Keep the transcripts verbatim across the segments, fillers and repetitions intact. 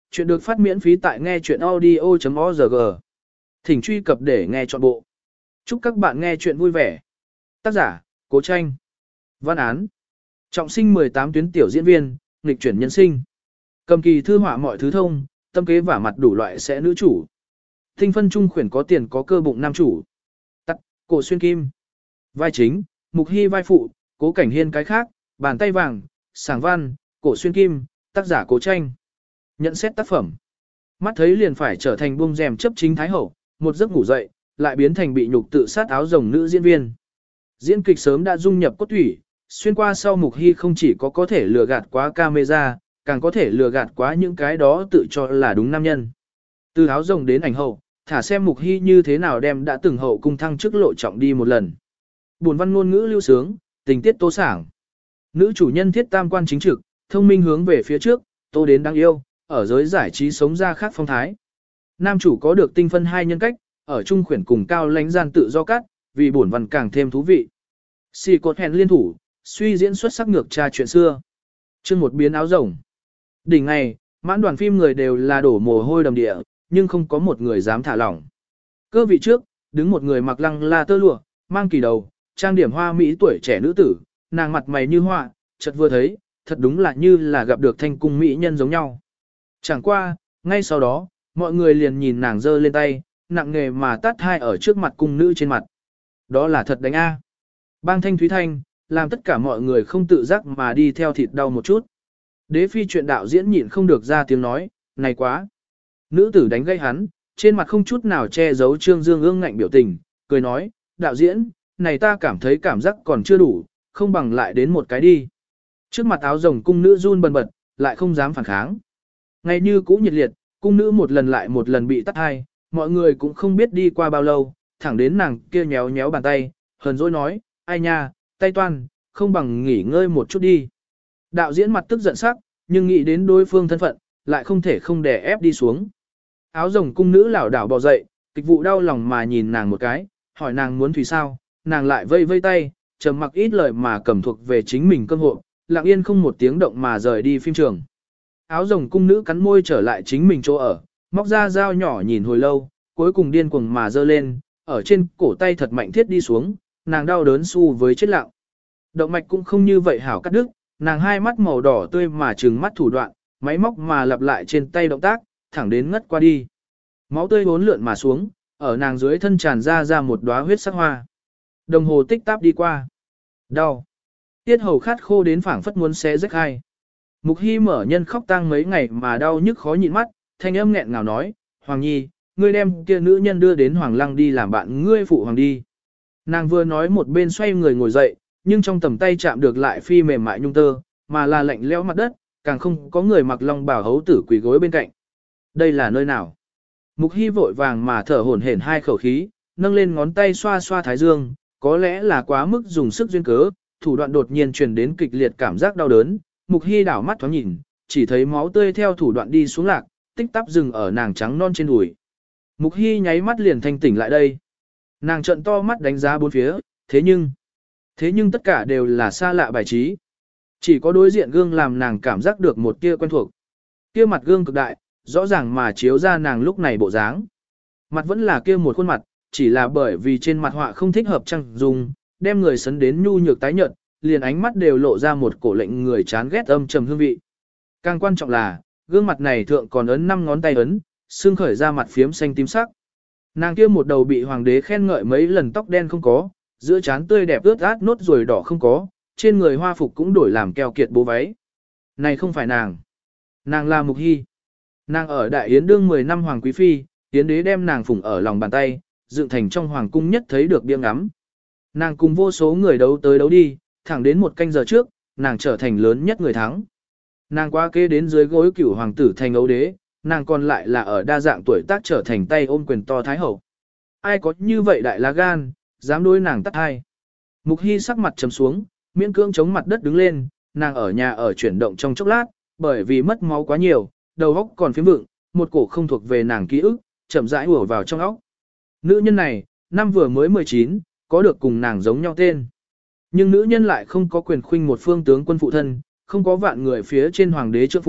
Chuyện được phát miễn phí tại nghe chuyện audio.org. Thỉnh truy cập để nghe trọn bộ. Chúc các bạn nghe chuyện vui vẻ. Tác giả, Cố Tranh. Văn án. Trọng sinh mười tám tuyến tiểu diễn viên, nghịch chuyển nhân sinh. Cầm kỳ thư họa mọi thứ thông, tâm kế vả mặt đủ loại sẽ nữ chủ. Tinh phân trung khuyển có tiền có cơ bụng nam chủ. Tắt, cổ xuyên kim. Vai chính, Mục Hy vai phụ, Cố Cảnh Hiên cái khác, bàn tay vàng, sảng văn, cổ xuyên kim, tác giả Cố Tranh. Nhận xét tác phẩm. Mắt thấy liền phải trở thành buông rèm chấp chính thái hậu, một giấc ngủ dậy, lại biến thành bị nhục tự sát áo rồng nữ diễn viên. Diễn kịch sớm đã dung nhập cốt thủy, xuyên qua sau Mục Hy không chỉ có có thể lừa gạt quá camera, càng có thể lừa gạt quá những cái đó tự cho là đúng nam nhân. Từ áo rồng đến ảnh hậu, thả xem Mục Hy như thế nào đem đã từng hậu cung thăng chức lộ trọng đi một lần. Buồn văn ngôn ngữ lưu sướng, tình tiết tố sảng. Nữ chủ nhân thiết tam quan chính trực, thông minh hướng về phía trước, tô đến đáng yêu, ở giới giải trí sống ra khác phong thái. Nam chủ có được tinh phân hai nhân cách, ở trung khuyển cùng cao lãnh gian tự do cắt, vì bổn văn càng thêm thú vị. Xì cột hẹn liên thủ, suy diễn xuất sắc ngược tra chuyện xưa. Chương một biến áo rồng. Đỉnh ngày, mãn đoàn phim người đều là đổ mồ hôi đầm địa, nhưng không có một người dám thả lỏng. Cơ vị trước, đứng một người mặc lăng la tơ lụa, mang kỳ đầu, trang điểm hoa mỹ tuổi trẻ nữ tử, nàng mặt mày như hoa, chợt vừa thấy, thật đúng là như là gặp được thanh cung mỹ nhân giống nhau. Chẳng qua, ngay sau đó, mọi người liền nhìn nàng giơ lên tay, nặng nghề mà tát hai ở trước mặt cung nữ trên mặt. Đó là thật đánh A. Bang thanh thúy thanh, làm tất cả mọi người không tự giác mà đi theo thịt đau một chút. Đế phi chuyện đạo diễn nhịn không được ra tiếng nói, này quá. Nữ tử đánh gây hắn, trên mặt không chút nào che giấu trương dương ương ngạnh biểu tình, cười nói, đạo diễn, này ta cảm thấy cảm giác còn chưa đủ, không bằng lại đến một cái đi. Trước mặt áo rồng cung nữ run bần bật, lại không dám phản kháng. Ngay như cũ nhiệt liệt, cung nữ một lần lại một lần bị tắt hai, mọi người cũng không biết đi qua bao lâu, thẳng đến nàng kia nhéo nhéo bàn tay, hờn dỗi nói, ai nha, tay toan, không bằng nghỉ ngơi một chút đi. Đạo diễn mặt tức giận sắc, nhưng nghĩ đến đối phương thân phận, lại không thể không đè ép đi xuống. Áo rồng cung nữ lảo đảo bò dậy, kịch vụ đau lòng mà nhìn nàng một cái, hỏi nàng muốn thủy sao, nàng lại vây vây tay, trầm mặc ít lời mà cầm thuộc về chính mình cơm hộ, lặng yên không một tiếng động mà rời đi phim trường. Áo rồng cung nữ cắn môi trở lại chính mình chỗ ở, móc ra dao nhỏ nhìn hồi lâu, cuối cùng điên cuồng mà giơ lên, ở trên cổ tay thật mạnh thiết đi xuống, nàng đau đớn su với chết lặng. Động mạch cũng không như vậy hảo cắt đứt, nàng hai mắt màu đỏ tươi mà trừng mắt thủ đoạn, máy móc mà lặp lại trên tay động tác, thẳng đến ngất qua đi. Máu tươi bốn lượn mà xuống, ở nàng dưới thân tràn ra ra một đóa huyết sắc hoa. Đồng hồ tích tắp đi qua. Đau. Tiết hầu khát khô đến phảng phất muốn xé rách hai. Mục Hy mở nhân khóc tang mấy ngày mà đau nhức khó nhịn mắt, thanh âm nghẹn ngào nói, Hoàng Nhi, ngươi đem kia nữ nhân đưa đến Hoàng Lăng đi làm bạn ngươi phụ hoàng đi. Nàng vừa nói một bên xoay người ngồi dậy, nhưng trong tầm tay chạm được lại phi mềm mại nhung tơ, mà là lạnh lẽo mặt đất, càng không có người mặc long bào hấu tử quỳ gối bên cạnh. Đây là nơi nào? Mục Hy vội vàng mà thở hổn hển hai khẩu khí, nâng lên ngón tay xoa xoa thái dương, có lẽ là quá mức dùng sức duyên cớ, thủ đoạn đột nhiên truyền đến kịch liệt cảm giác đau đớn. Mục Hy đảo mắt thoáng nhìn, chỉ thấy máu tươi theo thủ đoạn đi xuống lạc, tích tắp dừng ở nàng trắng non trên đùi. Mục Hy nháy mắt liền thanh tỉnh lại đây. Nàng trợn to mắt đánh giá bốn phía, thế nhưng, thế nhưng tất cả đều là xa lạ bài trí. Chỉ có đối diện gương làm nàng cảm giác được một tia quen thuộc. Kia mặt gương cực đại, rõ ràng mà chiếu ra nàng lúc này bộ dáng. Mặt vẫn là kia một khuôn mặt, chỉ là bởi vì trên mặt họa không thích hợp trang dung, đem người sấn đến nhu nhược tái nhợt, liền ánh mắt đều lộ ra một cổ lệnh người chán ghét âm trầm hương vị. Càng quan trọng là, gương mặt này thượng còn ấn năm ngón tay ấn, xương khởi ra mặt phiếm xanh tím sắc. Nàng kia một đầu bị hoàng đế khen ngợi mấy lần tóc đen không có, giữa trán tươi đẹp ướt át nốt ruồi đỏ không có, trên người hoa phục cũng đổi làm keo kiệt bố váy. Này không phải nàng. Nàng là Mục Hy. Nàng ở Đại Yến đương mười năm hoàng quý phi, Yến đế đem nàng phụng ở lòng bàn tay, dựng thành trong hoàng cung nhất thấy được biếng ngắm. Nàng cùng vô số người đấu tới đấu đi, thẳng đến một canh giờ trước, nàng trở thành lớn nhất người thắng. Nàng qua kế đến dưới gối cửu hoàng tử thành ấu đế, nàng còn lại là ở đa dạng tuổi tác trở thành tay ôm quyền to thái hậu. Ai có như vậy đại lá gan, dám đối nàng tắt hai. Mục Hy sắc mặt trầm xuống, miễn cưỡng chống mặt đất đứng lên, nàng ở nhà ở chuyển động trong chốc lát, bởi vì mất máu quá nhiều, đầu óc còn phiếm vựng, một cổ không thuộc về nàng ký ức, chậm rãi ùa vào trong óc. Nữ nhân này, năm vừa mới mười chín, có được cùng nàng giống nhau tên. Nhưng nữ nhân lại không có quyền khuynh một phương tướng quân phụ thân, không có vạn người phía trên hoàng đế trợ phu,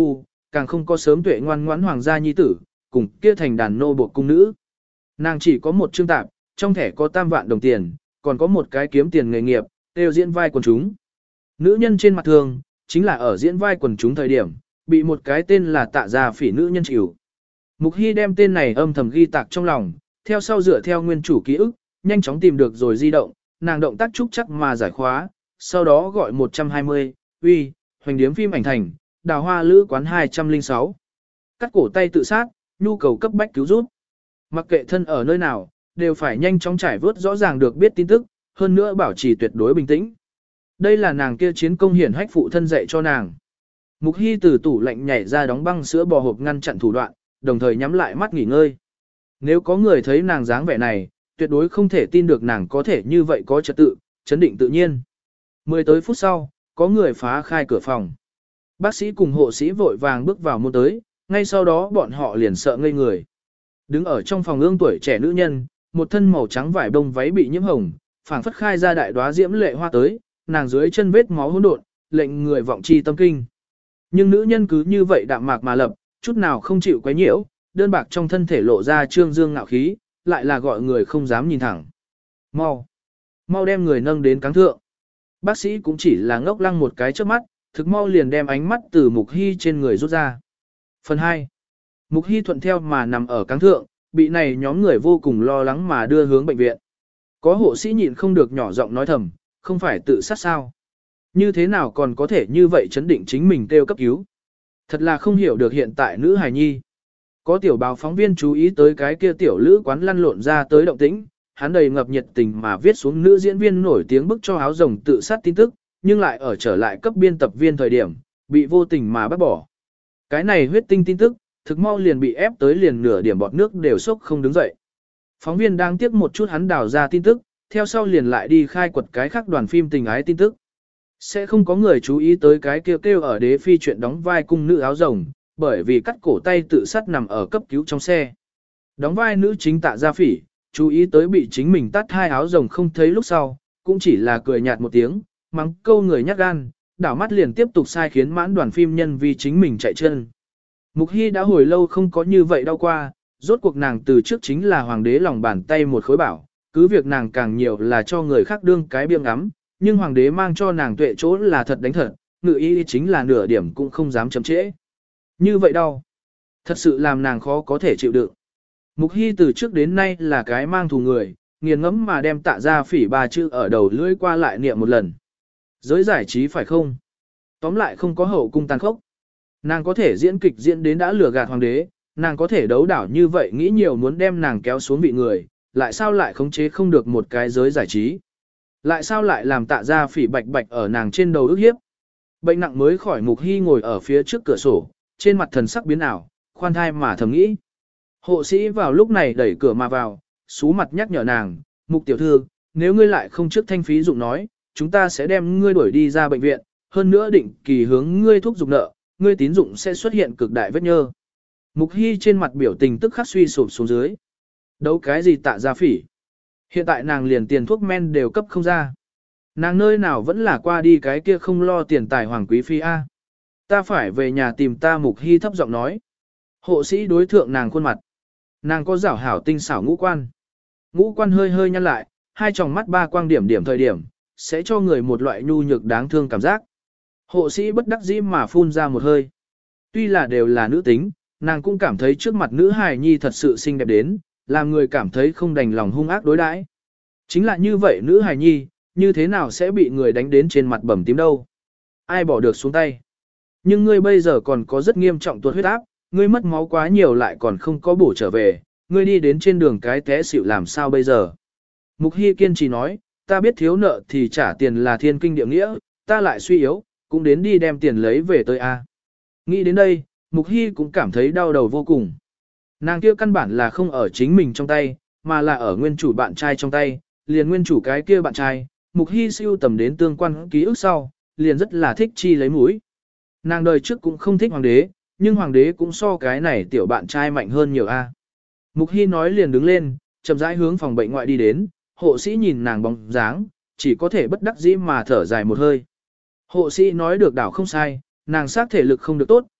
càng không có sớm tuệ ngoan ngoãn hoàng gia nhi tử, cùng kia thành đàn nô buộc cung nữ. Nàng chỉ có một chương tạp, trong thẻ có tam vạn đồng tiền, còn có một cái kiếm tiền nghề nghiệp, đều diễn vai quần chúng. Nữ nhân trên mặt thường, chính là ở diễn vai quần chúng thời điểm, bị một cái tên là Tạ Gia Phỉ nữ nhân chịu. Mục Hy đem tên này âm thầm ghi tạc trong lòng, theo sau dựa theo nguyên chủ ký ức, nhanh chóng tìm được rồi di động, nàng động tác trúc chắc mà giải khóa, sau đó gọi một trăm hai mươi, uy, hoành điếm phim ảnh thành, đào hoa lữ quán hai trăm lẻ sáu. Cắt cổ tay tự sát, nhu cầu cấp bách cứu giúp. Mặc kệ thân ở nơi nào, đều phải nhanh chóng trải vớt rõ ràng được biết tin tức, hơn nữa bảo trì tuyệt đối bình tĩnh. Đây là nàng kia chiến công hiển hách phụ thân dạy cho nàng. Mục Hy từ tủ lạnh nhảy ra đóng băng sữa bò hộp ngăn chặn thủ đoạn, đồng thời nhắm lại mắt nghỉ ngơi. Nếu có người thấy nàng dáng vẻ này, tuyệt đối không thể tin được nàng có thể như vậy có trật tự, chấn định tự nhiên. Mười tới phút sau, có người phá khai cửa phòng. Bác sĩ cùng hộ sĩ vội vàng bước vào môn tới, ngay sau đó bọn họ liền sợ ngây người. Đứng ở trong phòng ương tuổi trẻ nữ nhân, một thân màu trắng vải bông váy bị nhiễm hồng, phảng phất khai ra đại đóa diễm lệ hoa tới, nàng dưới chân vết máu hỗn độn, lệnh người vọng chi tâm kinh. Nhưng nữ nhân cứ như vậy đạm mạc mà lập, chút nào không chịu quấy nhiễu, đơn bạc trong thân thể lộ ra trương dương ngạo khí, lại là gọi người không dám nhìn thẳng. Mau, mau đem người nâng đến cáng thượng. Bác sĩ cũng chỉ là ngốc lăng một cái trước mắt, thực mau liền đem ánh mắt từ Mục Hy trên người rút ra. Phần hai. Mục Hy thuận theo mà nằm ở cáng thượng, bị này nhóm người vô cùng lo lắng mà đưa hướng bệnh viện. Có hộ sĩ nhịn không được nhỏ giọng nói thầm, không phải tự sát sao. Như thế nào còn có thể như vậy chấn định chính mình kêu cấp cứu. Thật là không hiểu được hiện tại nữ hài nhi. Có tiểu báo phóng viên chú ý tới cái kia tiểu lữ quán lăn lộn ra tới động tĩnh, hắn đầy ngập nhiệt tình mà viết xuống nữ diễn viên nổi tiếng bức cho áo rồng tự sát tin tức, nhưng lại ở trở lại cấp biên tập viên thời điểm, bị vô tình mà bắt bỏ. Cái này huyết tinh tin tức, thực mau liền bị ép tới liền nửa điểm bọt nước đều sốc không đứng dậy. Phóng viên đang tiếc một chút hắn đào ra tin tức, theo sau liền lại đi khai quật cái khác đoàn phim tình ái tin tức. Sẽ không có người chú ý tới cái kêu kêu ở đế phi chuyện đóng vai cung nữ áo rồng, bởi vì cắt cổ tay tự sát nằm ở cấp cứu trong xe. Đóng vai nữ chính Tạ Gia Phỉ, chú ý tới bị chính mình tắt hai áo rồng không thấy lúc sau, cũng chỉ là cười nhạt một tiếng, mắng câu người nhát gan, đảo mắt liền tiếp tục sai khiến mãn đoàn phim nhân vì chính mình chạy chân. Mục Hy đã hồi lâu không có như vậy đau qua, rốt cuộc nàng từ trước chính là hoàng đế lòng bàn tay một khối bảo, cứ việc nàng càng nhiều là cho người khác đương cái biếng ngắm, nhưng hoàng đế mang cho nàng tuệ chỗ là thật đánh thật, ngự ý chính là nửa điểm cũng không dám chậm trễ. Như vậy đau, thật sự làm nàng khó có thể chịu đựng. Mục Hy từ trước đến nay là cái mang thù người, nghiền ngẫm mà đem Tạ Gia Phỉ ba chữ ở đầu lưỡi qua lại niệm một lần. Giới giải trí phải không? Tóm lại không có hậu cung tàn khốc. Nàng có thể diễn kịch diễn đến đã lừa gạt hoàng đế, nàng có thể đấu đảo như vậy nghĩ nhiều muốn đem nàng kéo xuống vị người, lại sao lại khống chế không được một cái giới giải trí? Lại sao lại làm Tạ Gia Phỉ bạch bạch ở nàng trên đầu ức hiếp? Bệnh nặng mới khỏi, Mục Hy ngồi ở phía trước cửa sổ, trên mặt thần sắc biến ảo, khoan thai mà thầm nghĩ. Hộ sĩ vào lúc này đẩy cửa mà vào, sú mặt nhắc nhở nàng, Mục tiểu thư, nếu ngươi lại không trước thanh phí dụng nói, chúng ta sẽ đem ngươi đuổi đi ra bệnh viện, hơn nữa định kỳ hướng ngươi thúc giục nợ, ngươi tín dụng sẽ xuất hiện cực đại vết nhơ. Mục Hy trên mặt biểu tình tức khắc suy sụp xuống dưới. Đấu cái gì Tạ Gia Phỉ? Hiện tại nàng liền tiền thuốc men đều cấp không ra. Nàng nơi nào vẫn là qua đi cái kia không lo tiền tài hoàng quý phi A. Ta phải về nhà tìm ta. Mục Hy thấp giọng nói. Hộ sĩ đối thượng nàng khuôn mặt. Nàng có rảo hảo tinh xảo ngũ quan. Ngũ quan hơi hơi nhăn lại, hai tròng mắt ba quang điểm điểm thời điểm, sẽ cho người một loại nhu nhược đáng thương cảm giác. Hộ sĩ bất đắc dĩ mà phun ra một hơi. Tuy là đều là nữ tính, nàng cũng cảm thấy trước mặt nữ hài nhi thật sự xinh đẹp đến, làm người cảm thấy không đành lòng hung ác đối đãi. Chính là như vậy nữ hài nhi, như thế nào sẽ bị người đánh đến trên mặt bầm tím đâu? Ai bỏ được xuống tay? Nhưng ngươi bây giờ còn có rất nghiêm trọng tuột huyết áp, ngươi mất máu quá nhiều lại còn không có bổ trở về, ngươi đi đến trên đường cái té xỉu làm sao bây giờ? Mục Hy kiên trì nói, ta biết thiếu nợ thì trả tiền là thiên kinh địa nghĩa, ta lại suy yếu, cũng đến đi đem tiền lấy về tới A. Nghĩ đến đây, Mục Hy cũng cảm thấy đau đầu vô cùng. Nàng kia căn bản là không ở chính mình trong tay, mà là ở nguyên chủ bạn trai trong tay, liền nguyên chủ cái kia bạn trai, Mục Hy siêu tầm đến tương quan ký ức sau, liền rất là thích chi lấy mũi. Nàng đời trước cũng không thích hoàng đế, nhưng hoàng đế cũng so cái này tiểu bạn trai mạnh hơn nhiều A. Mục Hy nói liền đứng lên, chậm rãi hướng phòng bệnh ngoại đi đến, hộ sĩ nhìn nàng bóng dáng, chỉ có thể bất đắc dĩ mà thở dài một hơi. Hộ sĩ nói được đảo không sai, nàng xác thể lực không được tốt,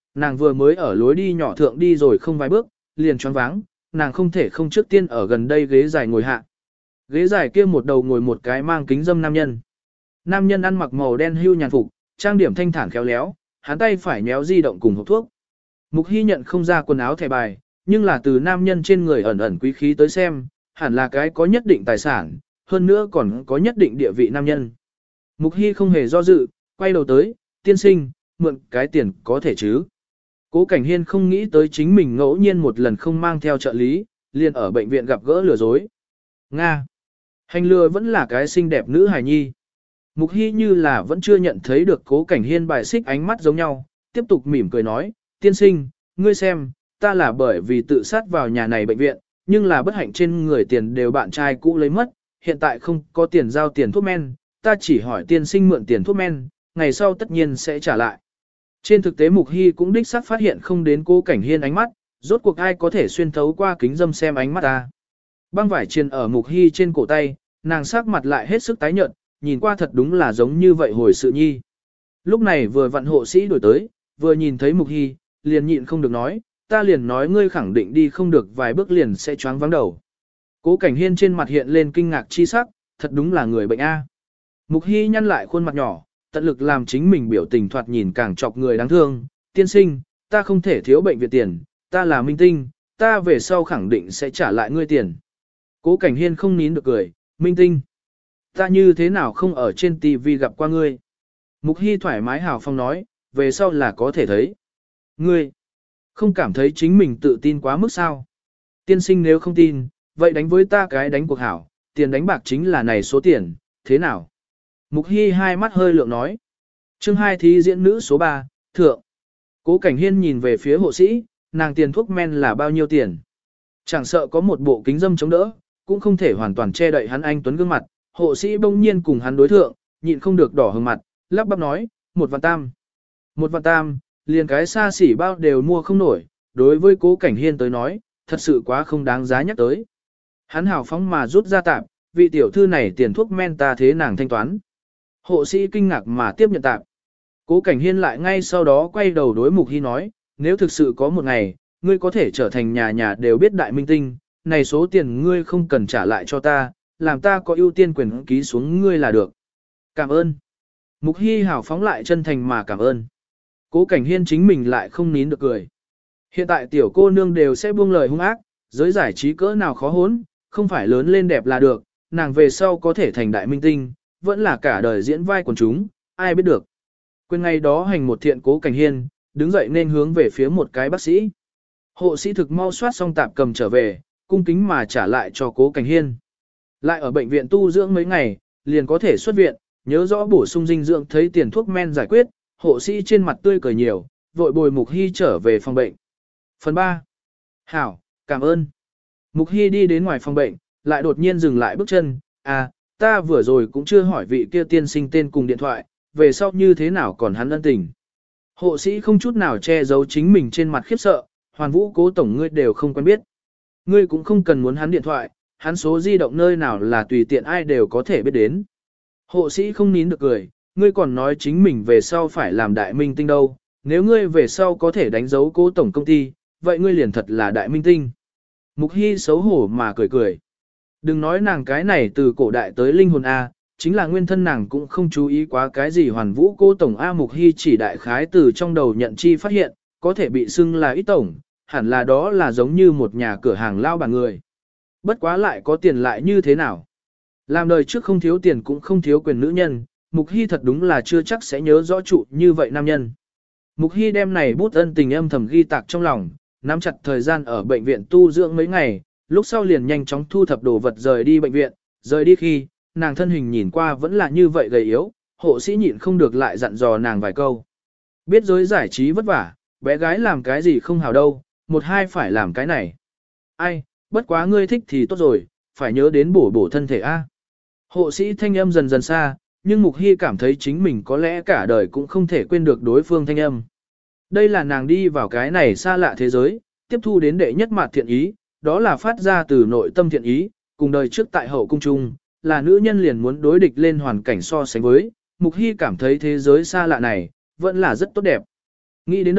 nàng vừa mới ở lối đi nhỏ thượng đi rồi không vài bước, liền choáng váng, nàng không thể không trước tiên ở gần đây ghế dài ngồi hạ. Ghế dài kia một đầu ngồi một cái mang kính dâm nam nhân. Nam nhân ăn mặc màu đen hưu nhàn phục, trang điểm thanh thản khéo léo, hắn tay phải nhéo di động cùng hộp thuốc. Mục Hy nhận không ra quần áo thẻ bài, nhưng là từ nam nhân trên người ẩn ẩn quý khí tới xem, hẳn là cái có nhất định tài sản, hơn nữa còn có nhất định địa vị nam nhân. Mục Hy không hề do dự, quay đầu tới, tiên sinh, mượn cái tiền có thể chứ. Cố Cảnh Hiên không nghĩ tới chính mình ngẫu nhiên một lần không mang theo trợ lý, liền ở bệnh viện gặp gỡ lừa dối. Nga. Hành lừa vẫn là cái xinh đẹp nữ hài nhi. Mục Hy như là vẫn chưa nhận thấy được Cố Cảnh Hiên bài xích ánh mắt giống nhau, tiếp tục mỉm cười nói, tiên sinh, ngươi xem, ta là bởi vì tự sát vào nhà này bệnh viện, nhưng là bất hạnh trên người tiền đều bạn trai cũ lấy mất, hiện tại không có tiền giao tiền thuốc men, ta chỉ hỏi tiên sinh mượn tiền thuốc men, ngày sau tất nhiên sẽ trả lại. Trên thực tế Mục Hy cũng đích xác phát hiện không đến Cố Cảnh Hiên ánh mắt, rốt cuộc ai có thể xuyên thấu qua kính dâm xem ánh mắt ta. Băng vải triền ở Mục Hy trên cổ tay, nàng sắc mặt lại hết sức tái nhợt, nhìn qua thật đúng là giống như vậy hồi sự nhi. Lúc này vừa vặn hộ sĩ đổi tới, vừa nhìn thấy Mục Hy, liền nhịn không được nói, ta liền nói ngươi khẳng định đi không được vài bước liền sẽ choáng vắng đầu. Cố Cảnh Hiên trên mặt hiện lên kinh ngạc chi sắc, thật đúng là người bệnh A. Mục Hy nhăn lại khuôn mặt nhỏ, tận lực làm chính mình biểu tình thoạt nhìn càng chọc người đáng thương. Tiên sinh, ta không thể thiếu bệnh viện tiền, ta là minh tinh, ta về sau khẳng định sẽ trả lại ngươi tiền. Cố Cảnh Hiên không nín được cười, minh tinh. Ta như thế nào không ở trên ti vi gặp qua ngươi. Mục Hy thoải mái hào phong nói, về sau là có thể thấy. Ngươi, không cảm thấy chính mình tự tin quá mức sao? Tiên sinh nếu không tin, vậy đánh với ta cái đánh cuộc hảo, tiền đánh bạc chính là này số tiền, thế nào? Mục Hy hai mắt hơi lượng nói. Chương hai thí diễn nữ số ba, thượng. Cố Cảnh Hiên nhìn về phía hộ sĩ, nàng tiền thuốc men là bao nhiêu tiền? Chẳng sợ có một bộ kính dâm chống đỡ, cũng không thể hoàn toàn che đậy hắn anh tuấn gương mặt. Hộ sĩ bỗng nhiên cùng hắn đối thượng, nhịn không được đỏ hừng mặt, lắp bắp nói, một vạn tam. Một vạn tam, liền cái xa xỉ bao đều mua không nổi, đối với Cố Cảnh Hiên tới nói, thật sự quá không đáng giá nhắc tới. Hắn hào phóng mà rút ra tạm, vị tiểu thư này tiền thuốc men ta thế nàng thanh toán. Hộ sĩ kinh ngạc mà tiếp nhận tạm. Cố Cảnh Hiên lại ngay sau đó quay đầu đối Mục Hy nói, nếu thực sự có một ngày, ngươi có thể trở thành nhà nhà đều biết đại minh tinh, này số tiền ngươi không cần trả lại cho ta, làm ta có ưu tiên quyền ký xuống ngươi là được. Cảm ơn. Mục Hy hào phóng lại chân thành mà cảm ơn. Cố Cảnh Hiên chính mình lại không nín được cười. Hiện tại tiểu cô nương đều sẽ buông lời hung ác, giới giải trí cỡ nào khó hốn, không phải lớn lên đẹp là được, nàng về sau có thể thành đại minh tinh, vẫn là cả đời diễn vai quần chúng, ai biết được. Quên ngày đó hành một thiện Cố Cảnh Hiên, đứng dậy nên hướng về phía một cái bác sĩ. Hộ sĩ thực mau soát xong tạp cầm trở về, cung kính mà trả lại cho Cố Cảnh Hiên. Lại ở bệnh viện tu dưỡng mấy ngày, liền có thể xuất viện, nhớ rõ bổ sung dinh dưỡng thấy tiền thuốc men giải quyết, hộ sĩ trên mặt tươi cười nhiều, vội bồi Mục Hy trở về phòng bệnh. Phần ba. Hảo, cảm ơn. Mục Hy đi đến ngoài phòng bệnh, lại đột nhiên dừng lại bước chân, à, ta vừa rồi cũng chưa hỏi vị kia tiên sinh tên cùng điện thoại, về sau như thế nào còn hắn ân tình. Hộ sĩ không chút nào che giấu chính mình trên mặt khiếp sợ, Hoàn Vũ Cố tổng ngươi đều không quen biết. Ngươi cũng không cần muốn hắn điện thoại, hắn số di động nơi nào là tùy tiện ai đều có thể biết đến. Hộ sĩ không nín được cười, ngươi còn nói chính mình về sau phải làm đại minh tinh đâu, nếu ngươi về sau có thể đánh dấu Cố tổng công ty, vậy ngươi liền thật là đại minh tinh. Mục Hy xấu hổ mà cười cười. Đừng nói nàng cái này từ cổ đại tới linh hồn A, chính là nguyên thân nàng cũng không chú ý quá cái gì Hoàn Vũ Cố tổng A. Mục Hy chỉ đại khái từ trong đầu nhận chi phát hiện, có thể bị xưng là ít tổng, hẳn là đó là giống như một nhà cửa hàng lao bản người. Bất quá lại có tiền lại như thế nào. Làm đời trước không thiếu tiền cũng không thiếu quyền nữ nhân, Mục Hy thật đúng là chưa chắc sẽ nhớ rõ trụ như vậy nam nhân. Mục Hy đem này bút ân tình âm thầm ghi tạc trong lòng, nắm chặt thời gian ở bệnh viện tu dưỡng mấy ngày, lúc sau liền nhanh chóng thu thập đồ vật rời đi bệnh viện, rời đi khi, nàng thân hình nhìn qua vẫn là như vậy gầy yếu, hộ sĩ nhịn không được lại dặn dò nàng vài câu. Biết giới giải trí vất vả, bé gái làm cái gì không hào đâu, một hai phải làm cái này. Ai, bất quá ngươi thích thì tốt rồi, phải nhớ đến bổ bổ thân thể a. Hộ sĩ thanh âm dần dần xa, nhưng Mục Hy cảm thấy chính mình có lẽ cả đời cũng không thể quên được đối phương thanh âm. Đây là nàng đi vào cái này xa lạ thế giới, tiếp thu đến đệ nhất mặt thiện ý, đó là phát ra từ nội tâm thiện ý, cùng đời trước tại hậu cung trung, là nữ nhân liền muốn đối địch lên hoàn cảnh so sánh với, Mục Hy cảm thấy thế giới xa lạ này, vẫn là rất tốt đẹp. Nghĩ đến đây,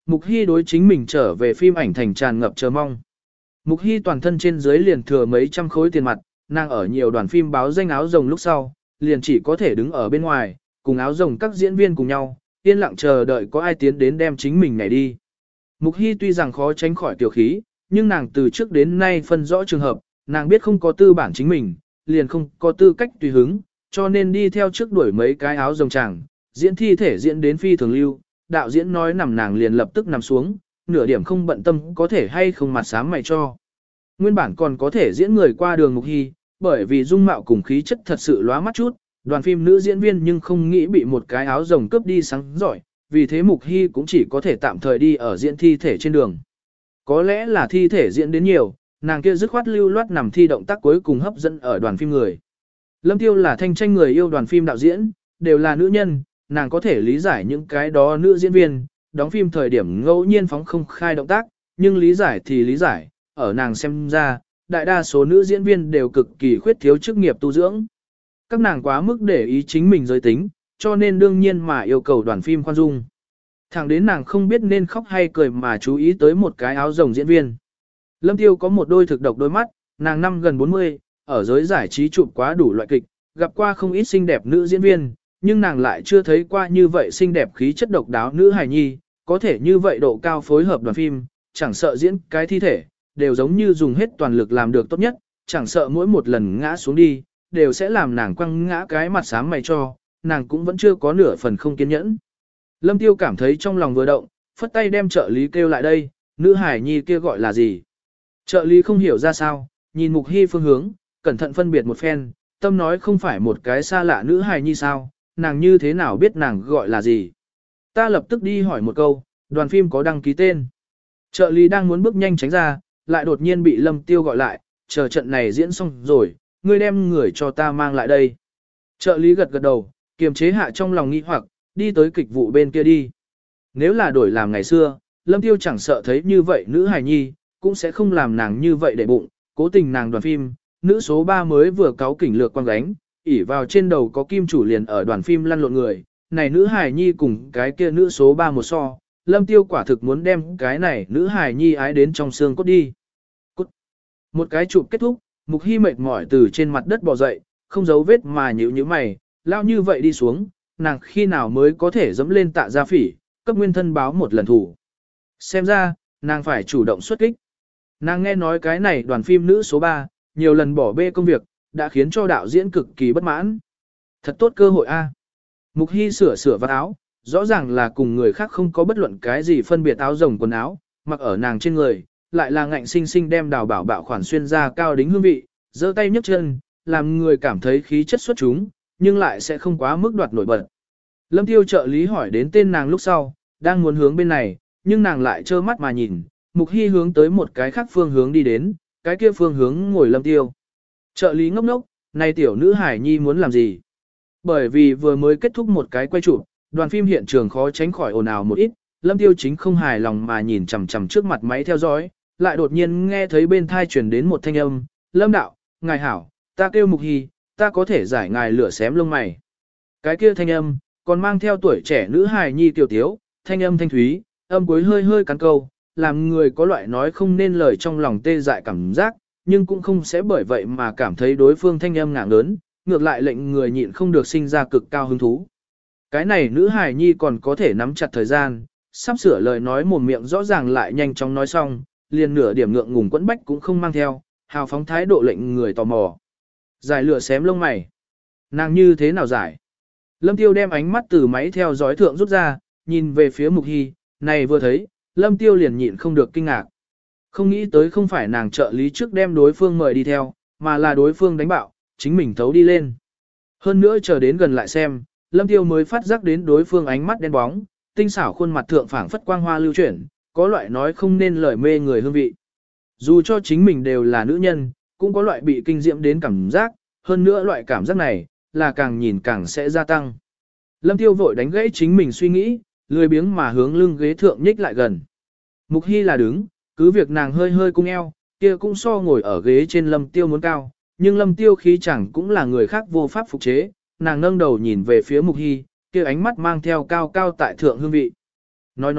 Mục Hy đối chính mình trở về phim ảnh thành tràn ngập chờ mong. Mục Hy toàn thân trên dưới liền thừa mấy trăm khối tiền mặt, nàng ở nhiều đoàn phim báo danh áo rồng lúc sau, liền chỉ có thể đứng ở bên ngoài, cùng áo rồng các diễn viên cùng nhau, yên lặng chờ đợi có ai tiến đến đem chính mình này đi. Mục Hy tuy rằng khó tránh khỏi tiểu khí, nhưng nàng từ trước đến nay phân rõ trường hợp, nàng biết không có tư bản chính mình, liền không có tư cách tùy hứng, cho nên đi theo trước đuổi mấy cái áo rồng chàng, diễn thi thể diễn đến phi thường lưu, đạo diễn nói nằm nàng liền lập tức nằm xuống, nửa điểm không bận tâm có thể hay không mặt sám mày cho. Nguyên bản còn có thể diễn người qua đường Mục Hy, bởi vì dung mạo cùng khí chất thật sự lóa mắt chút, đoàn phim nữ diễn viên nhưng không nghĩ bị một cái áo rồng cướp đi sáng giỏi, vì thế Mục Hy cũng chỉ có thể tạm thời đi ở diễn thi thể trên đường. Có lẽ là thi thể diễn đến nhiều, nàng kia dứt khoát lưu loát nằm thi động tác cuối cùng hấp dẫn ở đoàn phim người. Lâm Tiêu là thanh tranh người yêu đoàn phim đạo diễn, đều là nữ nhân, nàng có thể lý giải những cái đó nữ diễn viên, đóng phim thời điểm ngẫu nhiên phóng không khai động tác, nhưng lý giải thì lý giải, ở nàng xem ra, đại đa số nữ diễn viên đều cực kỳ khuyết thiếu chức nghiệp tu dưỡng. Các nàng quá mức để ý chính mình giới tính, cho nên đương nhiên mà yêu cầu đoàn phim khoan dung. Thẳng đến nàng không biết nên khóc hay cười mà chú ý tới một cái áo rồng diễn viên. Lâm Tiêu có một đôi thực độc đôi mắt, nàng năm gần bốn mươi, ở giới giải trí chụp quá đủ loại kịch, gặp qua không ít xinh đẹp nữ diễn viên, nhưng nàng lại chưa thấy qua như vậy xinh đẹp khí chất độc đáo nữ hài nhi, có thể như vậy độ cao phối hợp đoàn phim, chẳng sợ diễn cái thi thể, đều giống như dùng hết toàn lực làm được tốt nhất, chẳng sợ mỗi một lần ngã xuống đi, đều sẽ làm nàng quăng ngã cái mặt sáng mày cho, nàng cũng vẫn chưa có nửa phần không kiên nhẫn. Lâm Tiêu cảm thấy trong lòng vừa động, phất tay đem trợ lý kêu lại đây, nữ hải nhi kia gọi là gì. Trợ lý không hiểu ra sao, nhìn Mục Hy phương hướng, cẩn thận phân biệt một phen, tâm nói không phải một cái xa lạ nữ hài nhi sao, nàng như thế nào biết nàng gọi là gì. Ta lập tức đi hỏi một câu, đoàn phim có đăng ký tên. Trợ lý đang muốn bước nhanh tránh ra, lại đột nhiên bị Lâm Tiêu gọi lại, chờ trận này diễn xong rồi, ngươi đem người cho ta mang lại đây. Trợ lý gật gật đầu, kiềm chế hạ trong lòng nghi hoặc, đi tới kịch vụ bên kia đi. Nếu là đổi làm ngày xưa, Lâm Tiêu chẳng sợ thấy như vậy nữ hài nhi, cũng sẽ không làm nàng như vậy để bụng, cố tình nàng đoàn phim, nữ số ba mới vừa cáo kỉnh lược quang gánh, ỉ vào trên đầu có kim chủ liền ở đoàn phim lăn lộn người, này nữ hài nhi cùng cái kia nữ số ba một so, Lâm Tiêu quả thực muốn đem cái này nữ hài nhi ái đến trong xương cốt đi. Cút. Một cái chụp kết thúc, Mục Hy mệt mỏi từ trên mặt đất bò dậy, không giấu vết mà nhíu nhíu mày, lao như vậy đi xuống, nàng khi nào mới có thể dẫm lên Tạ Gia Phỉ, cấp nguyên thân báo một lần thủ. Xem ra, nàng phải chủ động xuất kích. Nàng nghe nói cái này đoàn phim nữ số ba, nhiều lần bỏ bê công việc, đã khiến cho đạo diễn cực kỳ bất mãn. Thật tốt cơ hội a. Mục Hy sửa sửa vạt áo, rõ ràng là cùng người khác không có bất luận cái gì phân biệt áo rồng quần áo, mặc ở nàng trên người, lại là ngạnh sinh sinh đem đào bảo bạo khoản xuyên ra cao đính hương vị, giơ tay nhấc chân, làm người cảm thấy khí chất xuất chúng, nhưng lại sẽ không quá mức đoạt nổi bật. Lâm Tiêu trợ lý hỏi đến tên nàng lúc sau, đang muốn hướng bên này, nhưng nàng lại trơ mắt mà nhìn, Mục Hy hướng tới một cái khác phương hướng đi đến, cái kia phương hướng ngồi Lâm Tiêu. Trợ lý ngốc ngốc, này tiểu nữ hải nhi muốn làm gì? Bởi vì vừa mới kết thúc một cái quay chụp, đoàn phim hiện trường khó tránh khỏi ồn ào một ít, Lâm Tiêu chính không hài lòng mà nhìn chằm chằm trước mặt máy theo dõi, lại đột nhiên nghe thấy bên thai truyền đến một thanh âm, Lâm đạo, ngài hảo, ta kêu Mục Hy, ta có thể giải ngài lửa xém lông mày. Cái kia thanh âm, còn mang theo tuổi trẻ nữ hài nhi tiểu tiếu, thanh âm thanh thúy, âm cuối hơi hơi cắn câu, làm người có loại nói không nên lời trong lòng tê dại cảm giác, nhưng cũng không sẽ bởi vậy mà cảm thấy đối phương thanh âm ngạng lớn, ngược lại lệnh người nhịn không được sinh ra cực cao hứng thú. Cái này nữ hài nhi còn có thể nắm chặt thời gian, sắp sửa lời nói mồm miệng rõ ràng lại nhanh chóng nói xong, liền nửa điểm ngượng ngùng quẫn bách cũng không mang theo, hào phóng thái độ lệnh người tò mò. Giải lửa xém lông mày. Nàng như thế nào giải? Lâm Tiêu đem ánh mắt từ máy theo dõi thượng rút ra, nhìn về phía Mục Hy, này vừa thấy, Lâm Tiêu liền nhịn không được kinh ngạc. Không nghĩ tới không phải nàng trợ lý trước đem đối phương mời đi theo, mà là đối phương đánh bạo, chính mình thấu đi lên. Hơn nữa chờ đến gần lại xem, Lâm Tiêu mới phát giác đến đối phương ánh mắt đen bóng, tinh xảo khuôn mặt thượng phảng phất quang hoa lưu chuyển, có loại nói không nên lời mê người hương vị. Dù cho chính mình đều là nữ nhân, cũng có loại bị kinh diễm đến cảm giác, hơn nữa loại cảm giác này, là càng nhìn càng sẽ gia tăng. Lâm Tiêu vội đánh gãy chính mình suy nghĩ, lười biếng mà hướng lưng ghế thượng nhích lại gần. Mục Hy là đứng, cứ việc nàng hơi hơi cung eo, kia cũng so ngồi ở ghế trên Lâm Tiêu muốn cao, nhưng Lâm Tiêu khí chẳng cũng là người khác vô pháp phục chế, nàng nâng đầu nhìn về phía Mục Hy, kia ánh mắt mang theo cao cao tại thượng hương vị. Nói nói,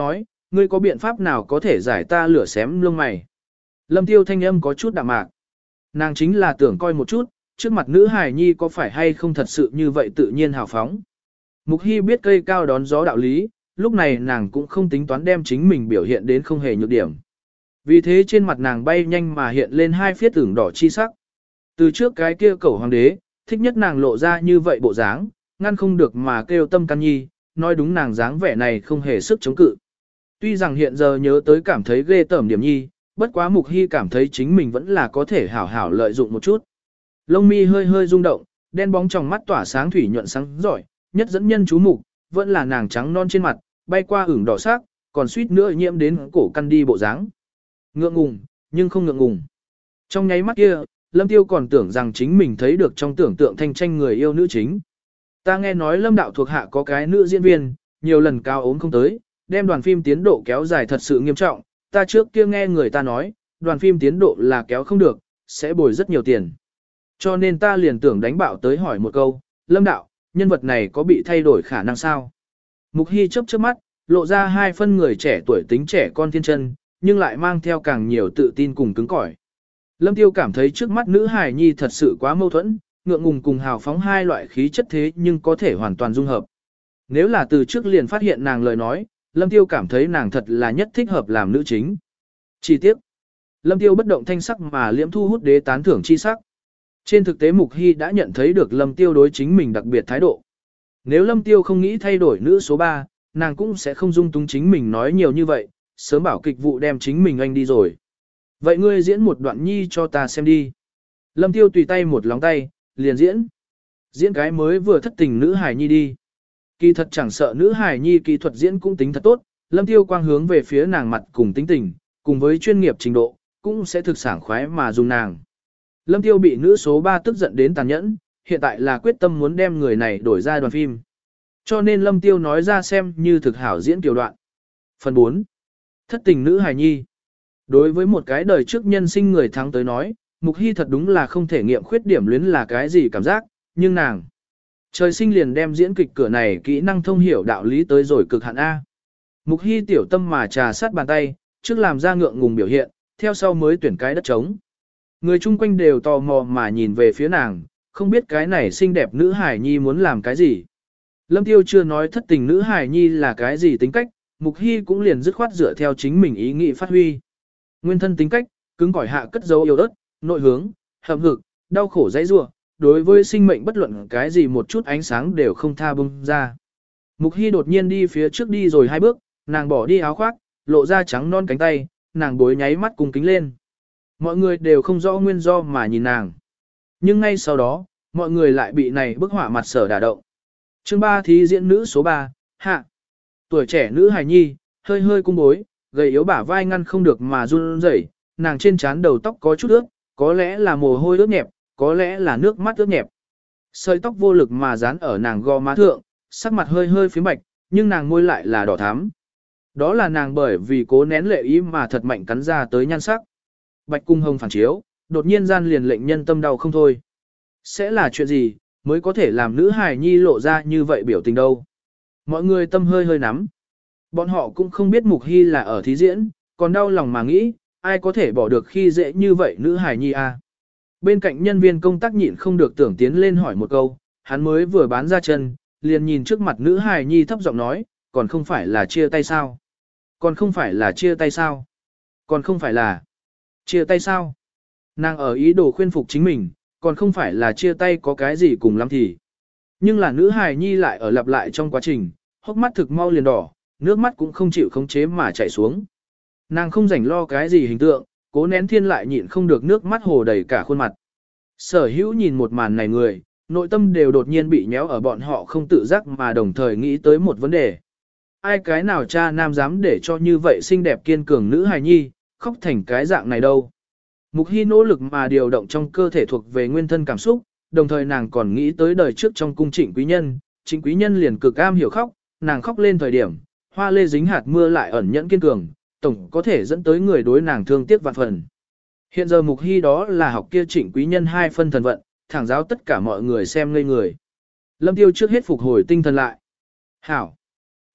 ngươi có biện pháp nào có thể giải ta lửa xém lông mày? Lâm Tiêu thanh âm có chút đạm mạc. Nàng chính là tưởng coi một chút, trước mặt nữ hài nhi có phải hay không thật sự như vậy tự nhiên hào phóng. Mục Hy biết cây cao đón gió đạo lý, lúc này nàng cũng không tính toán đem chính mình biểu hiện đến không hề nhược điểm. Vì thế trên mặt nàng bay nhanh mà hiện lên hai phiết tưởng đỏ chi sắc. Từ trước cái kia cẩu hoàng đế, thích nhất nàng lộ ra như vậy bộ dáng, ngăn không được mà kêu tâm can nhi, nói đúng nàng dáng vẻ này không hề sức chống cự. Tuy rằng hiện giờ nhớ tới cảm thấy ghê tởm điểm nhi, bất quá Mục Hy cảm thấy chính mình vẫn là có thể hảo hảo lợi dụng một chút. Lông mi hơi hơi rung động, đen bóng trong mắt tỏa sáng thủy nhuận sáng giỏi, nhất dẫn nhân chú mục, vẫn là nàng trắng non trên mặt, bay qua ửng đỏ sắc, còn suýt nữa nhiễm đến cổ căn đi bộ dáng. Ngượng ngùng, nhưng không ngượng ngùng. Trong nháy mắt kia, Lâm Tiêu còn tưởng rằng chính mình thấy được trong tưởng tượng thanh tranh người yêu nữ chính. Ta nghe nói Lâm đạo thuộc hạ có cái nữ diễn viên, nhiều lần cao ốm không tới, đem đoàn phim tiến độ kéo dài thật sự nghiêm trọng, ta trước kia nghe người ta nói, đoàn phim tiến độ là kéo không được, sẽ bồi rất nhiều tiền. Cho nên ta liền tưởng đánh bạo tới hỏi một câu, Lâm đạo, nhân vật này có bị thay đổi khả năng sao? Mục Hy chớp chớp mắt, lộ ra hai phân người trẻ tuổi tính trẻ con thiên chân, nhưng lại mang theo càng nhiều tự tin cùng cứng cỏi. Lâm Tiêu cảm thấy trước mắt nữ hài nhi thật sự quá mâu thuẫn, ngượng ngùng cùng hào phóng hai loại khí chất thế nhưng có thể hoàn toàn dung hợp. Nếu là từ trước liền phát hiện nàng lời nói, Lâm Tiêu cảm thấy nàng thật là nhất thích hợp làm nữ chính. Chi tiết, Lâm Tiêu bất động thanh sắc mà liễm thu hút đế tán thưởng chi sắc. Trên thực tế Mục Hy đã nhận thấy được Lâm Tiêu đối chính mình đặc biệt thái độ. Nếu Lâm Tiêu không nghĩ thay đổi nữ số ba, nàng cũng sẽ không dung túng chính mình nói nhiều như vậy, sớm bảo kịch vụ đem chính mình anh đi rồi. Vậy ngươi diễn một đoạn nhi cho ta xem đi. Lâm Tiêu tùy tay một lóng tay, liền diễn. Diễn cái mới vừa thất tình nữ hài nhi đi. Kỳ thật chẳng sợ nữ hài nhi kỹ thuật diễn cũng tính thật tốt, Lâm Tiêu quang hướng về phía nàng mặt cùng tính tình, cùng với chuyên nghiệp trình độ, cũng sẽ thực sảng khoái mà dùng nàng. Lâm Tiêu bị nữ số ba tức giận đến tàn nhẫn, hiện tại là quyết tâm muốn đem người này đổi ra đoàn phim. Cho nên Lâm Tiêu nói ra xem như thực hảo diễn tiểu đoạn. Phần bốn. Thất tình nữ hài nhi. Đối với một cái đời trước nhân sinh người thắng tới nói, Mục Hy thật đúng là không thể nghiệm khuyết điểm luyến là cái gì cảm giác, nhưng nàng trời sinh liền đem diễn kịch cửa này kỹ năng thông hiểu đạo lý tới rồi cực hạn A. Mục Hy tiểu tâm mà trà sát bàn tay, trước làm ra ngượng ngùng biểu hiện, theo sau mới tuyển cái đất trống. Người chung quanh đều tò mò mà nhìn về phía nàng, không biết cái này xinh đẹp nữ hài nhi muốn làm cái gì. Lâm Tiêu chưa nói thất tình nữ hài nhi là cái gì tính cách, Mục Hy cũng liền dứt khoát dựa theo chính mình ý nghĩ phát huy. Nguyên thân tính cách, cứng cỏi hạ cất dấu yêu ớt, nội hướng, hậm hực, đau khổ dãy rủa, đối với sinh mệnh bất luận cái gì một chút ánh sáng đều không tha bông ra. Mục Hy đột nhiên đi phía trước đi rồi hai bước, nàng bỏ đi áo khoác, lộ ra trắng non cánh tay, nàng bối nháy mắt cùng kính lên. Mọi người đều không rõ nguyên do mà nhìn nàng. Nhưng ngay sau đó, mọi người lại bị này bức họa mặt sở đả động. Chương ba thí diễn nữ số ba, hạ. Tuổi trẻ nữ hài nhi, hơi hơi cung bối, gầy yếu bả vai ngăn không được mà run rẩy, nàng trên trán đầu tóc có chút ướt, có lẽ là mồ hôi ướt nhẹp, có lẽ là nước mắt ướt nhẹp. Sợi tóc vô lực mà dán ở nàng gò má thượng, sắc mặt hơi hơi phím bạch, nhưng nàng môi lại là đỏ thắm. Đó là nàng bởi vì cố nén lệ ý mà thật mạnh cắn ra tới nhan sắc. Bạch cung hồng phản chiếu, đột nhiên gian liền lệnh nhân tâm đau không thôi. Sẽ là chuyện gì, mới có thể làm nữ hài nhi lộ ra như vậy biểu tình đâu. Mọi người tâm hơi hơi nắm. Bọn họ cũng không biết Mục Hy là ở thí diễn, còn đau lòng mà nghĩ, ai có thể bỏ được khi dễ như vậy nữ hài nhi à. Bên cạnh nhân viên công tác nhịn không được tưởng tiến lên hỏi một câu, hắn mới vừa bán ra chân, liền nhìn trước mặt nữ hài nhi thấp giọng nói, còn không phải là chia tay sao? Còn không phải là chia tay sao? Còn không phải là chia tay sao? Nàng ở ý đồ khuyên phục chính mình, còn không phải là chia tay có cái gì cùng lắm thì. Nhưng là nữ hài nhi lại ở lặp lại trong quá trình, hốc mắt thực mau liền đỏ, nước mắt cũng không chịu khống chế mà chảy xuống. Nàng không rảnh lo cái gì hình tượng, cố nén thiên lại nhịn không được nước mắt hồ đầy cả khuôn mặt. Sở hữu nhìn một màn này người, nội tâm đều đột nhiên bị nhéo ở bọn họ không tự giác mà đồng thời nghĩ tới một vấn đề. Ai cái nào cha nam dám để cho như vậy xinh đẹp kiên cường nữ hài nhi, khóc thành cái dạng này đâu. Mục Hy nỗ lực mà điều động trong cơ thể thuộc về nguyên thân cảm xúc, đồng thời nàng còn nghĩ tới đời trước trong cung Trịnh Quý Nhân, Trịnh Quý Nhân liền cực am hiểu khóc, nàng khóc lên thời điểm, hoa lê dính hạt mưa lại ẩn nhẫn kiên cường, tổng có thể dẫn tới người đối nàng thương tiếc vạn phần. Hiện giờ Mục Hy đó là học kia Trịnh Quý Nhân hai phân thần vận, thẳng giáo tất cả mọi người xem ngây người. Lâm Tiêu trước hết phục hồi tinh thần lại. Hảo!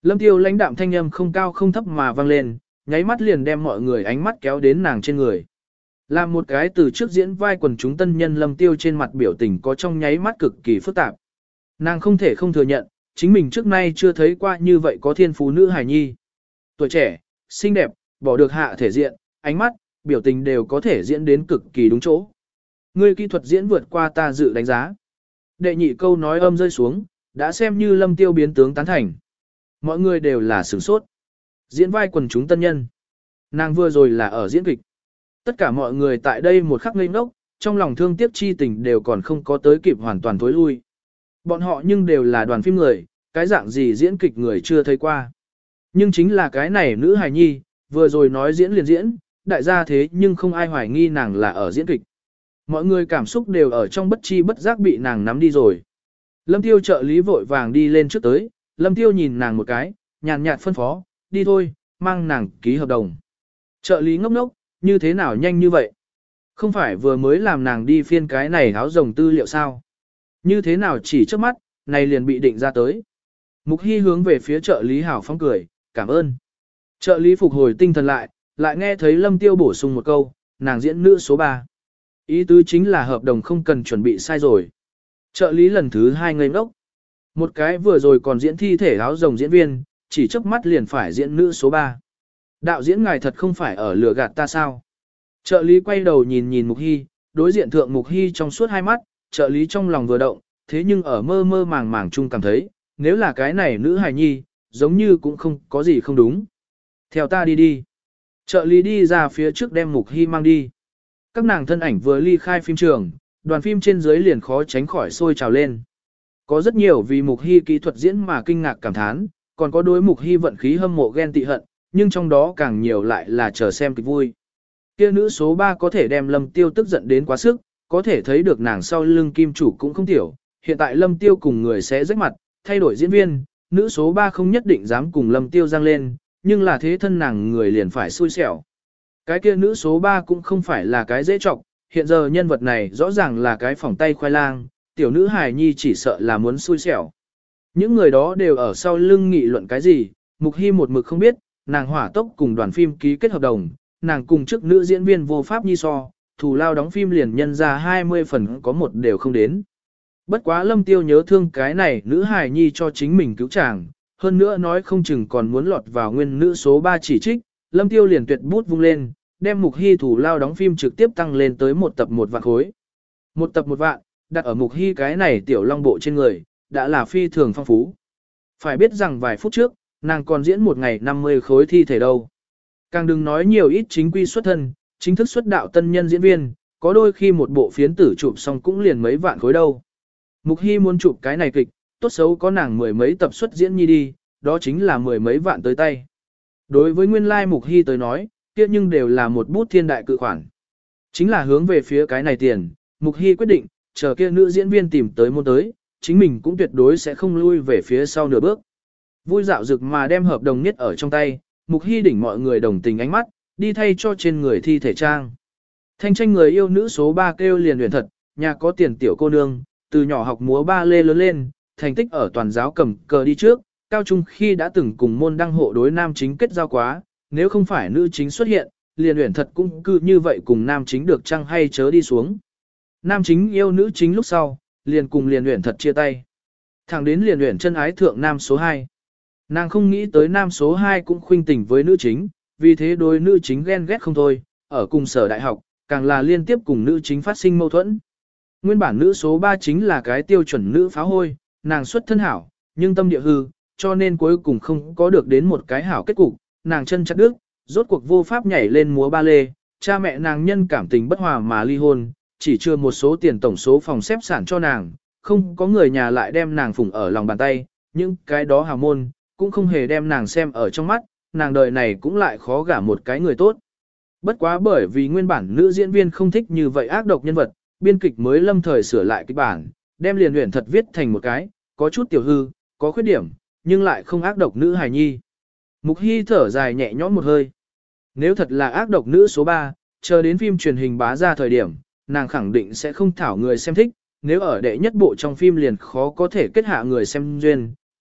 Lâm Tiêu lãnh đạm thanh âm không cao không thấp mà vang lên, nháy mắt liền đem mọi người ánh mắt kéo đến nàng trên người. Làm một cái từ trước diễn vai quần chúng tân nhân Lâm Tiêu trên mặt biểu tình có trong nháy mắt cực kỳ phức tạp. Nàng không thể không thừa nhận, chính mình trước nay chưa thấy qua như vậy có thiên phú nữ hài nhi. Tuổi trẻ, xinh đẹp, bỏ được hạ thể diện, ánh mắt, biểu tình đều có thể diễn đến cực kỳ đúng chỗ. Ngươi kỹ thuật diễn vượt qua ta dự đánh giá. Đệ nhị câu nói âm rơi xuống, đã xem như Lâm Tiêu biến tướng tán thành. Mọi người đều là sửng sốt. Diễn vai quần chúng tân nhân. Nàng vừa rồi là ở diễn kịch. Tất cả mọi người tại đây một khắc ngây ngốc, trong lòng thương tiếc chi tình đều còn không có tới kịp hoàn toàn tối lui. Bọn họ nhưng đều là đoàn phim người, cái dạng gì diễn kịch người chưa thấy qua. Nhưng chính là cái này nữ hài nhi, vừa rồi nói diễn liền diễn, đại gia thế nhưng không ai hoài nghi nàng là ở diễn kịch. Mọi người cảm xúc đều ở trong bất chi bất giác bị nàng nắm đi rồi. Lâm Tiêu trợ lý vội vàng đi lên trước tới, Lâm Tiêu nhìn nàng một cái, nhàn nhạt phân phó, đi thôi, mang nàng ký hợp đồng. Trợ lý ngốc ngốc, như thế nào nhanh như vậy? Không phải vừa mới làm nàng đi phiên cái này áo rồng tư liệu sao? Như thế nào chỉ trước mắt, này liền bị định ra tới. Mục Hy hướng về phía trợ lý hảo phóng cười, cảm ơn. Trợ lý phục hồi tinh thần lại, lại nghe thấy Lâm Tiêu bổ sung một câu, nàng diễn nữ số ba. Ý tứ chính là hợp đồng không cần chuẩn bị sai rồi. Trợ lý lần thứ hai ngây ngốc. Một cái vừa rồi còn diễn thi thể áo rồng diễn viên, chỉ chớp mắt liền phải diễn nữ số ba. Đạo diễn ngài thật không phải ở lừa gạt ta sao? Trợ lý quay đầu nhìn nhìn Mục Hy, đối diện thượng Mục Hy trong suốt hai mắt, trợ lý trong lòng vừa động, thế nhưng ở mơ mơ màng màng chung cảm thấy, nếu là cái này nữ hài nhi, giống như cũng không có gì không đúng. Theo ta đi đi. Trợ lý đi ra phía trước đem Mục Hy mang đi. Các nàng thân ảnh vừa ly khai phim trường, đoàn phim trên dưới liền khó tránh khỏi sôi trào lên. Có rất nhiều vì Mục Hy kỹ thuật diễn mà kinh ngạc cảm thán, còn có đối Mục Hy vận khí hâm mộ ghen tị hận, nhưng trong đó càng nhiều lại là chờ xem kịch vui. Kia nữ số ba có thể đem Lâm Tiêu tức giận đến quá sức, có thể thấy được nàng sau lưng kim chủ cũng không tiểu, hiện tại Lâm Tiêu cùng người sẽ rách mặt, thay đổi diễn viên, nữ số ba không nhất định dám cùng Lâm Tiêu giang lên, nhưng là thế thân nàng người liền phải xui xẻo. Cái kia nữ số ba cũng không phải là cái dễ trọng, hiện giờ nhân vật này rõ ràng là cái phỏng tay khoai lang, tiểu nữ hài nhi chỉ sợ là muốn xui xẻo. Những người đó đều ở sau lưng nghị luận cái gì, Mục Hy một mực không biết, nàng hỏa tốc cùng đoàn phim ký kết hợp đồng, nàng cùng trước nữ diễn viên vô pháp nhi so, thù lao đóng phim liền nhân ra hai mươi phần có một đều không đến. Bất quá Lâm Tiêu nhớ thương cái này nữ hài nhi cho chính mình cứu chàng, hơn nữa nói không chừng còn muốn lọt vào nguyên nữ số ba chỉ trích, Lâm Tiêu liền tuyệt bút vung lên, đem Mục Hy thù lao đóng phim trực tiếp tăng lên tới một tập một vạn khối. Một tập một vạn, đặt ở Mục Hy cái này tiểu long bộ trên người, đã là phi thường phong phú. Phải biết rằng vài phút trước, nàng còn diễn một ngày năm mươi khối thi thể đâu. Càng đừng nói nhiều ít chính quy xuất thân, chính thức xuất đạo tân nhân diễn viên, có đôi khi một bộ phiến tử chụp xong cũng liền mấy vạn khối đâu. Mục Hy muốn chụp cái này kịch, tốt xấu có nàng mười mấy tập xuất diễn nhi đi, đó chính là mười mấy vạn tới tay. Đối với nguyên lai like Mục Hy tới nói, kia nhưng đều là một bút thiên đại cự khoản. Chính là hướng về phía cái này tiền, Mục Hy quyết định, chờ kia nữ diễn viên tìm tới môn tới, chính mình cũng tuyệt đối sẽ không lui về phía sau nửa bước. Vui dạo dực mà đem hợp đồng niết ở trong tay, Mục Hy đỉnh mọi người đồng tình ánh mắt, đi thay cho trên người thi thể trang. Thanh tranh người yêu nữ số ba kêu liền luyện thật, nhà có tiền tiểu cô nương, từ nhỏ học múa ba lê lớn lên, thành tích ở toàn giáo cầm cờ đi trước, cao trung khi đã từng cùng môn đăng hộ đối nam chính kết giao quá, nếu không phải nữ chính xuất hiện, liền luyện thật cũng cứ như vậy cùng nam chính được chăng hay chớ đi xuống. Nam chính yêu nữ chính lúc sau, liền cùng liền luyện thật chia tay. Thẳng đến liền luyện chân ái thượng nam số hai. Nàng không nghĩ tới nam số hai cũng khuynh tình với nữ chính, vì thế đôi nữ chính ghen ghét không thôi, ở cùng sở đại học, càng là liên tiếp cùng nữ chính phát sinh mâu thuẫn. Nguyên bản nữ số ba chính là cái tiêu chuẩn nữ phá hôi, nàng xuất thân hảo, nhưng tâm địa hư, cho nên cuối cùng không có được đến một cái hảo kết cục, nàng chân chặt đứt, rốt cuộc vô pháp nhảy lên múa ba lê, cha mẹ nàng nhân cảm tình bất hòa mà ly hôn, chỉ chưa một số tiền tổng số phòng xếp sản cho nàng, không có người nhà lại đem nàng phụng ở lòng bàn tay, những cái đó hào môn, cũng không hề đem nàng xem ở trong mắt, nàng đời này cũng lại khó gả một cái người tốt. Bất quá bởi vì nguyên bản nữ diễn viên không thích như vậy ác độc nhân vật, biên kịch mới lâm thời sửa lại kịch bản, đem liền luyện thật viết thành một cái, có chút tiểu hư, có khuyết điểm, nhưng lại không ác độc nữ hài nhi. Mục Hy thở dài nhẹ nhõm một hơi. Nếu thật là ác độc nữ số ba, chờ đến phim truyền hình bá ra thời điểm, nàng khẳng định sẽ không thảo người xem thích, nếu ở đệ nhất bộ trong phim liền khó có thể kết hạ người xem duyên,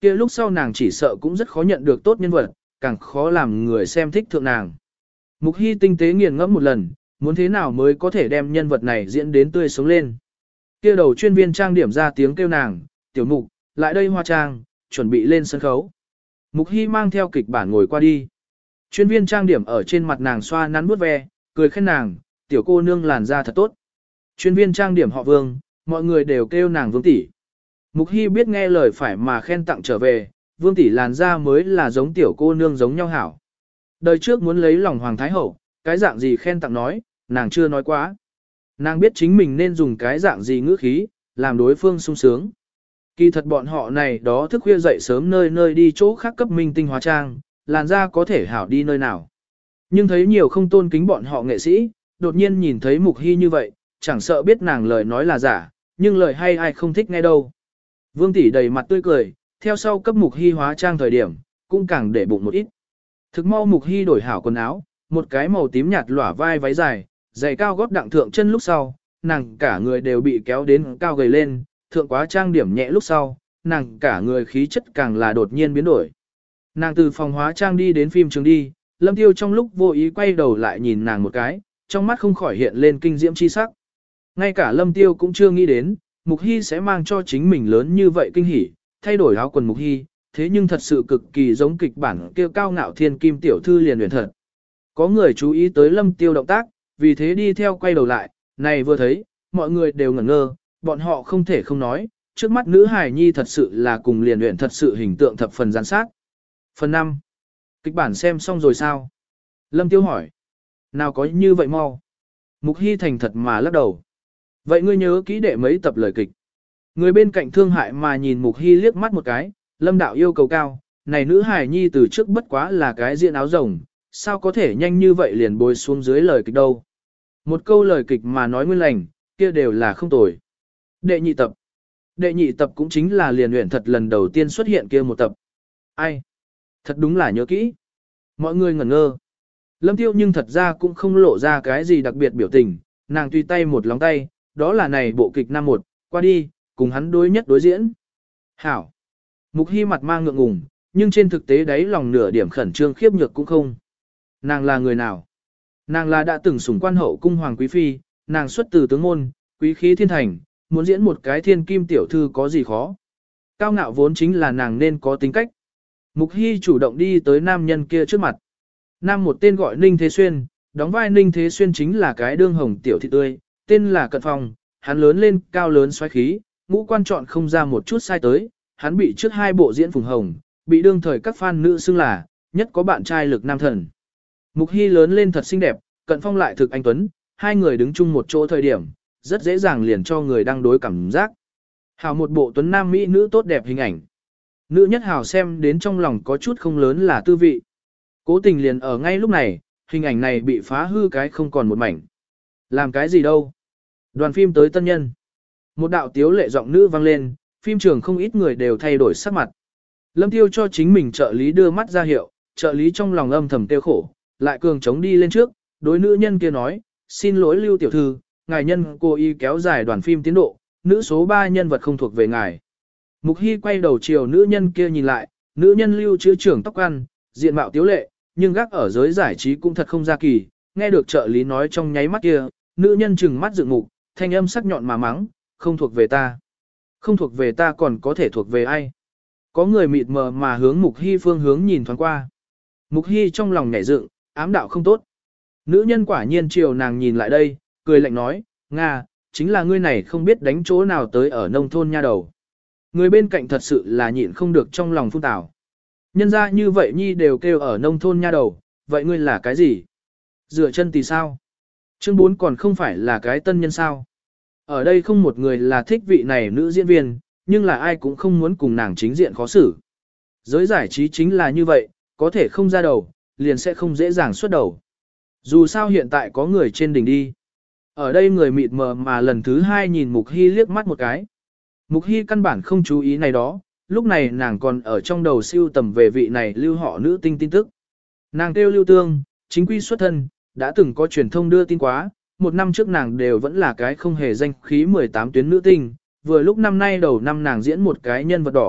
kia lúc sau nàng chỉ sợ cũng rất khó nhận được tốt nhân vật, càng khó làm người xem thích thượng nàng. Mục Hy tinh tế nghiền ngẫm một lần, muốn thế nào mới có thể đem nhân vật này diễn đến tươi sống lên. Kia đầu chuyên viên trang điểm ra tiếng kêu nàng, tiểu mục, lại đây hoa trang, chuẩn bị lên sân khấu. Mục Hy mang theo kịch bản ngồi qua đi. Chuyên viên trang điểm ở trên mặt nàng xoa nắn vuốt ve, cười khen nàng, tiểu cô nương làn da thật tốt. Chuyên viên trang điểm họ Vương, mọi người đều kêu nàng Vương tỷ. Mục Hy biết nghe lời phải mà khen tặng trở về, Vương tỷ làn da mới là giống tiểu cô nương giống nhau hảo. Đời trước muốn lấy lòng Hoàng Thái Hậu, cái dạng gì khen tặng nói, nàng chưa nói quá. Nàng biết chính mình nên dùng cái dạng gì ngữ khí, làm đối phương sung sướng. Kỳ thật bọn họ này đó thức khuya dậy sớm nơi nơi đi chỗ khác cấp minh tinh hóa trang, làn da có thể hảo đi nơi nào. Nhưng thấy nhiều không tôn kính bọn họ nghệ sĩ, đột nhiên nhìn thấy Mục Hy như vậy, chẳng sợ biết nàng lời nói là giả, nhưng lời hay ai không thích nghe đâu. Vương tỷ đầy mặt tươi cười, theo sau cấp Mục Hy hóa trang thời điểm, cũng càng để bụng một ít. Thực mau Mục Hy đổi hảo quần áo, một cái màu tím nhạt lỏa vai váy dài, giày cao gót đặng thượng chân lúc sau, nàng cả người đều bị kéo đến cao gầy lên, thượng quá trang điểm nhẹ lúc sau, nàng cả người khí chất càng là đột nhiên biến đổi. Nàng từ phòng hóa trang đi đến phim trường đi, Lâm Tiêu trong lúc vô ý quay đầu lại nhìn nàng một cái, trong mắt không khỏi hiện lên kinh diễm chi sắc. Ngay cả Lâm Tiêu cũng chưa nghĩ đến, Mục Hy sẽ mang cho chính mình lớn như vậy kinh hỉ, thay đổi áo quần Mục Hy, thế nhưng thật sự cực kỳ giống kịch bản kêu cao ngạo thiên kim tiểu thư liền huyền thật. Có người chú ý tới Lâm Tiêu động tác, vì thế đi theo quay đầu lại, này vừa thấy, mọi người đều ngẩn ngơ, bọn họ không thể không nói, trước mắt nữ hài nhi thật sự là cùng liền luyện thật sự hình tượng thập phần gián sát. Phần năm. Kịch bản xem xong rồi sao? Lâm Tiêu hỏi. Nào có như vậy mau? Mục Hy thành thật mà lắc đầu. Vậy ngươi nhớ kỹ đệ mấy tập lời kịch. Người bên cạnh thương hại mà nhìn Mục Hy liếc mắt một cái, Lâm đạo yêu cầu cao, này nữ hài nhi từ trước bất quá là cái diện áo rồng, sao có thể nhanh như vậy liền bồi xuống dưới lời kịch đâu. Một câu lời kịch mà nói nguyên lành, kia đều là không tồi. Đệ nhị tập. Đệ nhị tập cũng chính là liền luyện thật lần đầu tiên xuất hiện kia một tập. Ai? Thật đúng là nhớ kỹ. Mọi người ngẩn ngơ. Lâm Tiêu nhưng thật ra cũng không lộ ra cái gì đặc biệt biểu tình, nàng tùy tay một lóng tay, đó là này bộ kịch năm một, qua đi, cùng hắn đối nhất đối diễn. Hảo. Mục Hy mặt mang ngượng ngùng, nhưng trên thực tế đấy lòng nửa điểm khẩn trương khiếp nhược cũng không. Nàng là người nào? Nàng là đã từng sủng quan hậu cung hoàng quý phi, nàng xuất từ tướng môn, quý khí thiên thành, muốn diễn một cái thiên kim tiểu thư có gì khó. Cao ngạo vốn chính là nàng nên có tính cách. Mục Hy chủ động đi tới nam nhân kia trước mặt. Nam một tên gọi Ninh Thế Xuyên, đóng vai Ninh Thế Xuyên chính là cái đương hồng tiểu thị tươi, tên là Cận Phong, hắn lớn lên cao lớn xoáy khí, ngũ quan chọn không ra một chút sai tới, hắn bị trước hai bộ diễn phùng hồng, bị đương thời các fan nữ xưng là, nhất có bạn trai lực nam thần. Mục Hy lớn lên thật xinh đẹp, Cận Phong lại thực anh tuấn, hai người đứng chung một chỗ thời điểm, rất dễ dàng liền cho người đang đối cảm giác. Hào một bộ tuấn nam mỹ nữ tốt đẹp hình ảnh. Nữ nhất hào xem đến trong lòng có chút không lớn là tư vị. Cố tình liền ở ngay lúc này, hình ảnh này bị phá hư cái không còn một mảnh. Làm cái gì đâu? Đoàn phim tới tân nhân. Một đạo tiếu lệ giọng nữ vang lên, phim trường không ít người đều thay đổi sắc mặt. Lâm Tiêu cho chính mình trợ lý đưa mắt ra hiệu, trợ lý trong lòng âm thầm tiêu khổ, lại cường chống đi lên trước, đối nữ nhân kia nói, xin lỗi Lưu tiểu thư, ngài nhân cô y kéo dài đoàn phim tiến độ, nữ số ba nhân vật không thuộc về ngài. Mục Hy quay đầu chiều nữ nhân kia nhìn lại, nữ nhân Lưu chữa trưởng tóc ăn, diện mạo tiếu lệ, nhưng gác ở giới giải trí cũng thật không ra kỳ, nghe được trợ lý nói trong nháy mắt kia, nữ nhân trừng mắt dựng mục, thanh âm sắc nhọn mà mắng, không thuộc về ta. Không thuộc về ta còn có thể thuộc về ai? Có người mịt mờ mà hướng Mục Hy phương hướng nhìn thoáng qua. Mục Hy trong lòng nhảy dựng, ám đạo không tốt. Nữ nhân quả nhiên chiều nàng nhìn lại đây, cười lạnh nói, Nga, chính là ngươi này không biết đánh chỗ nào tới ở nông thôn nha đầu. Người bên cạnh thật sự là nhịn không được trong lòng phun tảo. Nhân ra như vậy nhi đều kêu ở nông thôn nha đầu, vậy ngươi là cái gì? Rửa chân thì sao? Chương bốn còn không phải là cái tân nhân sao? Ở đây không một người là thích vị này nữ diễn viên, nhưng là ai cũng không muốn cùng nàng chính diện khó xử. Giới giải trí chính là như vậy, có thể không ra đầu, liền sẽ không dễ dàng xuất đầu. Dù sao hiện tại có người trên đỉnh đi. Ở đây người mịt mờ mà lần thứ hai nhìn Mục Hy liếc mắt một cái. Mục Hy căn bản không chú ý này đó, lúc này nàng còn ở trong đầu siêu tầm về vị này lưu họ nữ tinh tin tức. Nàng kêu Lưu Tương, chính quy xuất thân, đã từng có truyền thông đưa tin quá, một năm trước nàng đều vẫn là cái không hề danh khí mười tám tuyến nữ tinh, vừa lúc năm nay đầu năm nàng diễn một cái nhân vật đỏ,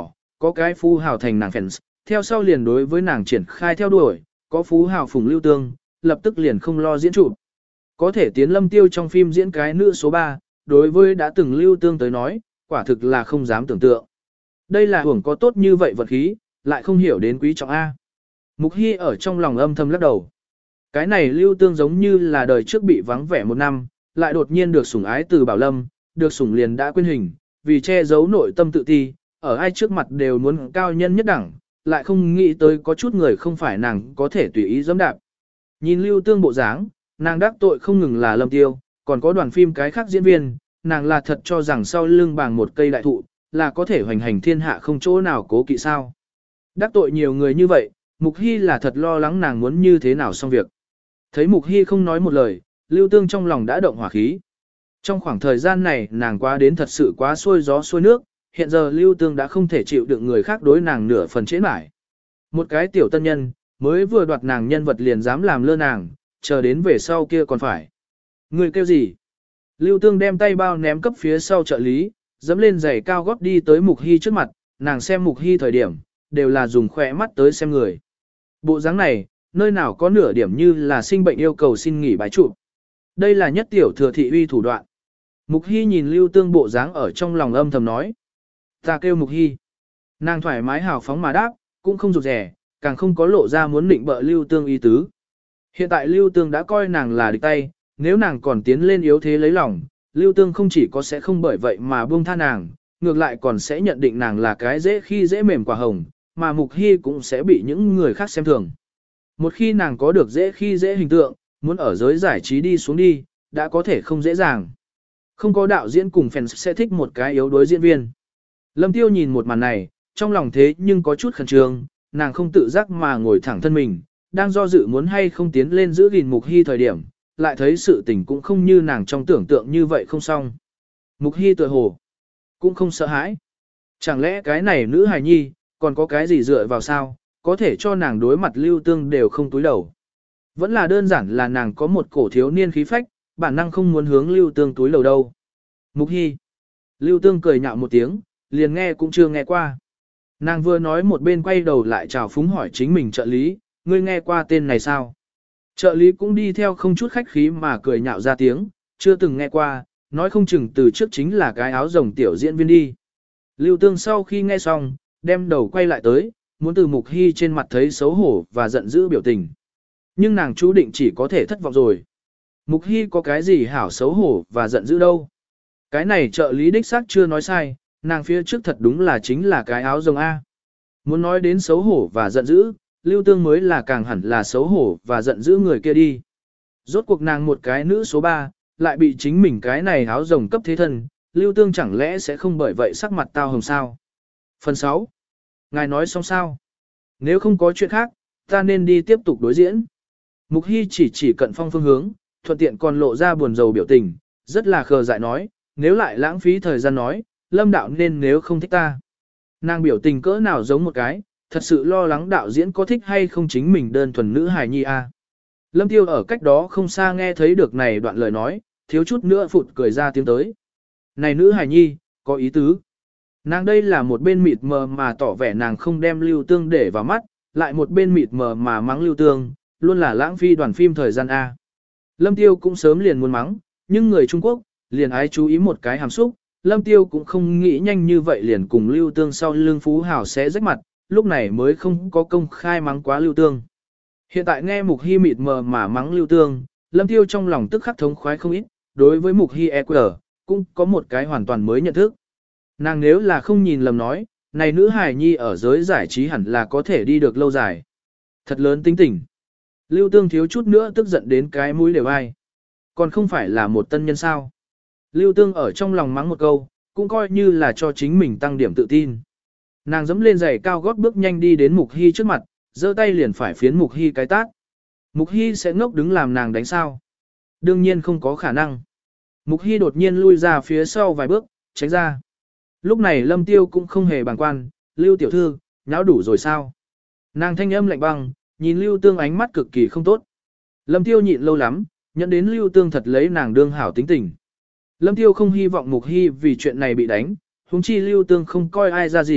có cái phú hào thành nàng fans, theo sau liền đối với nàng triển khai theo đuổi, có phú hào phùng lưu tương, lập tức liền không lo diễn trụ. Có thể tiến Lâm Tiêu trong phim diễn cái nữ số ba, đối với đã từng lưu tương tới nói, quả thực là không dám tưởng tượng. Đây là hưởng có tốt như vậy vật khí, lại không hiểu đến quý trọng A. Mục Hy ở trong lòng âm thầm lắc đầu. Cái này lưu tương giống như là đời trước bị vắng vẻ một năm, lại đột nhiên được sủng ái từ Bảo Lâm, được sủng liền đã quên hình, vì che giấu nội tâm tự ti, ở ai trước mặt đều muốn cao nhân nhất đẳng, lại không nghĩ tới có chút người không phải nàng có thể tùy ý dẫm đạp. Nhìn lưu tương bộ dáng, nàng đắc tội không ngừng là Lâm Tiêu, còn có đoàn phim cái khác diễn viên, nàng là thật cho rằng sau lưng bàng một cây đại thụ, là có thể hoành hành thiên hạ không chỗ nào cố kỵ sao. Đắc tội nhiều người như vậy, Mục Hy là thật lo lắng nàng muốn như thế nào xong việc. Thấy Mục Hy không nói một lời, lưu tương trong lòng đã động hỏa khí. Trong khoảng thời gian này nàng quá đến thật sự quá xuôi gió xuôi nước, hiện giờ lưu tương đã không thể chịu đựng người khác đối nàng nửa phần chế mãi. Một cái tiểu tân nhân, mới vừa đoạt nàng nhân vật liền dám làm lơ nàng, chờ đến về sau kia còn phải. Người kêu gì? Lưu tương đem tay bao ném cấp phía sau trợ lý, dẫm lên giày cao gót đi tới Mục Hy trước mặt, nàng xem Mục Hy thời điểm, đều là dùng khỏe mắt tới xem người. Bộ dáng này, nơi nào có nửa điểm như là sinh bệnh yêu cầu xin nghỉ bái trụ. Đây là nhất tiểu thừa thị uy thủ đoạn. Mục Hy nhìn lưu tương bộ dáng ở trong lòng âm thầm nói. Ta kêu Mục Hy. Nàng thoải mái hào phóng mà đáp, cũng không rụt rẻ, càng không có lộ ra muốn định bợ lưu tương ý tứ. Hiện tại lưu tương đã coi nàng là địch tay, nếu nàng còn tiến lên yếu thế lấy lòng, lưu tương không chỉ có sẽ không bởi vậy mà buông tha nàng, ngược lại còn sẽ nhận định nàng là cái dễ khi dễ mềm quả hồng, mà Mục Hy cũng sẽ bị những người khác xem thường. Một khi nàng có được dễ khi dễ hình tượng, muốn ở giới giải trí đi xuống đi, đã có thể không dễ dàng. Không có đạo diễn cùng fans sẽ thích một cái yếu đối diễn viên. Lâm Tiêu nhìn một màn này, trong lòng thế nhưng có chút khẩn trương, nàng không tự giác mà ngồi thẳng thân mình, đang do dự muốn hay không tiến lên giữ gìn Mục Hy thời điểm, lại thấy sự tình cũng không như nàng trong tưởng tượng như vậy không xong. Mục Hy tựa hồ, cũng không sợ hãi. Chẳng lẽ cái này nữ hài nhi, còn có cái gì dựa vào sao, có thể cho nàng đối mặt lưu tương đều không túi đầu. Vẫn là đơn giản là nàng có một cổ thiếu niên khí phách, bản năng không muốn hướng lưu tương túi đầu đâu. Mục Hy. Lưu tương cười nhạo một tiếng, liền nghe cũng chưa nghe qua. Nàng vừa nói một bên quay đầu lại chào phúng hỏi chính mình trợ lý, ngươi nghe qua tên này sao? Trợ lý cũng đi theo không chút khách khí mà cười nhạo ra tiếng, chưa từng nghe qua, nói không chừng từ trước chính là cái áo rồng tiểu diễn viên đi. Lưu tương sau khi nghe xong, đem đầu quay lại tới, muốn từ Mục Hy trên mặt thấy xấu hổ và giận dữ biểu tình. Nhưng nàng chú định chỉ có thể thất vọng rồi. Mục Hy có cái gì hảo xấu hổ và giận dữ đâu. Cái này trợ lý đích xác chưa nói sai, nàng phía trước thật đúng là chính là cái áo rồng A. Muốn nói đến xấu hổ và giận dữ, lưu tương mới là càng hẳn là xấu hổ và giận dữ người kia đi. Rốt cuộc nàng một cái nữ số ba, lại bị chính mình cái này áo rồng cấp thế thân, lưu tương chẳng lẽ sẽ không bởi vậy sắc mặt tao hồng sao. Phần sáu. Ngài nói xong sao? Nếu không có chuyện khác, ta nên đi tiếp tục đối diễn. Mục Hy chỉ chỉ cận phong phương hướng, thuận tiện còn lộ ra buồn rầu biểu tình, rất là khờ dại nói, nếu lại lãng phí thời gian nói, Lâm đạo nên nếu không thích ta. Nàng biểu tình cỡ nào giống một cái, thật sự lo lắng đạo diễn có thích hay không chính mình đơn thuần nữ hài nhi a. Lâm Tiêu ở cách đó không xa nghe thấy được này đoạn lời nói, thiếu chút nữa phụt cười ra tiếng tới. Này nữ hài nhi, có ý tứ. Nàng đây là một bên mịt mờ mà tỏ vẻ nàng không đem lưu tương để vào mắt, lại một bên mịt mờ mà mắng lưu tương, luôn là lãng phí đoàn phim thời gian A. Lâm Tiêu cũng sớm liền muốn mắng, nhưng người Trung Quốc, liền ái chú ý một cái hàm xúc, Lâm Tiêu cũng không nghĩ nhanh như vậy liền cùng lưu tương sau lưng phú hào sẽ rách mặt, lúc này mới không có công khai mắng quá lưu tương. Hiện tại nghe Mục Hy mịt mờ mà mắng lưu tương, Lâm Tiêu trong lòng tức khắc thống khoái không ít, đối với Mục Hy e quy rờ, cũng có một cái hoàn toàn mới nhận thức. Nàng nếu là không nhìn lầm nói, này nữ hài nhi ở giới giải trí hẳn là có thể đi được lâu dài. Thật lớn tính tình. Lưu tương thiếu chút nữa tức giận đến cái mũi đều ai. Còn không phải là một tân nhân sao. Lưu tương ở trong lòng mắng một câu, cũng coi như là cho chính mình tăng điểm tự tin. Nàng dẫm lên giày cao gót bước nhanh đi đến Mục Hy trước mặt, giơ tay liền phải phiến Mục Hy cái tát. Mục Hy sẽ ngốc đứng làm nàng đánh sao? Đương nhiên không có khả năng. Mục Hy đột nhiên lui ra phía sau vài bước, tránh ra. Lúc này Lâm Tiêu cũng không hề bàng quan, Lưu tiểu thư, nháo đủ rồi sao? Nàng thanh âm lạnh băng, nhìn Lưu Tương ánh mắt cực kỳ không tốt. Lâm Tiêu nhịn lâu lắm, nhận đến Lưu Tương thật lấy nàng đương hảo tính tình. Lâm Tiêu không hy vọng Mục Hy vì chuyện này bị đánh, huống chi Lưu Tương không coi ai ra gì,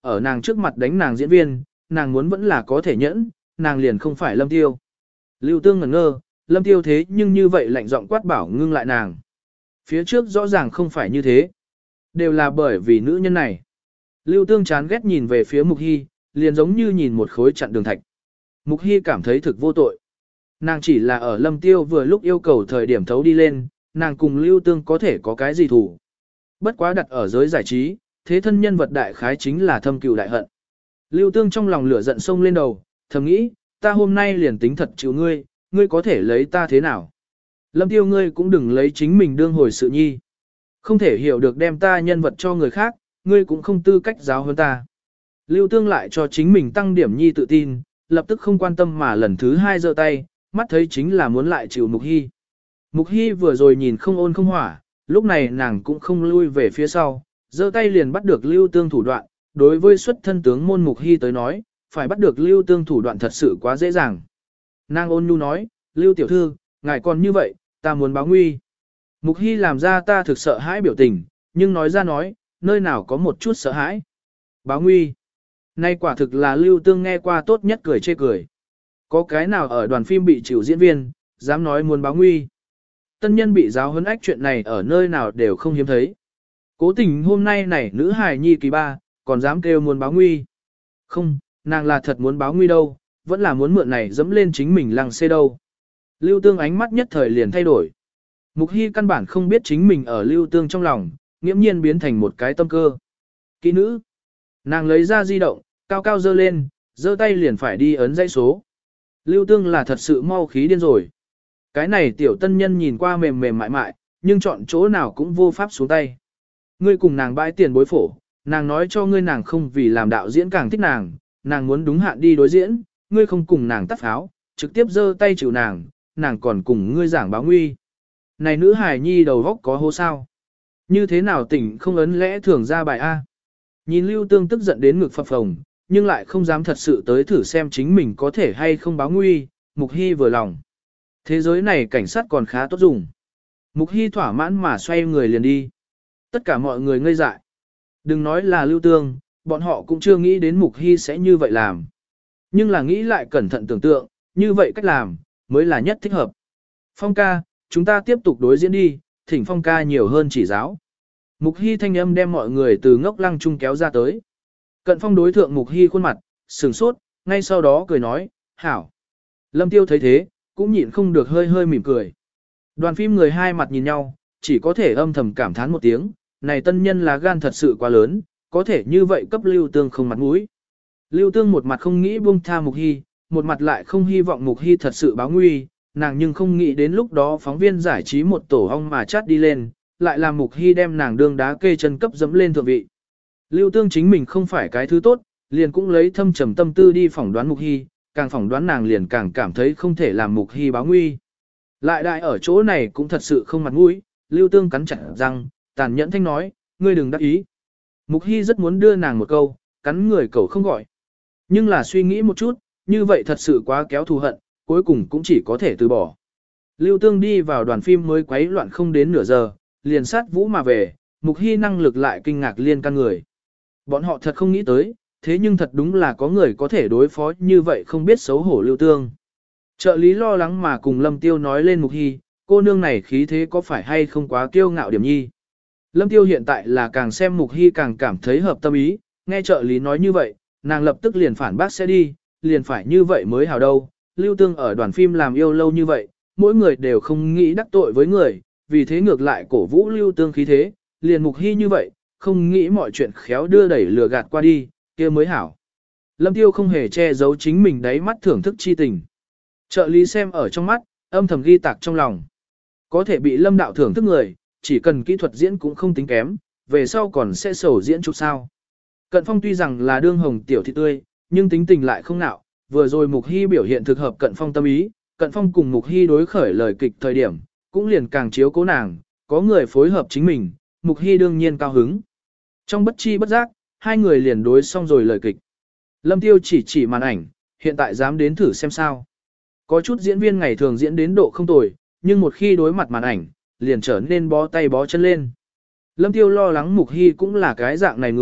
ở nàng trước mặt đánh nàng diễn viên, nàng muốn vẫn là có thể nhẫn, nàng liền không phải Lâm Tiêu. Lưu Tương ngẩn ngơ, Lâm Tiêu thế nhưng như vậy lạnh giọng quát bảo ngưng lại nàng. Phía trước rõ ràng không phải như thế. Đều là bởi vì nữ nhân này. Lưu Tương chán ghét nhìn về phía Mục Hy, liền giống như nhìn một khối chặn đường thạch. Mục Hy cảm thấy thực vô tội. Nàng chỉ là ở Lâm Tiêu vừa lúc yêu cầu thời điểm thấu đi lên, nàng cùng Lưu Tương có thể có cái gì thủ. Bất quá đặt ở giới giải trí, thế thân nhân vật đại khái chính là thâm cừu đại hận. Lưu Tương trong lòng lửa giận sông lên đầu, thầm nghĩ, ta hôm nay liền tính thật chịu ngươi, ngươi có thể lấy ta thế nào. Lâm Tiêu ngươi cũng đừng lấy chính mình đương hồi sự nhi. Không thể hiểu được đem ta nhân vật cho người khác, ngươi cũng không tư cách giáo hơn ta. Lưu Tương lại cho chính mình tăng điểm nhi tự tin, lập tức không quan tâm mà lần thứ hai giơ tay, mắt thấy chính là muốn lại chịu Mục Hy. Mục Hy vừa rồi nhìn không ôn không hỏa, lúc này nàng cũng không lui về phía sau, giơ tay liền bắt được Lưu Tương thủ đoạn, đối với xuất thân tướng môn Mục Hy tới nói, phải bắt được Lưu Tương thủ đoạn thật sự quá dễ dàng. Nàng ôn nhu nói, Lưu tiểu thư, ngài còn như vậy, ta muốn báo nguy. Mục Hy làm ra ta thực sợ hãi biểu tình, nhưng nói ra nói, nơi nào có một chút sợ hãi. Báo nguy. Nay quả thực là Lưu Tương nghe qua tốt nhất cười chê cười. Có cái nào ở đoàn phim bị chịu diễn viên, dám nói muốn báo nguy. Tân nhân bị giáo huấn ách chuyện này ở nơi nào đều không hiếm thấy. Cố tình hôm nay này nữ hài nhi kỳ ba, còn dám kêu muốn báo nguy. Không, nàng là thật muốn báo nguy đâu, vẫn là muốn mượn này dẫm lên chính mình lăng xê đâu. Lưu Tương ánh mắt nhất thời liền thay đổi. Mục Hy căn bản không biết chính mình ở Lưu Tương trong lòng, nghiễm nhiên biến thành một cái tâm cơ. Kỹ nữ. Nàng lấy ra di động, cao cao dơ lên, dơ tay liền phải đi ấn dãy số. Lưu Tương là thật sự mau khí điên rồi. Cái này tiểu tân nhân nhìn qua mềm mềm mại mại, nhưng chọn chỗ nào cũng vô pháp xuống tay. Ngươi cùng nàng bãi tiền bối phổ, nàng nói cho ngươi nàng không vì làm đạo diễn càng thích nàng, nàng muốn đúng hạn đi đối diễn, ngươi không cùng nàng tắt pháo, trực tiếp giơ tay chịu nàng, nàng còn cùng ngươi giảng báo nguy. Này nữ hài nhi đầu góc có hố sao? Như thế nào tỉnh không ấn lẽ thường ra bài A? Nhìn Lưu Tương tức giận đến ngực phập phồng, nhưng lại không dám thật sự tới thử xem chính mình có thể hay không báo nguy, Mục Hy vừa lòng. Thế giới này cảnh sát còn khá tốt dùng. Mục Hy thỏa mãn mà xoay người liền đi. Tất cả mọi người ngây dại. Đừng nói là Lưu Tương, bọn họ cũng chưa nghĩ đến Mục Hy sẽ như vậy làm. Nhưng là nghĩ lại cẩn thận tưởng tượng, như vậy cách làm, mới là nhất thích hợp. Phong ca, chúng ta tiếp tục đối diễn đi, thỉnh Phong ca nhiều hơn chỉ giáo. Mục Hy thanh âm đem mọi người từ ngốc lăng chung kéo ra tới. Cận Phong đối thượng Mục Hy khuôn mặt, sửng sốt, ngay sau đó cười nói, hảo. Lâm Tiêu thấy thế, cũng nhịn không được hơi hơi mỉm cười. Đoàn phim người hai mặt nhìn nhau, chỉ có thể âm thầm cảm thán một tiếng, này tân nhân là gan thật sự quá lớn, có thể như vậy cấp Lưu Tương không mặt mũi. Lưu Tương một mặt không nghĩ buông tha Mục Hy, một mặt lại không hy vọng Mục Hy thật sự báo nguy, nàng nhưng không nghĩ đến lúc đó phóng viên giải trí một tổ ong mà chát đi lên, lại làm Mục Hy đem nàng đương đá kê chân cấp dẫm lên thượng vị. Lưu Tương chính mình không phải cái thứ tốt, liền cũng lấy thâm trầm tâm tư đi phỏng đoán Mục Hy, càng phỏng đoán nàng liền càng cảm thấy không thể làm Mục Hy báo nguy. Lại đại ở chỗ này cũng thật sự không mặt mũi, Lưu Tương cắn chặt răng, tàn nhẫn thanh nói, ngươi đừng đắc ý. Mục Hy rất muốn đưa nàng một câu, cắn người cậu không gọi. Nhưng là suy nghĩ một chút, như vậy thật sự quá kéo thù hận, cuối cùng cũng chỉ có thể từ bỏ. Lưu Tương đi vào đoàn phim mới quấy loạn không đến nửa giờ, liền sát vũ mà về, Mục Hy năng lực lại kinh ngạc liên căn người. Bọn họ thật không nghĩ tới, thế nhưng thật đúng là có người có thể đối phó như vậy không biết xấu hổ Lưu Tương. Trợ lý lo lắng mà cùng Lâm Tiêu nói lên Mục Hy, cô nương này khí thế có phải hay không quá kiêu ngạo điểm nhi. Lâm Tiêu hiện tại là càng xem Mục Hy càng cảm thấy hợp tâm ý, nghe trợ lý nói như vậy, nàng lập tức liền phản bác sẽ đi, liền phải như vậy mới hào đâu. Lưu Tương ở đoàn phim làm yêu lâu như vậy, mỗi người đều không nghĩ đắc tội với người, vì thế ngược lại cổ vũ Lưu Tương khí thế, liền Mục Hy như vậy, không nghĩ mọi chuyện khéo đưa đẩy lừa gạt qua đi, kia mới hảo. Lâm Tiêu không hề che giấu chính mình đáy mắt thưởng thức chi tình. Trợ lý xem ở trong mắt, âm thầm ghi tạc trong lòng. Có thể bị Lâm đạo thưởng thức người, chỉ cần kỹ thuật diễn cũng không tính kém, về sau còn sẽ sầu diễn chụp sao. Cận Phong tuy rằng là đương hồng tiểu thị tươi, nhưng tính tình lại không nạo, vừa rồi Mục Hy biểu hiện thực hợp Cận Phong tâm ý, Cận Phong cùng Mục Hy đối khởi lời kịch thời điểm, cũng liền càng chiếu cố nàng, có người phối hợp chính mình, Mục Hy đương nhiên cao hứng. Trong bất chi bất giác, hai người liền đối xong rồi lời kịch. Lâm Tiêu chỉ chỉ màn ảnh, hiện tại dám đến thử xem sao. Có chút diễn viên ngày thường diễn đến độ không tồi, nhưng một khi đối mặt màn ảnh, liền trở nên bó tay bó chân lên. Lâm Tiêu lo lắng Mục Hy cũng là cái dạng này người,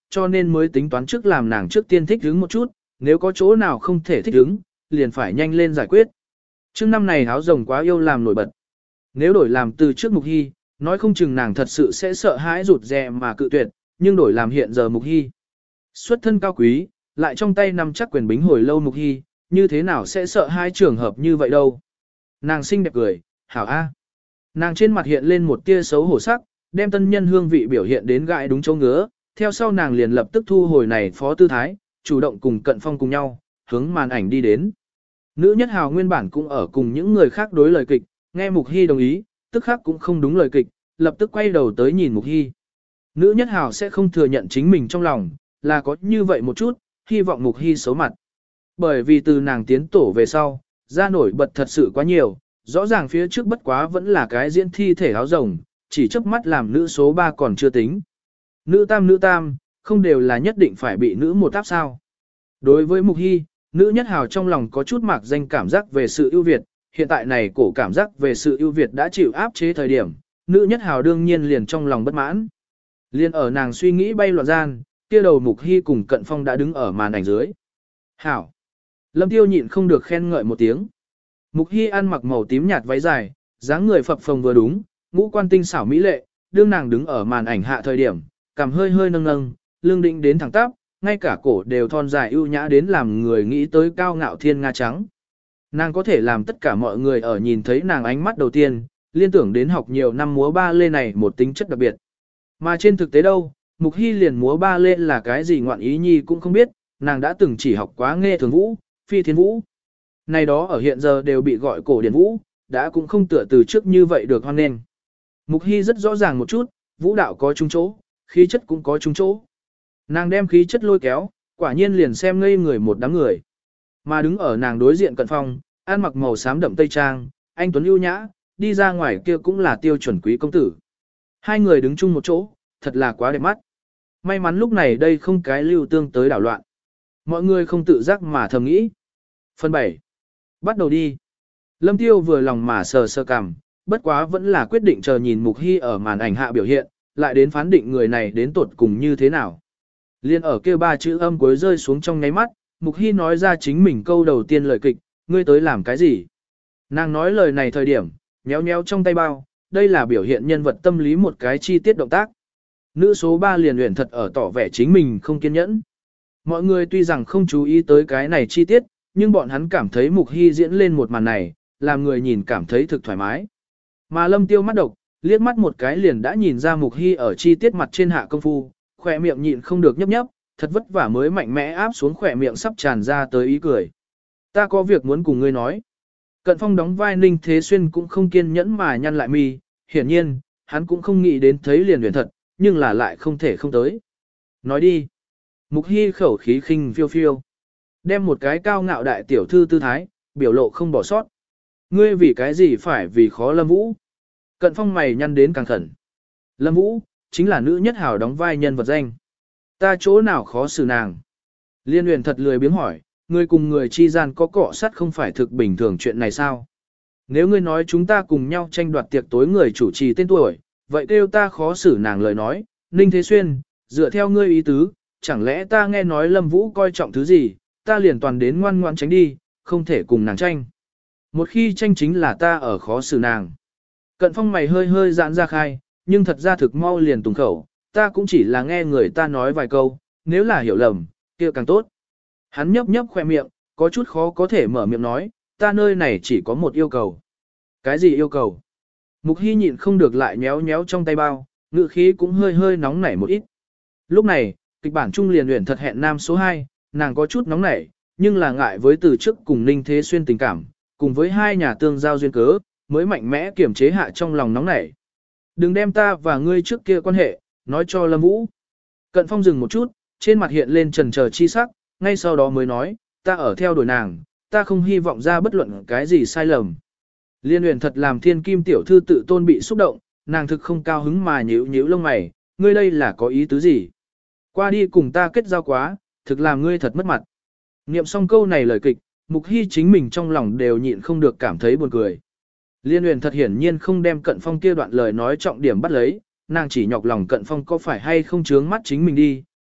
cho nên mới tính toán trước làm nàng trước tiên thích ứng một chút, nếu có chỗ nào không thể thích ứng, liền phải nhanh lên giải quyết. Chương năm này háo rồng quá yêu làm nổi bật. Nếu đổi làm từ trước Mục Hy, nói không chừng nàng thật sự sẽ sợ hãi rụt rè mà cự tuyệt, nhưng đổi làm hiện giờ Mục Hy. Xuất thân cao quý, lại trong tay nắm chắc quyền bính hồi lâu Mục Hy, như thế nào sẽ sợ hai trường hợp như vậy đâu. Nàng xinh đẹp cười, hảo a. Nàng trên mặt hiện lên một tia xấu hổ sắc, đem tân nhân hương vị biểu hiện đến gãi đúng chỗ ngứa, theo sau nàng liền lập tức thu hồi này phó tư thái, chủ động cùng Cận Phong cùng nhau, hướng màn ảnh đi đến. Nữ nhất hào nguyên bản cũng ở cùng những người khác đối lời kịch, nghe Mục Hy đồng ý, tức khác cũng không đúng lời kịch, lập tức quay đầu tới nhìn Mục Hy. Nữ nhất hào sẽ không thừa nhận chính mình trong lòng, là có như vậy một chút, hy vọng Mục Hy xấu mặt. Bởi vì từ nàng tiến tổ về sau, ra nổi bật thật sự quá nhiều, rõ ràng phía trước bất quá vẫn là cái diễn thi thể áo rồng, chỉ chớp mắt làm nữ số ba còn chưa tính. Nữ tam nữ tam, không đều là nhất định phải bị nữ một áp sao. Đối với Mục Hy, nữ nhất hào trong lòng có chút mạc danh cảm giác về sự ưu việt, hiện tại này cổ cảm giác về sự ưu việt đã chịu áp chế thời điểm, nữ nhất hào đương nhiên liền trong lòng bất mãn. Liên ở nàng suy nghĩ bay loạn gian, kia đầu Mục Hy cùng Cận Phong đã đứng ở màn ảnh dưới. Hảo! Lâm Tiêu nhịn không được khen ngợi một tiếng. Mục Hy ăn mặc màu tím nhạt váy dài, dáng người phập phồng vừa đúng, ngũ quan tinh xảo mỹ lệ, đương nàng đứng ở màn ảnh hạ thời điểm, cằm hơi hơi nâng nâng, lưng định đến thẳng tắp, ngay cả cổ đều thon dài ưu nhã đến làm người nghĩ tới cao ngạo thiên nga trắng. Nàng có thể làm tất cả mọi người ở nhìn thấy nàng ánh mắt đầu tiên, liên tưởng đến học nhiều năm múa ba lê này một tính chất đặc biệt. Mà trên thực tế đâu, Mục Hy liền múa ba lê là cái gì ngoạn ý nhi cũng không biết, nàng đã từng chỉ học quá nghe thường vũ, phi thiên vũ. Này đó ở hiện giờ đều bị gọi cổ điển vũ, đã cũng không tựa từ trước như vậy được hoan nghênh. Mục Hy rất rõ ràng một chút, vũ đạo có chung chỗ, khí chất cũng có chung chỗ. Nàng đem khí chất lôi kéo, quả nhiên liền xem ngây người một đám người. Mà đứng ở nàng đối diện Cận Phong, ăn mặc màu xám đậm tây trang, anh tuấn ưu nhã, đi ra ngoài kia cũng là tiêu chuẩn quý công tử. Hai người đứng chung một chỗ, thật là quá đẹp mắt. May mắn lúc này đây không cái lưu tương tới đảo loạn. Mọi người không tự giác mà thầm nghĩ. Phần bảy. Bắt đầu đi. Lâm Tiêu vừa lòng mà sờ sờ cằm, bất quá vẫn là quyết định chờ nhìn Mục Hy ở màn ảnh hạ biểu hiện, lại đến phán định người này đến tột cùng như thế nào. Liên ở kia ba chữ âm cuối rơi xuống trong nháy mắt, Mục Hy nói ra chính mình câu đầu tiên lời kịch, ngươi tới làm cái gì? Nàng nói lời này thời điểm, nhéo nhéo trong tay bao, đây là biểu hiện nhân vật tâm lý một cái chi tiết động tác. Nữ số ba liền luyện thật ở tỏ vẻ chính mình không kiên nhẫn. Mọi người tuy rằng không chú ý tới cái này chi tiết, nhưng bọn hắn cảm thấy Mục Hy diễn lên một màn này, làm người nhìn cảm thấy thực thoải mái. Mà Lâm Tiêu mắt độc, liếc mắt một cái liền đã nhìn ra Mục Hy ở chi tiết mặt trên hạ công phu, khỏe miệng nhịn không được nhấp nhấp, thật vất vả mới mạnh mẽ áp xuống khỏe miệng sắp tràn ra tới ý cười. Ta có việc muốn cùng ngươi nói. Cận Phong đóng vai Ninh Thế Xuyên cũng không kiên nhẫn mà nhăn lại mi, hiển nhiên, hắn cũng không nghĩ đến thấy liền luyện thật, nhưng là lại không thể không tới. Nói đi. Mục Hy khẩu khí khinh phiêu phiêu. Đem một cái cao ngạo đại tiểu thư tư thái, biểu lộ không bỏ sót. Ngươi vì cái gì phải vì khó Lâm Vũ? Cận Phong mày nhăn đến càng khẩn. Lâm Vũ, chính là nữ nhất hào đóng vai nhân vật danh. Ta chỗ nào khó xử nàng? Liên huyền thật lười biếng hỏi, ngươi cùng người chi gian có cọ sát không phải thực bình thường chuyện này sao? Nếu ngươi nói chúng ta cùng nhau tranh đoạt tiệc tối người chủ trì tên tuổi, vậy kêu ta khó xử nàng lời nói, Ninh Thế Xuyên, dựa theo ngươi ý tứ, chẳng lẽ ta nghe nói Lâm Vũ coi trọng thứ gì, ta liền toàn đến ngoan ngoan tránh đi, không thể cùng nàng tranh. Một khi tranh chính là ta ở khó xử nàng. Cận Phong mày hơi hơi giãn ra khai, nhưng thật ra thực mau liền tùng khẩu, ta cũng chỉ là nghe người ta nói vài câu, nếu là hiểu lầm, kia càng tốt. Hắn nhấp nhấp khoe miệng, có chút khó có thể mở miệng nói, ta nơi này chỉ có một yêu cầu. Cái gì yêu cầu? Mục Hy nhịn không được lại nhéo nhéo trong tay bao, ngữ khí cũng hơi hơi nóng nảy một ít. Lúc này, kịch bản trung liền luyện thật hẹn nam số hai, nàng có chút nóng nảy, nhưng là ngại với từ trước cùng Ninh Thế Xuyên tình cảm, cùng với hai nhà tương giao duyên cớ, mới mạnh mẽ kiểm chế hạ trong lòng nóng nảy. Đừng đem ta và ngươi trước kia quan hệ, nói cho Lâm Vũ. Cận Phong dừng một chút, trên mặt hiện lên trần chờ chi sắc, ngay sau đó mới nói, ta ở theo đuổi nàng, ta không hy vọng ra bất luận cái gì sai lầm. Liên huyền thật làm thiên kim tiểu thư tự tôn bị xúc động, nàng thực không cao hứng mà nhíu nhíu lông mày, ngươi đây là có ý tứ gì? Qua đi cùng ta kết giao quá, thực làm ngươi thật mất mặt. Niệm xong câu này lời kịch, Mục Hy chính mình trong lòng đều nhịn không được cảm thấy buồn cười. Liên huyền thật hiển nhiên không đem Cận Phong kia đoạn lời nói trọng điểm bắt lấy, nàng chỉ nhọc lòng Cận Phong có phải hay không chướng mắt chính mình đi,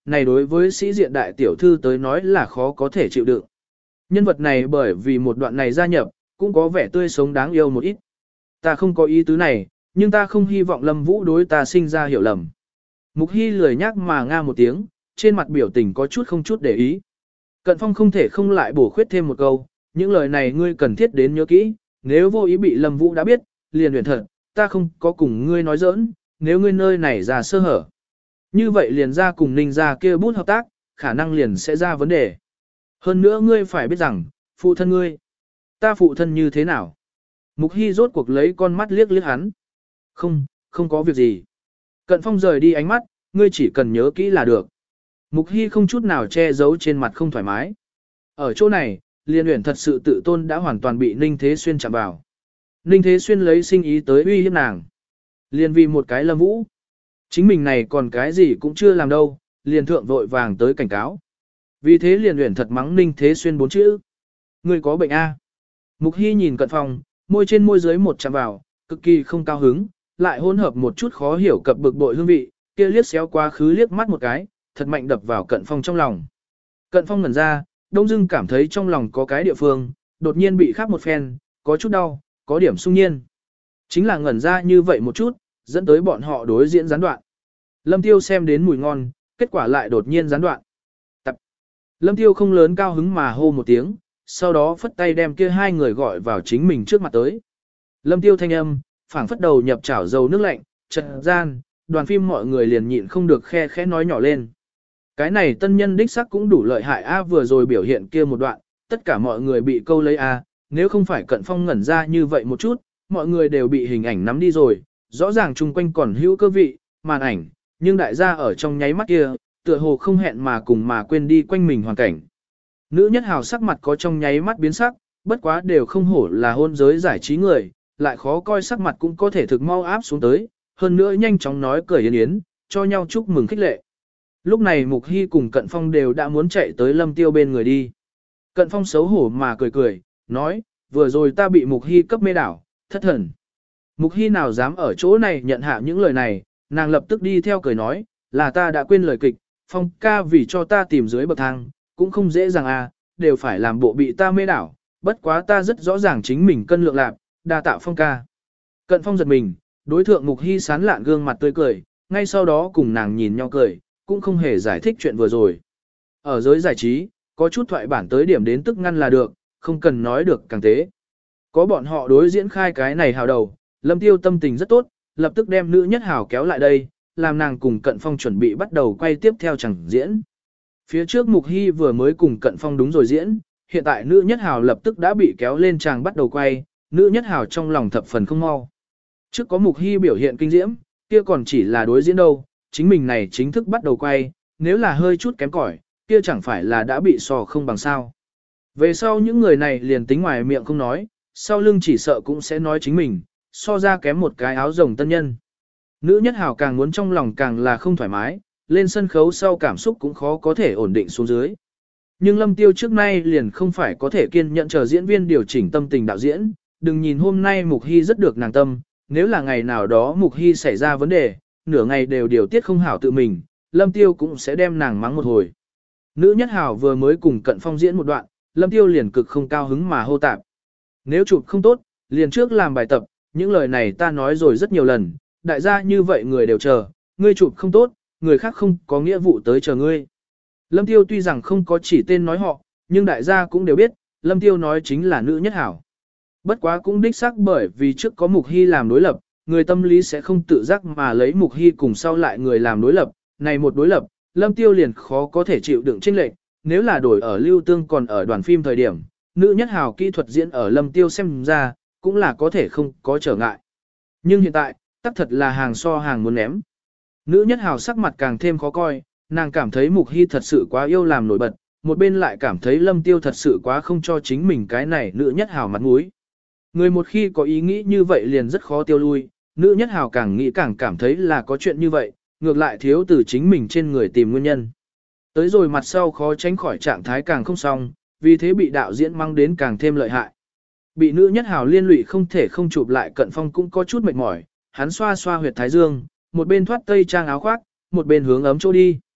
này đối với sĩ diện đại tiểu thư tới nói là khó có thể chịu đựng. Nhân vật này bởi vì một đoạn này gia nhập, cũng có vẻ tươi sống đáng yêu một ít. Ta không có ý tứ này, nhưng ta không hy vọng Lâm Vũ đối ta sinh ra hiểu lầm. Mục Hy lười nhắc mà nga một tiếng, trên mặt biểu tình có chút không chút để ý. Cận Phong không thể không lại bổ khuyết thêm một câu, những lời này ngươi cần thiết đến nhớ kỹ, nếu vô ý bị Lâm Vũ đã biết, liền luyện thật, ta không có cùng ngươi nói giỡn, nếu ngươi nơi này ra sơ hở. Như vậy liền ra cùng Ninh ra kia bút hợp tác, khả năng liền sẽ ra vấn đề. Hơn nữa ngươi phải biết rằng, phụ thân ngươi, ta phụ thân như thế nào? Mục Hy rốt cuộc lấy con mắt liếc liếc hắn. Không, không có việc gì. Cận Phong rời đi ánh mắt, ngươi chỉ cần nhớ kỹ là được. Mục Hy không chút nào che giấu trên mặt không thoải mái. Ở chỗ này, Liên Uyển thật sự tự tôn đã hoàn toàn bị Ninh Thế Xuyên chạm vào. Ninh Thế Xuyên lấy sinh ý tới uy hiếp nàng. Liên vì một cái Lâm Vũ. Chính mình này còn cái gì cũng chưa làm đâu, liền thượng vội vàng tới cảnh cáo. Vì thế Liên Uyển thật mắng Ninh Thế Xuyên bốn chữ. Ngươi có bệnh A. Mục Hy nhìn Cận Phong, môi trên môi dưới một chạm vào, cực kỳ không cao hứng, lại hỗn hợp một chút khó hiểu cập bực bội hương vị, kia liếc xéo quá khứ liếc mắt một cái, thật mạnh đập vào Cận Phong trong lòng. Cận Phong ngẩn ra, đông dưng cảm thấy trong lòng có cái địa phương, đột nhiên bị khắp một phen, có chút đau, có điểm sung nhiên. Chính là ngẩn ra như vậy một chút, dẫn tới bọn họ đối diễn gián đoạn. Lâm Tiêu xem đến mùi ngon, kết quả lại đột nhiên gián đoạn. Tập. Lâm Tiêu không lớn cao hứng mà hô một tiếng, sau đó phất tay đem kia hai người gọi vào chính mình trước mặt tới. Lâm Tiêu thanh âm, phảng phất đầu nhập chảo dầu nước lạnh, chợt gian, đoàn phim mọi người liền nhịn không được khe khẽ nói nhỏ lên. Cái này tân nhân đích sắc cũng đủ lợi hại a, vừa rồi biểu hiện kia một đoạn, tất cả mọi người bị câu lấy a, nếu không phải Cận Phong ngẩn ra như vậy một chút, mọi người đều bị hình ảnh nắm đi rồi, rõ ràng chung quanh còn hữu cơ vị, màn ảnh, nhưng đại gia ở trong nháy mắt kia, tựa hồ không hẹn mà cùng mà quên đi quanh mình hoàn cảnh. Nữ nhất hào sắc mặt có trong nháy mắt biến sắc, bất quá đều không hổ là hôn giới giải trí người, lại khó coi sắc mặt cũng có thể thực mau áp xuống tới, hơn nữa nhanh chóng nói cười yến yến, cho nhau chúc mừng khích lệ. Lúc này Mục Hy cùng Cận Phong đều đã muốn chạy tới Lâm Tiêu bên người đi. Cận Phong xấu hổ mà cười cười, nói, vừa rồi ta bị Mục Hy cấp mê đảo, thất thần. Mục Hy nào dám ở chỗ này nhận hạ những lời này, nàng lập tức đi theo cười nói, là ta đã quên lời kịch, Phong ca vì cho ta tìm dưới bậc thang, cũng không dễ dàng à, đều phải làm bộ bị ta mê đảo, bất quá ta rất rõ ràng chính mình cân lượng lạc, đa tạo Phong ca. Cận Phong giật mình, đối thượng Mục Hy sán lạn gương mặt tươi cười, ngay sau đó cùng nàng nhìn nhau cười, cũng không hề giải thích chuyện vừa rồi. Ở giới giải trí, có chút thoại bản tới điểm đến tức ngăn là được, không cần nói được càng tế. Có bọn họ đối diễn khai cái này hào đầu, Lâm Tiêu tâm tình rất tốt, lập tức đem nữ nhất hào kéo lại đây, làm nàng cùng Cận Phong chuẩn bị bắt đầu quay tiếp theo chẳng diễn. Phía trước Mục Hy vừa mới cùng Cận Phong đúng rồi diễn, hiện tại nữ nhất hào lập tức đã bị kéo lên chàng bắt đầu quay, nữ nhất hào trong lòng thập phần không mau. Trước có Mục Hy biểu hiện kinh diễm, kia còn chỉ là đối diễn đâu, chính mình này chính thức bắt đầu quay, nếu là hơi chút kém cỏi, kia chẳng phải là đã bị sò không bằng sao. Về sau những người này liền tính ngoài miệng không nói, sau lưng chỉ sợ cũng sẽ nói chính mình, so ra kém một cái áo rồng tân nhân. Nữ nhất hào càng muốn trong lòng càng là không thoải mái, lên sân khấu sau cảm xúc cũng khó có thể ổn định xuống dưới. Nhưng Lâm Tiêu trước nay liền không phải có thể kiên nhẫn chờ diễn viên điều chỉnh tâm tình đạo diễn, đừng nhìn hôm nay Mục Hy rất được nàng tâm, nếu là ngày nào đó Mục Hy xảy ra vấn đề, nửa ngày đều điều tiết không hảo tự mình, Lâm Tiêu cũng sẽ đem nàng mắng một hồi. Nữ nhất hào vừa mới cùng Cận Phong diễn một đoạn, Lâm Tiêu liền cực không cao hứng mà hô tạp. Nếu chụp không tốt, liền trước làm bài tập, những lời này ta nói rồi rất nhiều lần, đại gia như vậy người đều chờ, ngươi chụp không tốt, người khác không có nghĩa vụ tới chờ ngươi. Lâm Tiêu tuy rằng không có chỉ tên nói họ, nhưng đại gia cũng đều biết, Lâm Tiêu nói chính là nữ nhất hảo. Bất quá cũng đích xác bởi vì trước có Mục Hy làm đối lập, người tâm lý sẽ không tự giác mà lấy Mục Hy cùng sau lại người làm đối lập, này một đối lập, Lâm Tiêu liền khó có thể chịu đựng chênh lệch, nếu là đổi ở Lưu Tương còn ở đoàn phim thời điểm, nữ nhất hào kỹ thuật diễn ở Lâm Tiêu xem ra, cũng là có thể không có trở ngại. Nhưng hiện tại, tất thật là hàng so hàng muốn ném. Nữ nhất hào sắc mặt càng thêm khó coi, nàng cảm thấy Mục Hy thật sự quá yêu làm nổi bật, một bên lại cảm thấy Lâm Tiêu thật sự quá không cho chính mình cái này nữ nhất hào mặt mũi. Người một khi có ý nghĩ như vậy liền rất khó tiêu lui, nữ nhất hào càng nghĩ càng cảm thấy là có chuyện như vậy, ngược lại thiếu từ chính mình trên người tìm nguyên nhân. Tới rồi mặt sau khó tránh khỏi trạng thái càng không xong, vì thế bị đạo diễn mang đến càng thêm lợi hại. Bị nữ nhất hào liên lụy không thể không chụp lại Cận Phong cũng có chút mệt mỏi, hắn xoa xoa huyệt thái dương, một bên thoát tây trang áo khoác, một bên hướng ấm chỗ đi.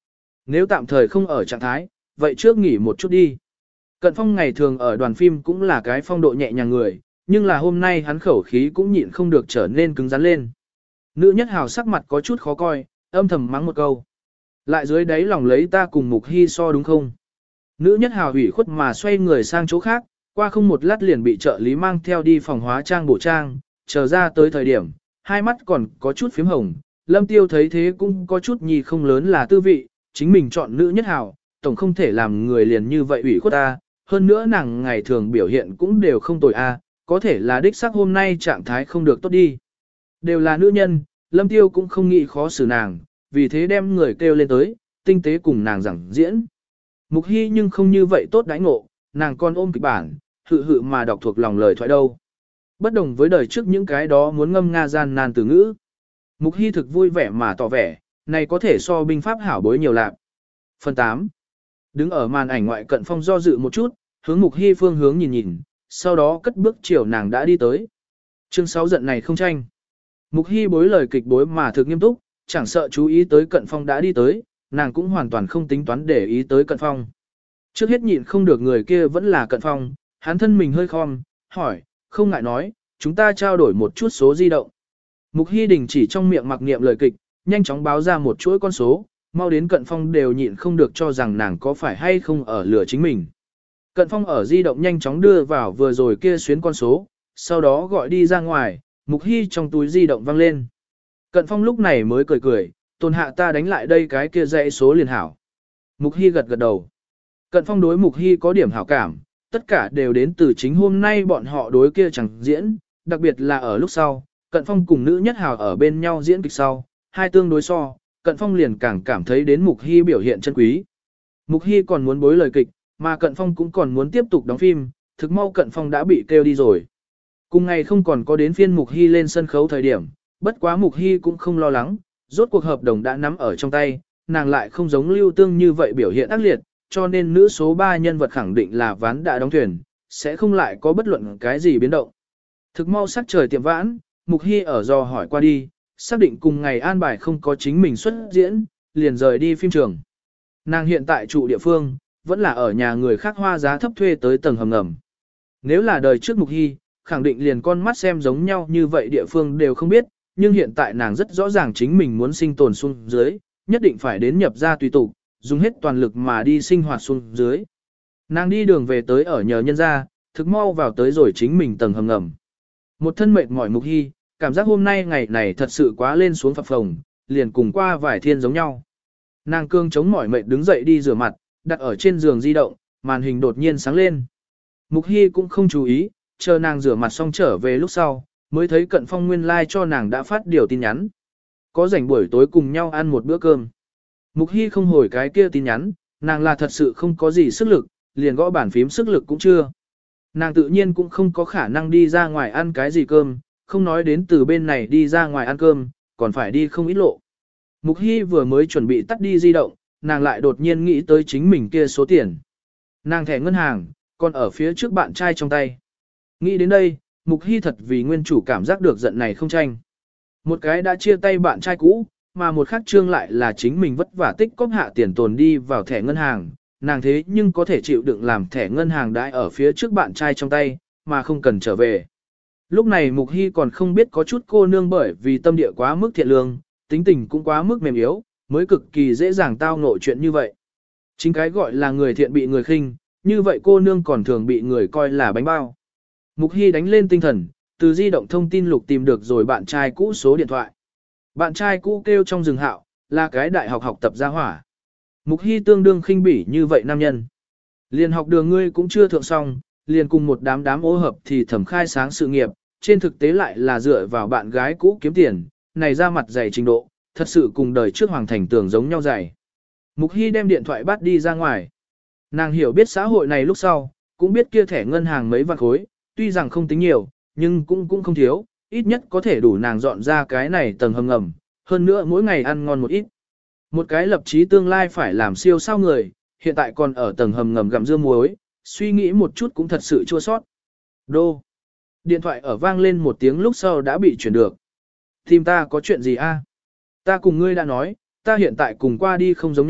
Nếu tạm thời không ở trạng thái, vậy trước nghỉ một chút đi. Cận Phong ngày thường ở đoàn phim cũng là cái phong độ nhẹ nhàng người, nhưng là hôm nay hắn khẩu khí cũng nhịn không được trở nên cứng rắn lên. Nữ nhất hào sắc mặt có chút khó coi, âm thầm mắng một câu. Lại dưới đáy lòng lấy ta cùng Mục Hy so đúng không? Nữ nhất hào hủy khuất mà xoay người sang chỗ khác, qua không một lát liền bị trợ lý mang theo đi phòng hóa trang bổ trang, chờ ra tới thời điểm, hai mắt còn có chút phím hồng. Lâm Tiêu thấy thế cũng có chút nhì không lớn là tư vị, chính mình chọn nữ nhất hào, tổng không thể làm người liền như vậy ủy khuất ta, hơn nữa nàng ngày thường biểu hiện cũng đều không tồi a, có thể là đích xác hôm nay trạng thái không được tốt đi. Đều là nữ nhân, Lâm Tiêu cũng không nghĩ khó xử nàng, vì thế đem người kêu lên tới, tinh tế cùng nàng giảng diễn. Mục Hy nhưng không như vậy tốt đãi ngộ, nàng còn ôm kịch bản, hự hự mà đọc thuộc lòng lời thoại đâu. Bất đồng với đời trước những cái đó muốn ngâm nga gian nan từ ngữ. Mục Hy thực vui vẻ mà tỏ vẻ, này có thể so binh pháp hảo bối nhiều lạc. Phần tám. Đứng ở màn ảnh ngoại Cận Phong do dự một chút, hướng Mục Hy phương hướng nhìn nhìn, sau đó cất bước chiều nàng đã đi tới. Chương sáu giận này không tranh. Mục Hy bối lời kịch bối mà thực nghiêm túc, chẳng sợ chú ý tới Cận Phong đã đi tới, nàng cũng hoàn toàn không tính toán để ý tới Cận Phong. Trước hết nhịn không được người kia vẫn là Cận Phong, hắn thân mình hơi khom, hỏi, không ngại nói, chúng ta trao đổi một chút số di động. Mục Hy đình chỉ trong miệng mặc niệm lời kịch, nhanh chóng báo ra một chuỗi con số, mau đến Cận Phong đều nhịn không được cho rằng nàng có phải hay không ở lừa chính mình. Cận Phong ở di động nhanh chóng đưa vào vừa rồi kia xuyến con số, sau đó gọi đi ra ngoài, Mục Hy trong túi di động vang lên. Cận Phong lúc này mới cười cười, tồn hạ ta đánh lại đây cái kia dãy số liền hảo. Mục Hy gật gật đầu. Cận Phong đối Mục Hy có điểm hảo cảm, tất cả đều đến từ chính hôm nay bọn họ đối kia chẳng diễn, đặc biệt là ở lúc sau, Cận Phong cùng nữ nhất hào ở bên nhau diễn kịch sau, hai tương đối so, Cận Phong liền càng cảm thấy đến Mục Hy biểu hiện chân quý. Mục Hy còn muốn bối lời kịch, mà Cận Phong cũng còn muốn tiếp tục đóng phim, thực mau Cận Phong đã bị kêu đi rồi. Cùng ngày không còn có đến phiên Mục Hy lên sân khấu thời điểm, bất quá Mục Hy cũng không lo lắng, rốt cuộc hợp đồng đã nắm ở trong tay, nàng lại không giống Lưu Tương như vậy biểu hiện ác liệt, cho nên nữ số ba nhân vật khẳng định là ván đã đóng thuyền, sẽ không lại có bất luận cái gì biến động. Thực mau sắc trời tiệm vãn, Mục Hy ở dò hỏi qua đi, xác định cùng ngày an bài không có chính mình xuất diễn, liền rời đi phim trường. Nàng hiện tại trụ địa phương, vẫn là ở nhà người khác hoa giá thấp thuê tới tầng hầm ngầm. Nếu là đời trước Mục Hy, khẳng định liền con mắt xem giống nhau như vậy địa phương đều không biết, nhưng hiện tại nàng rất rõ ràng chính mình muốn sinh tồn xuống dưới, nhất định phải đến nhập ra tùy tục, dùng hết toàn lực mà đi sinh hoạt xuống dưới. Nàng đi đường về tới ở nhờ nhân ra, thực mau vào tới rồi chính mình tầng hầm ngầm. Một thân mệt mỏi Mục Hy, cảm giác hôm nay ngày này thật sự quá lên xuống phập phồng, liền cùng qua vài thiên giống nhau. Nàng cương chống mỏi mệt đứng dậy đi rửa mặt, đặt ở trên giường di động, màn hình đột nhiên sáng lên. Mục Hy cũng không chú ý, chờ nàng rửa mặt xong trở về lúc sau, mới thấy Cận Phong nguyên lai like cho nàng đã phát điều tin nhắn. Có rảnh buổi tối cùng nhau ăn một bữa cơm. Mục Hy không hồi cái kia tin nhắn, nàng là thật sự không có gì sức lực, liền gõ bàn phím sức lực cũng chưa. Nàng tự nhiên cũng không có khả năng đi ra ngoài ăn cái gì cơm, không nói đến từ bên này đi ra ngoài ăn cơm, còn phải đi không ít lộ. Mục Hy vừa mới chuẩn bị tắt đi di động, nàng lại đột nhiên nghĩ tới chính mình kia số tiền. Nàng thẻ ngân hàng, còn ở phía trước bạn trai trong tay. Nghĩ đến đây, Mục Hy thật vì nguyên chủ cảm giác được giận này không tranh. Một cái đã chia tay bạn trai cũ, mà một khác trương lại là chính mình vất vả tích cóp hạ tiền tồn đi vào thẻ ngân hàng, nàng thế nhưng có thể chịu đựng làm thẻ ngân hàng đãi ở phía trước bạn trai trong tay, mà không cần trở về. Lúc này Mục Hy còn không biết có chút cô nương bởi vì tâm địa quá mức thiện lương, tính tình cũng quá mức mềm yếu, mới cực kỳ dễ dàng tao ngộ chuyện như vậy. Chính cái gọi là người thiện bị người khinh, như vậy cô nương còn thường bị người coi là bánh bao. Mục Hy đánh lên tinh thần, từ di động thông tin lục tìm được rồi bạn trai cũ số điện thoại. Bạn trai cũ kêu trong rừng hạo, là cái đại học học tập gia hỏa. Mục Hy tương đương khinh bỉ như vậy nam nhân. Liền học đường ngươi cũng chưa thượng xong, liền cùng một đám đám ô hợp thì thẩm khai sáng sự nghiệp, trên thực tế lại là dựa vào bạn gái cũ kiếm tiền, này ra mặt dày trình độ, thật sự cùng đời trước Hoàng Thành Tường giống nhau dày. Mục Hy đem điện thoại bắt đi ra ngoài. Nàng hiểu biết xã hội này lúc sau, cũng biết kia thẻ ngân hàng mấy vạn khối, tuy rằng không tính nhiều, nhưng cũng cũng không thiếu, ít nhất có thể đủ nàng dọn ra cái này tầng hầm ngầm, hơn nữa mỗi ngày ăn ngon một ít. Một cái lập chí tương lai phải làm siêu sao người, hiện tại còn ở tầng hầm ngầm gặm dưa muối, suy nghĩ một chút cũng thật sự chua sót. Đô. Điện thoại ở vang lên một tiếng lúc sau đã bị chuyển được. Tìm ta có chuyện gì a? Ta cùng ngươi đã nói, ta hiện tại cùng qua đi không giống nhau,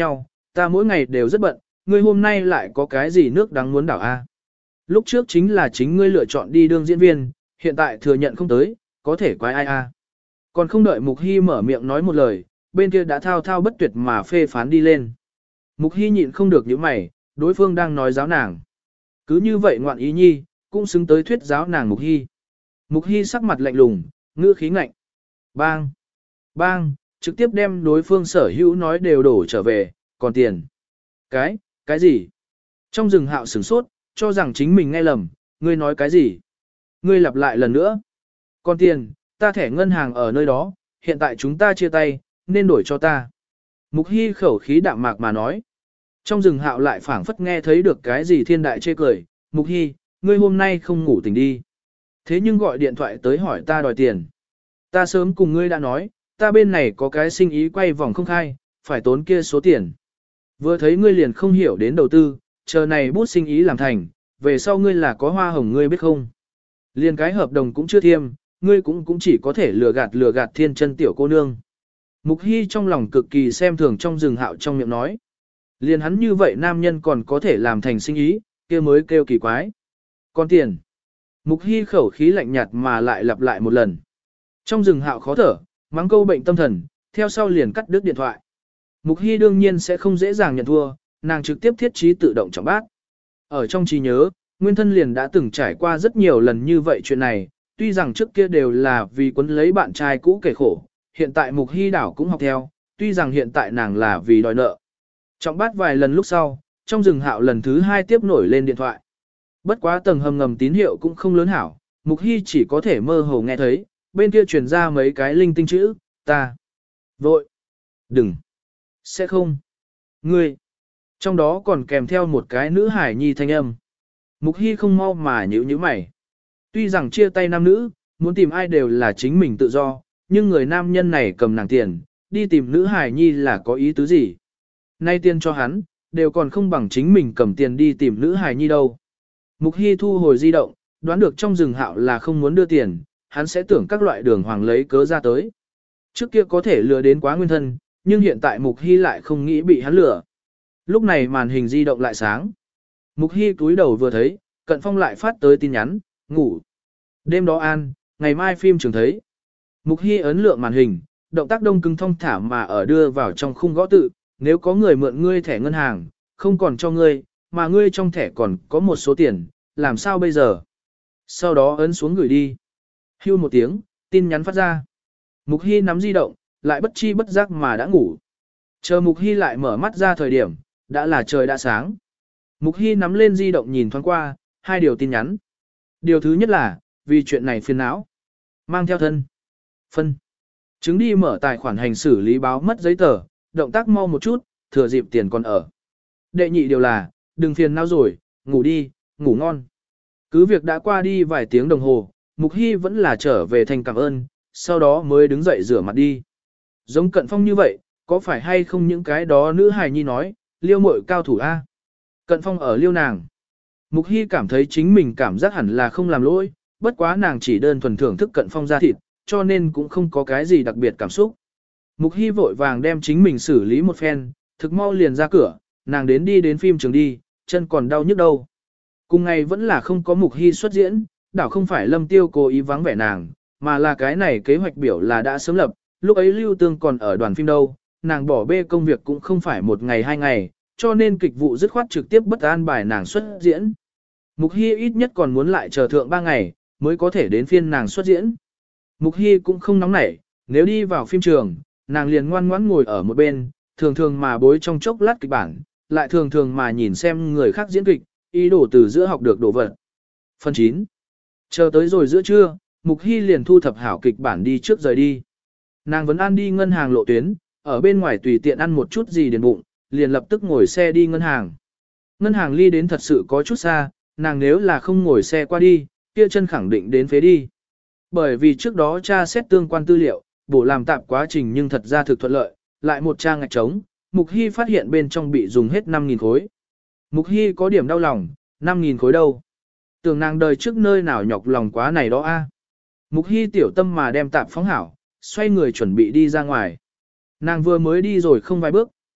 ta mỗi ngày đều rất bận, ngươi hôm nay lại có cái gì nước đáng muốn đảo a? Lúc trước chính là chính ngươi lựa chọn đi đương diễn viên, hiện tại thừa nhận không tới, có thể quái ai a? Còn không đợi Mục Hy mở miệng nói một lời, bên kia đã thao thao bất tuyệt mà phê phán đi lên. Mục Hy nhịn không được những mày, đối phương đang nói giáo nàng. Cứ như vậy ngoạn ý nhi, cũng xứng tới thuyết giáo nàng Mục Hy. Mục Hy sắc mặt lạnh lùng, ngữ khí ngạnh. Bang! Bang! Trực tiếp đem đối phương sở hữu nói đều đổ trở về, còn tiền. Cái, cái gì? Trong rừng Hạo sửng sốt, cho rằng chính mình nghe lầm, ngươi nói cái gì? Ngươi lặp lại lần nữa. Còn tiền, ta thẻ ngân hàng ở nơi đó, hiện tại chúng ta chia tay, nên đổi cho ta. Mục Hy khẩu khí đạm mạc mà nói. Trong rừng Hạo lại phảng phất nghe thấy được cái gì thiên đại chê cười. Mục Hy, ngươi hôm nay không ngủ tỉnh đi. Thế nhưng gọi điện thoại tới hỏi ta đòi tiền. Ta sớm cùng ngươi đã nói, ta bên này có cái sinh ý quay vòng không khai, phải tốn kia số tiền. Vừa thấy ngươi liền không hiểu đến đầu tư, chờ này bút sinh ý làm thành, về sau ngươi là có hoa hồng ngươi biết không. Liền cái hợp đồng cũng chưa thiêm, ngươi cũng cũng chỉ có thể lừa gạt lừa gạt thiên chân tiểu cô nương. Mục Hy trong lòng cực kỳ xem thường trong rừng Hạo trong miệng nói. Liền hắn như vậy nam nhân còn có thể làm thành sinh ý, kia mới kêu kỳ quái. Còn tiền. Mục Hy khẩu khí lạnh nhạt mà lại lặp lại một lần. Trong rừng Hạo khó thở, mắng câu bệnh tâm thần, theo sau liền cắt đứt điện thoại. Mục Hy đương nhiên sẽ không dễ dàng nhận thua, nàng trực tiếp thiết trí tự động trọng bát. Ở trong trí nhớ, nguyên thân liền đã từng trải qua rất nhiều lần như vậy chuyện này, tuy rằng trước kia đều là vì quấn lấy bạn trai cũ kể khổ, hiện tại Mục Hy đảo cũng học theo, tuy rằng hiện tại nàng là vì đòi nợ. Trọng bát vài lần lúc sau, trong rừng Hạo lần thứ hai tiếp nổi lên điện thoại. Bất quá tầng hầm ngầm tín hiệu cũng không lớn hảo, Mục Hy chỉ có thể mơ hồ nghe thấy, bên kia truyền ra mấy cái linh tinh chữ, ta, vội, đừng, sẽ không, ngươi. Trong đó còn kèm theo một cái nữ hải nhi thanh âm. Mục Hy không mau mà nhíu nhíu mày. Tuy rằng chia tay nam nữ, muốn tìm ai đều là chính mình tự do, nhưng người nam nhân này cầm nàng tiền, đi tìm nữ hải nhi là có ý tứ gì? Nay tiền cho hắn, đều còn không bằng chính mình cầm tiền đi tìm nữ hải nhi đâu. Mục Hy thu hồi di động, đoán được trong rừng Hạo là không muốn đưa tiền, hắn sẽ tưởng các loại đường hoàng lấy cớ ra tới. Trước kia có thể lừa đến quá nguyên thân, nhưng hiện tại Mục Hy lại không nghĩ bị hắn lừa. Lúc này màn hình di động lại sáng. Mục Hy cúi đầu vừa thấy, Cận Phong lại phát tới tin nhắn, ngủ. Đêm đó an, ngày mai phim trường thấy. Mục Hy ấn lượng màn hình, động tác đông cứng thong thả mà ở đưa vào trong khung gõ tự, nếu có người mượn ngươi thẻ ngân hàng, không còn cho ngươi, mà ngươi trong thẻ còn có một số tiền, làm sao bây giờ? Sau đó ấn xuống gửi đi. Hưu một tiếng, tin nhắn phát ra. Mục Hy nắm di động, lại bất chi bất giác mà đã ngủ. Chờ Mục Hy lại mở mắt ra thời điểm, đã là trời đã sáng. Mục Hy nắm lên di động nhìn thoáng qua, hai điều tin nhắn. Điều thứ nhất là, vì chuyện này phiền não. Mang theo thân. Phân. Chứng đi mở tài khoản hành xử lý báo mất giấy tờ, động tác mau một chút, thừa dịp tiền còn ở. Đệ nhị điều là, đừng phiền não rồi, ngủ đi, ngủ ngon. Cứ việc đã qua đi vài tiếng đồng hồ, Mục Hy vẫn là trở về thành cảm ơn, sau đó mới đứng dậy rửa mặt đi. Giống Cận Phong như vậy, có phải hay không những cái đó nữ hài nhi nói, liêu muội cao thủ A. Cận Phong ở liêu nàng. Mục Hy cảm thấy chính mình cảm giác hẳn là không làm lỗi, bất quá nàng chỉ đơn thuần thưởng thức Cận Phong ra thịt, cho nên cũng không có cái gì đặc biệt cảm xúc. Mục Hy vội vàng đem chính mình xử lý một phen, thực mau liền ra cửa, nàng đến đi đến phim trường đi, chân còn đau nhức đâu. Cùng ngày vẫn là không có Mục Hy xuất diễn, đảo không phải Lâm Tiêu cố ý vắng vẻ nàng, mà là cái này kế hoạch biểu là đã sớm lập, lúc ấy Lưu Tương còn ở đoàn phim đâu, nàng bỏ bê công việc cũng không phải một ngày hai ngày, cho nên kịch vụ dứt khoát trực tiếp bất an bài nàng xuất diễn. Mục Hy ít nhất còn muốn lại chờ thượng ba ngày, mới có thể đến phiên nàng xuất diễn. Mục Hy cũng không nóng nảy, nếu đi vào phim trường, nàng liền ngoan ngoãn ngồi ở một bên, thường thường mà bối trong chốc lát kịch bản, lại thường thường mà nhìn xem người khác diễn kịch, ý đồ từ giữa học được đồ vật. Phần chín. Chờ tới rồi giữa trưa, Mục Hy liền thu thập hảo kịch bản đi trước rời đi. Nàng vẫn ăn đi ngân hàng lộ tuyến, ở bên ngoài tùy tiện ăn một chút gì điền bụng, liền lập tức ngồi xe đi ngân hàng. Ngân hàng ly đến thật sự có chút xa, nàng nếu là không ngồi xe qua đi, kia chân khẳng định đến phế đi. Bởi vì trước đó tra xét tương quan tư liệu, bổ làm tạp quá trình nhưng thật ra thực thuận lợi, lại một trang ngạch trống, Mục Hy phát hiện bên trong bị dùng hết năm nghìn khối. Mục Hy có điểm đau lòng, năm nghìn khối đâu. Tưởng nàng đời trước nơi nào nhọc lòng quá này đó a. Mục Hy tiểu tâm mà đem tạp phóng hảo, xoay người chuẩn bị đi ra ngoài. Nàng vừa mới đi rồi không vài bước,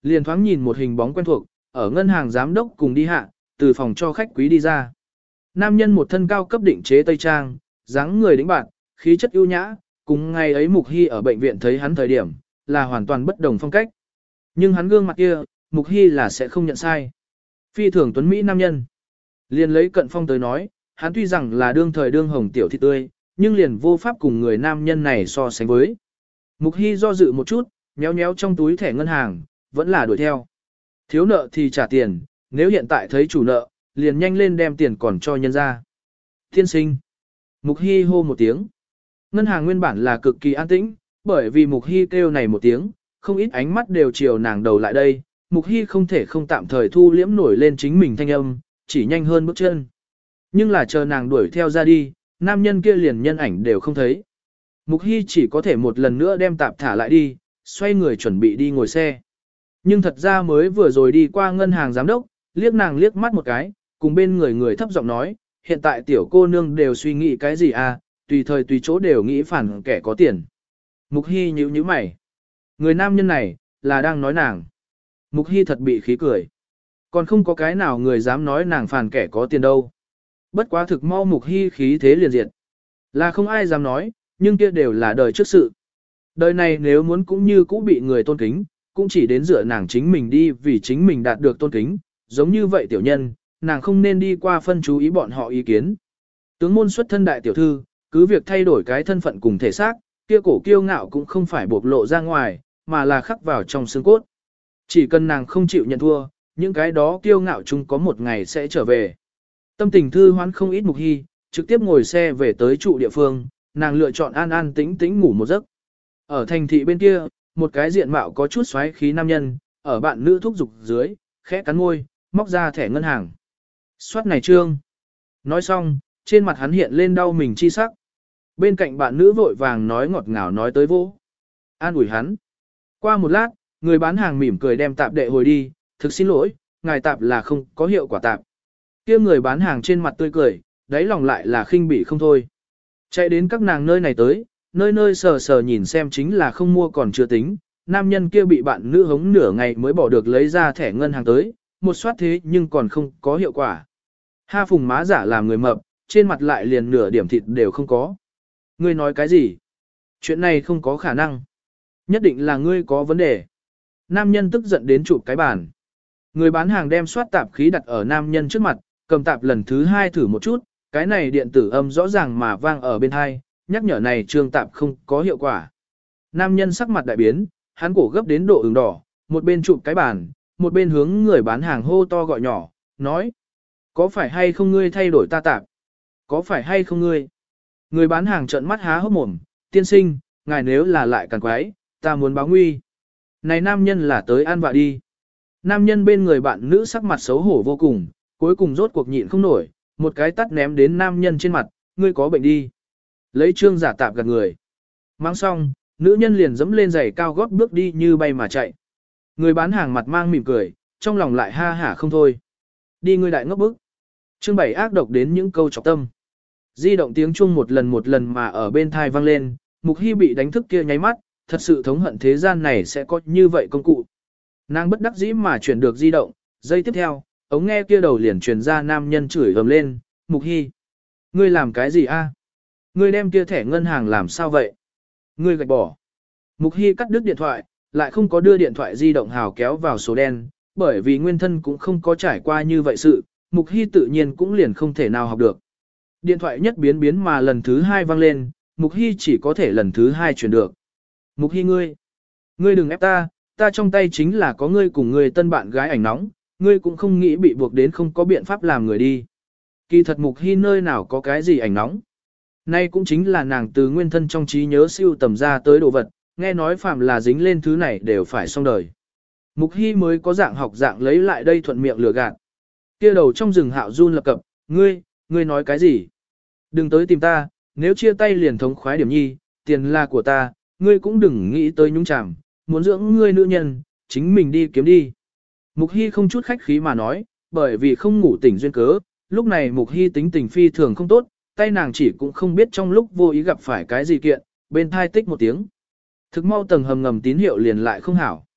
liền thoáng nhìn một hình bóng quen thuộc, ở ngân hàng giám đốc cùng đi hạ, từ phòng cho khách quý đi ra. Nam nhân một thân cao cấp định chế tây trang, dáng người đĩnh bạn, khí chất ưu nhã, cùng ngày ấy Mục Hy ở bệnh viện thấy hắn thời điểm, là hoàn toàn bất đồng phong cách. Nhưng hắn gương mặt kia, Mục Hy là sẽ không nhận sai. Phi thường tuấn Mỹ nam nhân. Liền lấy Cận Phong tới nói, hắn tuy rằng là đương thời đương hồng tiểu thị tươi, nhưng liền vô pháp cùng người nam nhân này so sánh với. Mục Hy do dự một chút, nhéo nhéo trong túi thẻ ngân hàng, vẫn là đuổi theo. Thiếu nợ thì trả tiền, nếu hiện tại thấy chủ nợ, liền nhanh lên đem tiền còn cho nhân ra. Tiên sinh. Mục Hy hô một tiếng. Ngân hàng nguyên bản là cực kỳ an tĩnh, bởi vì Mục Hy kêu này một tiếng, không ít ánh mắt đều chiều nàng đầu lại đây. Mục Hy không thể không tạm thời thu liễm nổi lên chính mình thanh âm, chỉ nhanh hơn bước chân. Nhưng là chờ nàng đuổi theo ra đi, nam nhân kia liền nhân ảnh đều không thấy. Mục Hy chỉ có thể một lần nữa đem tạp thả lại đi, xoay người chuẩn bị đi ngồi xe. Nhưng thật ra mới vừa rồi đi qua ngân hàng giám đốc, liếc nàng liếc mắt một cái, cùng bên người người thấp giọng nói, hiện tại tiểu cô nương đều suy nghĩ cái gì à, tùy thời tùy chỗ đều nghĩ phản kẻ có tiền. Mục Hy nhíu nhíu mày. Người nam nhân này, là đang nói nàng. Mục Hy thật bị khí cười. Còn không có cái nào người dám nói nàng phản kẻ có tiền đâu. Bất quá thực mau Mục Hy khí thế liền diệt. Là không ai dám nói, nhưng kia đều là đời trước sự. Đời này nếu muốn cũng như cũ bị người tôn kính, cũng chỉ đến dựa nàng chính mình đi vì chính mình đạt được tôn kính, giống như vậy tiểu nhân, nàng không nên đi qua phân chú ý bọn họ ý kiến. Tướng môn xuất thân đại tiểu thư, cứ việc thay đổi cái thân phận cùng thể xác, kia cổ kiêu ngạo cũng không phải bộc lộ ra ngoài, mà là khắc vào trong xương cốt. Chỉ cần nàng không chịu nhận thua, những cái đó kiêu ngạo chung có một ngày sẽ trở về. Tâm tình thư hoán không ít Mục Hy, trực tiếp ngồi xe về tới trụ địa phương, nàng lựa chọn an an tĩnh tĩnh ngủ một giấc. Ở thành thị bên kia, một cái diện mạo có chút xoáy khí nam nhân, ở bạn nữ thúc dục dưới, khẽ cắn môi, móc ra thẻ ngân hàng. Soát này trương. Nói xong, trên mặt hắn hiện lên đau mình chi sắc. Bên cạnh bạn nữ vội vàng nói ngọt ngào nói tới vô. An ủi hắn. Qua một lát, người bán hàng mỉm cười đem tạp đệ hồi đi, thực xin lỗi, ngài tạp là không có hiệu quả tạp. Kia người bán hàng trên mặt tươi cười, đáy lòng lại là khinh bỉ không thôi. Chạy đến các nàng nơi này tới, nơi nơi sờ sờ nhìn xem chính là không mua còn chưa tính, nam nhân kia bị bạn nữ hống nửa ngày mới bỏ được lấy ra thẻ ngân hàng tới, một soát thế nhưng còn không có hiệu quả. Ha phùng má giả làm người mập, trên mặt lại liền nửa điểm thịt đều không có. Ngươi nói cái gì? Chuyện này không có khả năng. Nhất định là ngươi có vấn đề. Nam nhân tức giận đến chụp cái bàn. Người bán hàng đem soát tạp khí đặt ở nam nhân trước mặt, cầm tạp lần thứ hai thử một chút, cái này điện tử âm rõ ràng mà vang ở bên hai, nhắc nhở này trương tạp không có hiệu quả. Nam nhân sắc mặt đại biến, hắn cổ gấp đến độ ửng đỏ, một bên chụp cái bàn, một bên hướng người bán hàng hô to gọi nhỏ, nói. Có phải hay không ngươi thay đổi ta tạp? Có phải hay không ngươi? Người bán hàng trợn mắt há hốc mồm, tiên sinh, ngài nếu là lại càng quái, ta muốn báo nguy. Này nam nhân là tới ăn vạ đi. Nam nhân bên người bạn nữ sắc mặt xấu hổ vô cùng, cuối cùng rốt cuộc nhịn không nổi, một cái tắt ném đến nam nhân trên mặt, ngươi có bệnh đi. Lấy trương giả tạp gạt người. Mang xong, nữ nhân liền dẫm lên giày cao gót bước đi như bay mà chạy. Người bán hàng mặt mang mỉm cười, trong lòng lại ha hả không thôi. Đi ngươi đại ngốc bức. Chương bảy ác độc đến những câu chọc tâm. Di động tiếng chuông một lần một lần mà ở bên thai vang lên, Mục Hy bị đánh thức kia nháy mắt, thật sự thống hận thế gian này sẽ có như vậy công cụ. Nàng bất đắc dĩ mà chuyển được di động, giây tiếp theo, ống nghe kia đầu liền truyền ra nam nhân chửi ầm lên, Mục Hy. Ngươi làm cái gì a? Ngươi đem kia thẻ ngân hàng làm sao vậy? Ngươi gạch bỏ. Mục Hy cắt đứt điện thoại, lại không có đưa điện thoại di động hào kéo vào số đen, bởi vì nguyên thân cũng không có trải qua như vậy sự, Mục Hy tự nhiên cũng liền không thể nào học được. Điện thoại nhất biến biến mà lần thứ hai vang lên, Mục Hy chỉ có thể lần thứ hai chuyển được. Mục Hy ngươi, ngươi đừng ép ta, ta trong tay chính là có ngươi cùng ngươi tân bạn gái ảnh nóng, ngươi cũng không nghĩ bị buộc đến không có biện pháp làm người đi. Kỳ thật Mục Hy nơi nào có cái gì ảnh nóng. Nay cũng chính là nàng từ nguyên thân trong trí nhớ siêu tầm ra tới đồ vật, nghe nói phạm là dính lên thứ này đều phải xong đời. Mục Hy mới có dạng học dạng lấy lại đây thuận miệng lừa gạt. Kia đầu trong rừng Hạo run lập cập, ngươi, ngươi nói cái gì? Đừng tới tìm ta, nếu chia tay liền thống khoái điểm nhi, tiền là của ta, ngươi cũng đừng nghĩ tới nhúng chàm, muốn dưỡng ngươi nữ nhân, chính mình đi kiếm đi. Mục Hy không chút khách khí mà nói, bởi vì không ngủ tỉnh duyên cớ, lúc này Mục Hy tính tình phi thường không tốt, tay nàng chỉ cũng không biết trong lúc vô ý gặp phải cái gì kiện, bên thai tích một tiếng. Thực mau tầng hầm ngầm tín hiệu liền lại không hảo.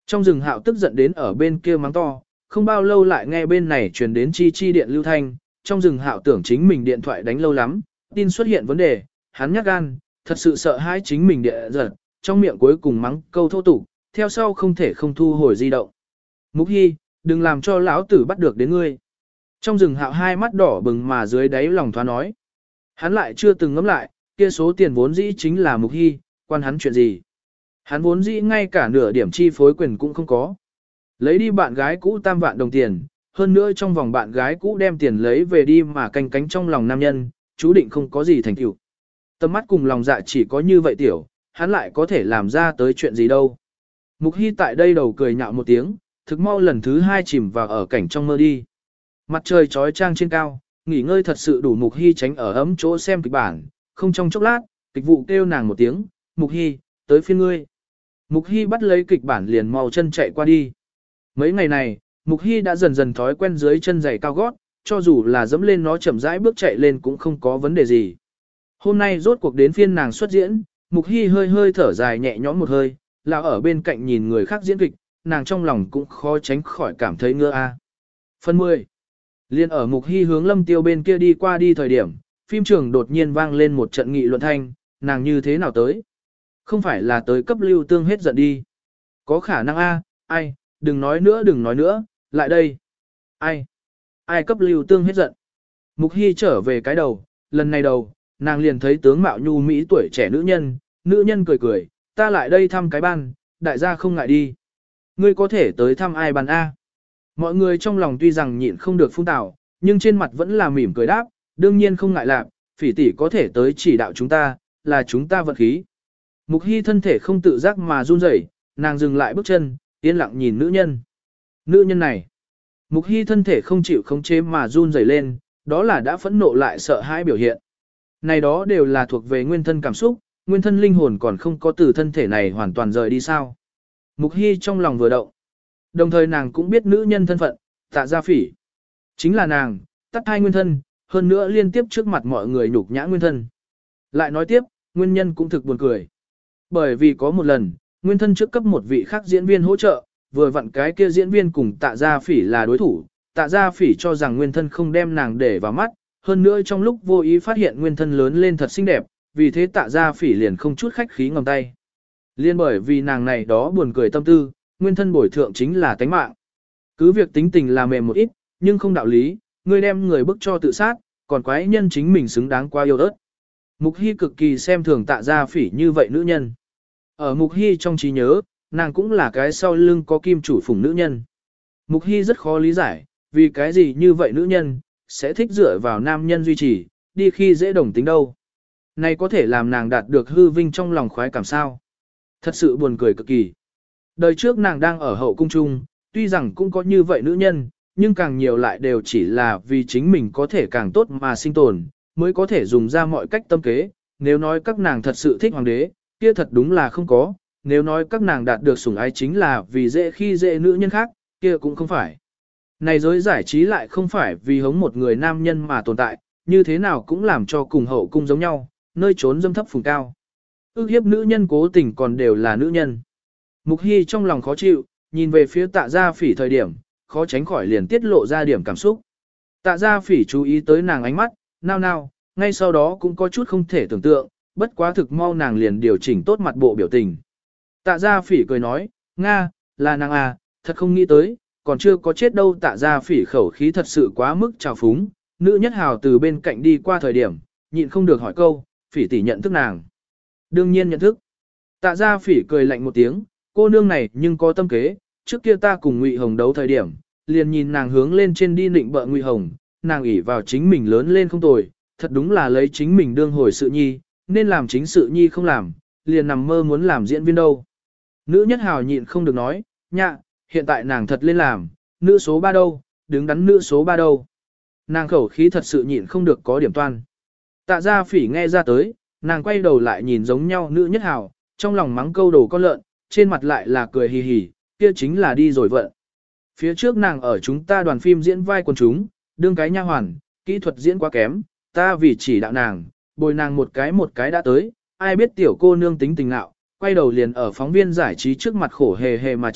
Trong rừng Hạo tức giận đến ở bên kia mắng to, không bao lâu lại nghe bên này truyền đến chi chi điện lưu thanh, trong rừng Hạo tưởng chính mình điện thoại đánh lâu lắm, tin xuất hiện vấn đề, hắn nhát gan, thật sự sợ hãi chính mình điện giật, trong miệng cuối cùng mắng câu thô tục, theo sau không thể không thu hồi di động. Mục Hy, đừng làm cho lão tử bắt được đến ngươi. Trong rừng Hạo hai mắt đỏ bừng mà dưới đáy lòng thoá nói. Hắn lại chưa từng ngẫm lại, kia số tiền vốn dĩ chính là Mục Hy, quan hắn chuyện gì. Hắn vốn dĩ ngay cả nửa điểm chi phối quyền cũng không có. Lấy đi bạn gái cũ tam vạn đồng tiền, hơn nữa trong vòng bạn gái cũ đem tiền lấy về đi mà canh cánh trong lòng nam nhân, chú định không có gì thành tựu. Tâm mắt cùng lòng dạ chỉ có như vậy tiểu, hắn lại có thể làm ra tới chuyện gì đâu. Mục Hy tại đây đầu cười nhạo một tiếng, thực mau lần thứ hai chìm vào ở cảnh trong mơ đi. Mặt trời trói trang trên cao, nghỉ ngơi thật sự đủ Mục Hy tránh ở ấm chỗ xem kịch bản, không trong chốc lát, kịch vụ kêu nàng một tiếng, Mục Hy, tới phiên ngươi. Mục Hy bắt lấy kịch bản liền mau chân chạy qua đi. Mấy ngày này, Mục Hy đã dần dần thói quen dưới chân giày cao gót, cho dù là dẫm lên nó chậm rãi bước chạy lên cũng không có vấn đề gì. Hôm nay rốt cuộc đến phiên nàng xuất diễn, Mục Hy hơi hơi thở dài nhẹ nhõm một hơi, là ở bên cạnh nhìn người khác diễn kịch, nàng trong lòng cũng khó tránh khỏi cảm thấy ngơ a. Phần mười. Liên ở Mục Hy hướng Lâm Tiêu bên kia đi qua đi thời điểm, phim trường đột nhiên vang lên một trận nghị luận thanh, nàng như thế nào tới? Không phải là tới cấp Lưu Tương hết giận đi. Có khả năng a, ai, đừng nói nữa đừng nói nữa, lại đây. Ai? Ai cấp Lưu Tương hết giận? Mục Hy trở về cái đầu, lần này đầu, nàng liền thấy tướng mạo nhu mỹ tuổi trẻ nữ nhân, nữ nhân cười cười, ta lại đây thăm cái ban, đại gia không ngại đi. Ngươi có thể tới thăm ai ban A? Mọi người trong lòng tuy rằng nhịn không được phun tào, nhưng trên mặt vẫn là mỉm cười đáp, đương nhiên không ngại lạc, phỉ tỷ có thể tới chỉ đạo chúng ta, là chúng ta vận khí. Mục Hy thân thể không tự giác mà run rẩy, nàng dừng lại bước chân, yên lặng nhìn nữ nhân. Nữ nhân này. Mục Hy thân thể không chịu khống chế mà run rẩy lên, đó là đã phẫn nộ lại sợ hãi biểu hiện. Này đó đều là thuộc về nguyên thân cảm xúc, nguyên thân linh hồn còn không có từ thân thể này hoàn toàn rời đi sao. Mục Hy trong lòng vừa động. Đồng thời nàng cũng biết nữ nhân thân phận, Tạ Gia Phỉ. Chính là nàng, tắt hai nguyên thân, hơn nữa liên tiếp trước mặt mọi người nhục nhã nguyên thân. Lại nói tiếp, nguyên nhân cũng thực buồn cười. Bởi vì có một lần, nguyên thân trước cấp một vị khác diễn viên hỗ trợ, vừa vặn cái kia diễn viên cùng Tạ Gia Phỉ là đối thủ. Tạ Gia Phỉ cho rằng nguyên thân không đem nàng để vào mắt, hơn nữa trong lúc vô ý phát hiện nguyên thân lớn lên thật xinh đẹp, vì thế Tạ Gia Phỉ liền không chút khách khí ngầm tay. Liên bởi vì nàng này đó buồn cười tâm tư, nguyên thân bồi thượng chính là tánh mạng. Cứ việc tính tình là mềm một ít, nhưng không đạo lý, người đem người bức cho tự sát, còn quái nhân chính mình xứng đáng qua yêu ớt. Mục Hy cực kỳ xem thường Tạ Gia Phỉ như vậy nữ nhân. Ở Mục Hy trong trí nhớ, nàng cũng là cái sau lưng có kim chủ phủng nữ nhân. Mục Hy rất khó lý giải, vì cái gì như vậy nữ nhân, sẽ thích dựa vào nam nhân duy trì, đi khi dễ đồng tính đâu. Này có thể làm nàng đạt được hư vinh trong lòng khoái cảm sao. Thật sự buồn cười cực kỳ. Đời trước nàng đang ở hậu cung trung, tuy rằng cũng có như vậy nữ nhân, nhưng càng nhiều lại đều chỉ là vì chính mình có thể càng tốt mà sinh tồn, mới có thể dùng ra mọi cách tâm kế. Nếu nói các nàng thật sự thích hoàng đế, kia thật đúng là không có. Nếu nói các nàng đạt được sủng ái chính là vì dễ khi dễ nữ nhân khác, kia cũng không phải. Này giới giải trí lại không phải vì hống một người nam nhân mà tồn tại, như thế nào cũng làm cho cùng hậu cung giống nhau, nơi trốn dâm thấp phùng cao. Ước hiếp nữ nhân cố tình còn đều là nữ nhân. Mục Hy trong lòng khó chịu, nhìn về phía Tạ Gia Phỉ thời điểm, khó tránh khỏi liền tiết lộ ra điểm cảm xúc. Tạ Gia Phỉ chú ý tới nàng ánh mắt, nao nao, ngay sau đó cũng có chút không thể tưởng tượng, bất quá thực mau nàng liền điều chỉnh tốt mặt bộ biểu tình. Tạ Gia Phỉ cười nói, Nga, là nàng à, thật không nghĩ tới, còn chưa có chết đâu. Tạ Gia Phỉ khẩu khí thật sự quá mức trào phúng, nữ nhất hào từ bên cạnh đi qua thời điểm, nhịn không được hỏi câu, Phỉ tỷ nhận thức nàng. Đương nhiên nhận thức. Tạ Gia Phỉ cười lạnh một tiếng, cô nương này nhưng có tâm kế, trước kia ta cùng Ngụy Hồng đấu thời điểm, liền nhìn nàng hướng lên trên đi nịnh bợ Ngụy Hồng, nàng ỷ vào chính mình lớn lên không tồi, thật đúng là lấy chính mình đương hồi sự nhi, nên làm chính sự nhi không làm, liền nằm mơ muốn làm diễn viên đâu. Nữ nhất hào nhịn không được nói, nhạ, hiện tại nàng thật lên làm, nữ số ba đâu, đứng đắn nữ số ba đâu. Nàng khẩu khí thật sự nhịn không được có điểm toan. Tạ Gia Phỉ nghe ra tới, nàng quay đầu lại nhìn giống nhau nữ nhất hào, trong lòng mắng câu đồ con lợn, trên mặt lại là cười hì hì, kia chính là đi rồi vận. Phía trước nàng ở chúng ta đoàn phim diễn vai quần chúng, đương cái nha hoàn, kỹ thuật diễn quá kém, ta vì chỉ đạo nàng, bồi nàng một cái một cái đã tới, ai biết tiểu cô nương tính tình nạo, quay đầu liền ở phóng viên giải trí trước mặt khổ hề hề mà chạy,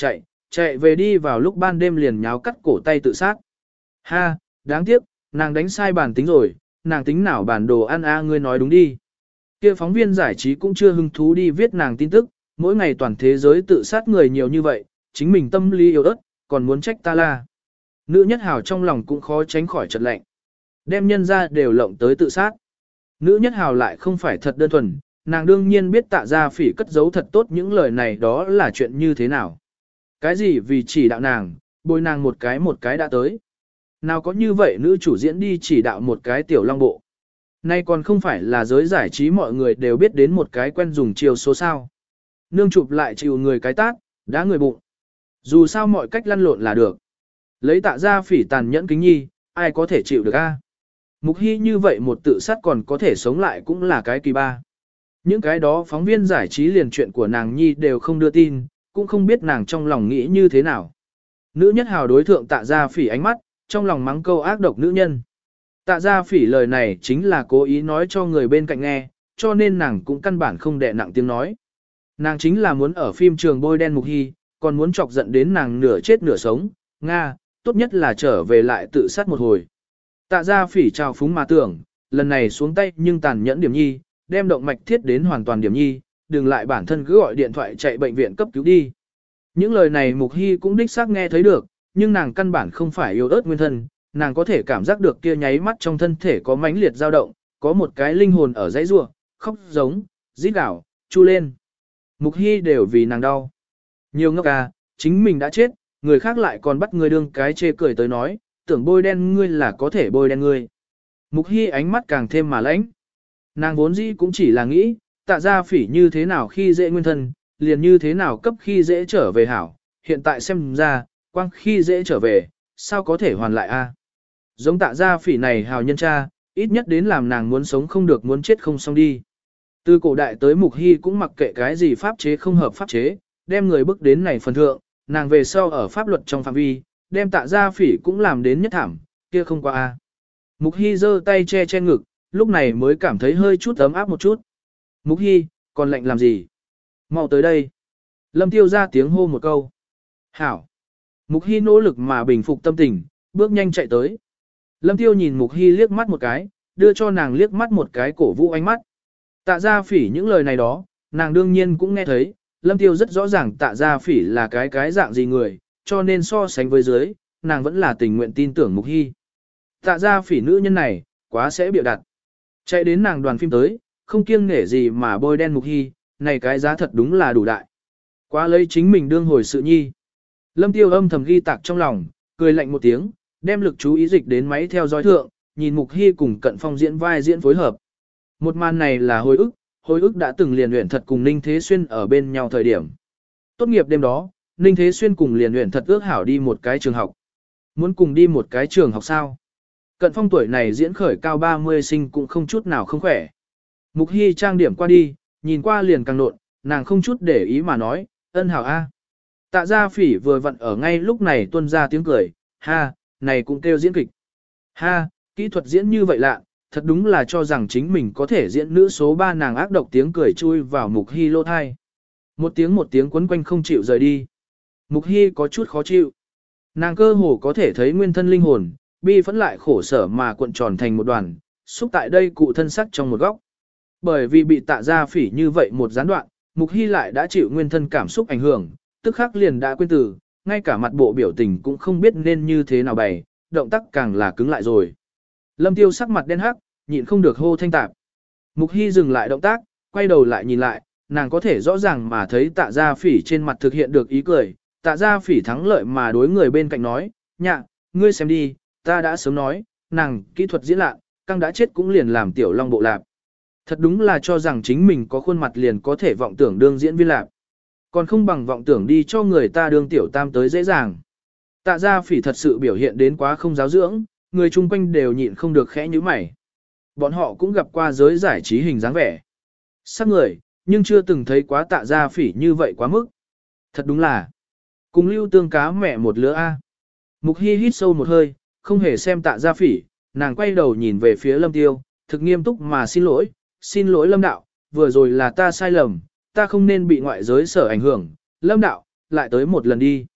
chạy về đi vào lúc ban đêm liền nháo cắt cổ tay tự sát. Ha, đáng tiếc, nàng đánh sai bản tính rồi, nàng tính nào bản đồ ăn a ngươi nói đúng đi. Kia phóng viên giải trí cũng chưa hứng thú đi viết nàng tin tức, mỗi ngày toàn thế giới tự sát người nhiều như vậy, chính mình tâm lý yếu ớt, còn muốn trách ta la. Nữ nhất hào trong lòng cũng khó tránh khỏi chợt lạnh. Đem nhân ra đều lộng tới tự sát. Nữ nhất hào lại không phải thật đơn thuần, nàng đương nhiên biết Tạ Gia Phỉ cất giấu thật tốt những lời này đó là chuyện như thế nào. Cái gì vì chỉ đạo nàng, bồi nàng một cái một cái đã tới. Nào có như vậy nữ chủ diễn đi chỉ đạo một cái tiểu long bộ. Nay còn không phải là giới giải trí mọi người đều biết đến một cái quen dùng chiều số sao. Nương chụp lại chịu người cái tát, đá người bụng. Dù sao mọi cách lăn lộn là được. Lấy Tạ Gia Phỉ tàn nhẫn kính nhi, ai có thể chịu được a? Mục Hy như vậy một tự sát còn có thể sống lại cũng là cái kỳ ba. Những cái đó phóng viên giải trí liền chuyện của nàng nhi đều không đưa tin, cũng không biết nàng trong lòng nghĩ như thế nào. Nữ nhất hào đối thượng Tạ Gia Phỉ ánh mắt, trong lòng mắng câu ác độc nữ nhân. Tạ Gia Phỉ lời này chính là cố ý nói cho người bên cạnh nghe, cho nên nàng cũng căn bản không đè nặng tiếng nói. Nàng chính là muốn ở phim trường bôi đen Mục Hy, còn muốn chọc giận đến nàng nửa chết nửa sống, Nga, tốt nhất là trở về lại tự sát một hồi. Tạ Gia Phỉ trào phúng mà tưởng, lần này xuống tay nhưng tàn nhẫn điểm nhi, đem động mạch thiết đến hoàn toàn điểm nhi, đừng lại bản thân cứ gọi điện thoại chạy bệnh viện cấp cứu đi. Những lời này Mục Hy cũng đích xác nghe thấy được, nhưng nàng căn bản không phải yêu ớt nguyên thân, nàng có thể cảm giác được kia nháy mắt trong thân thể có mãnh liệt dao động, có một cái linh hồn ở dãy rua, khóc giống, rít gào, chu lên. Mục Hy đều vì nàng đau. Nhiều ngốc à, chính mình đã chết, người khác lại còn bắt người đương cái chê cười tới nói, tưởng bôi đen ngươi là có thể bôi đen ngươi. Mục Hy ánh mắt càng thêm mà lãnh. Nàng vốn dĩ cũng chỉ là nghĩ, Tạ Gia Phỉ như thế nào khi dễ nguyên thân, liền như thế nào cấp khi dễ trở về hảo, hiện tại xem ra, quang khi dễ trở về, sao có thể hoàn lại a? Giống Tạ Gia Phỉ này hào nhân cha, ít nhất đến làm nàng muốn sống không được muốn chết không xong đi. Từ cổ đại tới Mục Hy cũng mặc kệ cái gì pháp chế không hợp pháp chế, đem người bước đến này phần thượng, nàng về sau ở pháp luật trong phạm vi, đem Tạ Gia Phỉ cũng làm đến nhất thảm, kia không qua a. Mục Hy giơ tay che che ngực, lúc này mới cảm thấy hơi chút ấm áp một chút. Mục Hy, còn lạnh làm gì? Mau tới đây. Lâm Tiêu ra tiếng hô một câu. Hảo. Mục Hy nỗ lực mà bình phục tâm tình, bước nhanh chạy tới. Lâm Tiêu nhìn Mục Hy liếc mắt một cái, đưa cho nàng liếc mắt một cái cổ vũ ánh mắt. Tạ Gia Phỉ những lời này đó, nàng đương nhiên cũng nghe thấy, Lâm Tiêu rất rõ ràng Tạ Gia Phỉ là cái cái dạng gì người, cho nên so sánh với dưới, nàng vẫn là tình nguyện tin tưởng Mục Hy. Tạ Gia Phỉ nữ nhân này, quá sẽ bịa đặt. Chạy đến nàng đoàn phim tới, không kiêng nể gì mà bôi đen Mục Hy, này cái giá thật đúng là đủ đại. Quá lấy chính mình đương hồi sự nhi. Lâm Tiêu âm thầm ghi tạc trong lòng, cười lạnh một tiếng, đem lực chú ý dịch đến máy theo dõi thượng, nhìn Mục Hy cùng Cận Phong diễn vai diễn phối hợp. Một màn này là hồi ức, hồi ức đã từng liền luyện thật cùng Ninh Thế Xuyên ở bên nhau thời điểm. Tốt nghiệp đêm đó, Ninh Thế Xuyên cùng liền luyện thật ước hảo đi một cái trường học. Muốn cùng đi một cái trường học sao? Cận Phong tuổi này diễn khởi cao ba mươi sinh cũng không chút nào không khỏe. Mục Hy trang điểm qua đi, nhìn qua liền càng nộn, nàng không chút để ý mà nói, ân hảo a. Tạ Gia Phỉ vừa vặn ở ngay lúc này tuôn ra tiếng cười, ha, này cũng kêu diễn kịch. Ha, kỹ thuật diễn như vậy lạ, thật đúng là cho rằng chính mình có thể diễn nữ số ba nàng ác độc tiếng cười chui vào Mục Hy lô thai. Một tiếng một tiếng quấn quanh không chịu rời đi. Mục Hy có chút khó chịu. Nàng cơ hồ có thể thấy nguyên thân linh hồn, bi phẫn lại khổ sở mà cuộn tròn thành một đoàn, xúc tại đây cụ thân sắc trong một góc. Bởi vì bị Tạ Gia Phỉ như vậy một gián đoạn, Mục Hy lại đã chịu nguyên thân cảm xúc ảnh hưởng, tức khắc liền đã quên từ, ngay cả mặt bộ biểu tình cũng không biết nên như thế nào bày, động tác càng là cứng lại rồi. Lâm Tiêu sắc mặt đen hắc, nhịn không được hô thanh tạp. Mục Hy dừng lại động tác, quay đầu lại nhìn lại, nàng có thể rõ ràng mà thấy Tạ Gia Phỉ trên mặt thực hiện được ý cười, Tạ Gia Phỉ thắng lợi mà đối người bên cạnh nói, nhạ, ngươi xem đi, ta đã sớm nói, nàng kỹ thuật diễn lạ, căng đã chết cũng liền làm tiểu long bộ lạp. Thật đúng là cho rằng chính mình có khuôn mặt liền có thể vọng tưởng đương diễn viên lạp. Còn không bằng vọng tưởng đi cho người ta đương tiểu tam tới dễ dàng. Tạ Gia Phỉ thật sự biểu hiện đến quá không giáo dưỡng, người chung quanh đều nhịn không được khẽ như mày. Bọn họ cũng gặp qua giới giải trí hình dáng vẻ. Sắc người, nhưng chưa từng thấy quá Tạ Gia Phỉ như vậy quá mức. Thật đúng là, cùng lưu tương cá mẹ một lứa A. Mục Hy hít sâu một hơi, không hề xem Tạ Gia Phỉ, nàng quay đầu nhìn về phía Lâm Tiêu, thực nghiêm túc mà xin lỗi, xin lỗi Lâm Đạo, vừa rồi là ta sai lầm, ta không nên bị ngoại giới sở ảnh hưởng, Lâm Đạo, lại tới một lần đi.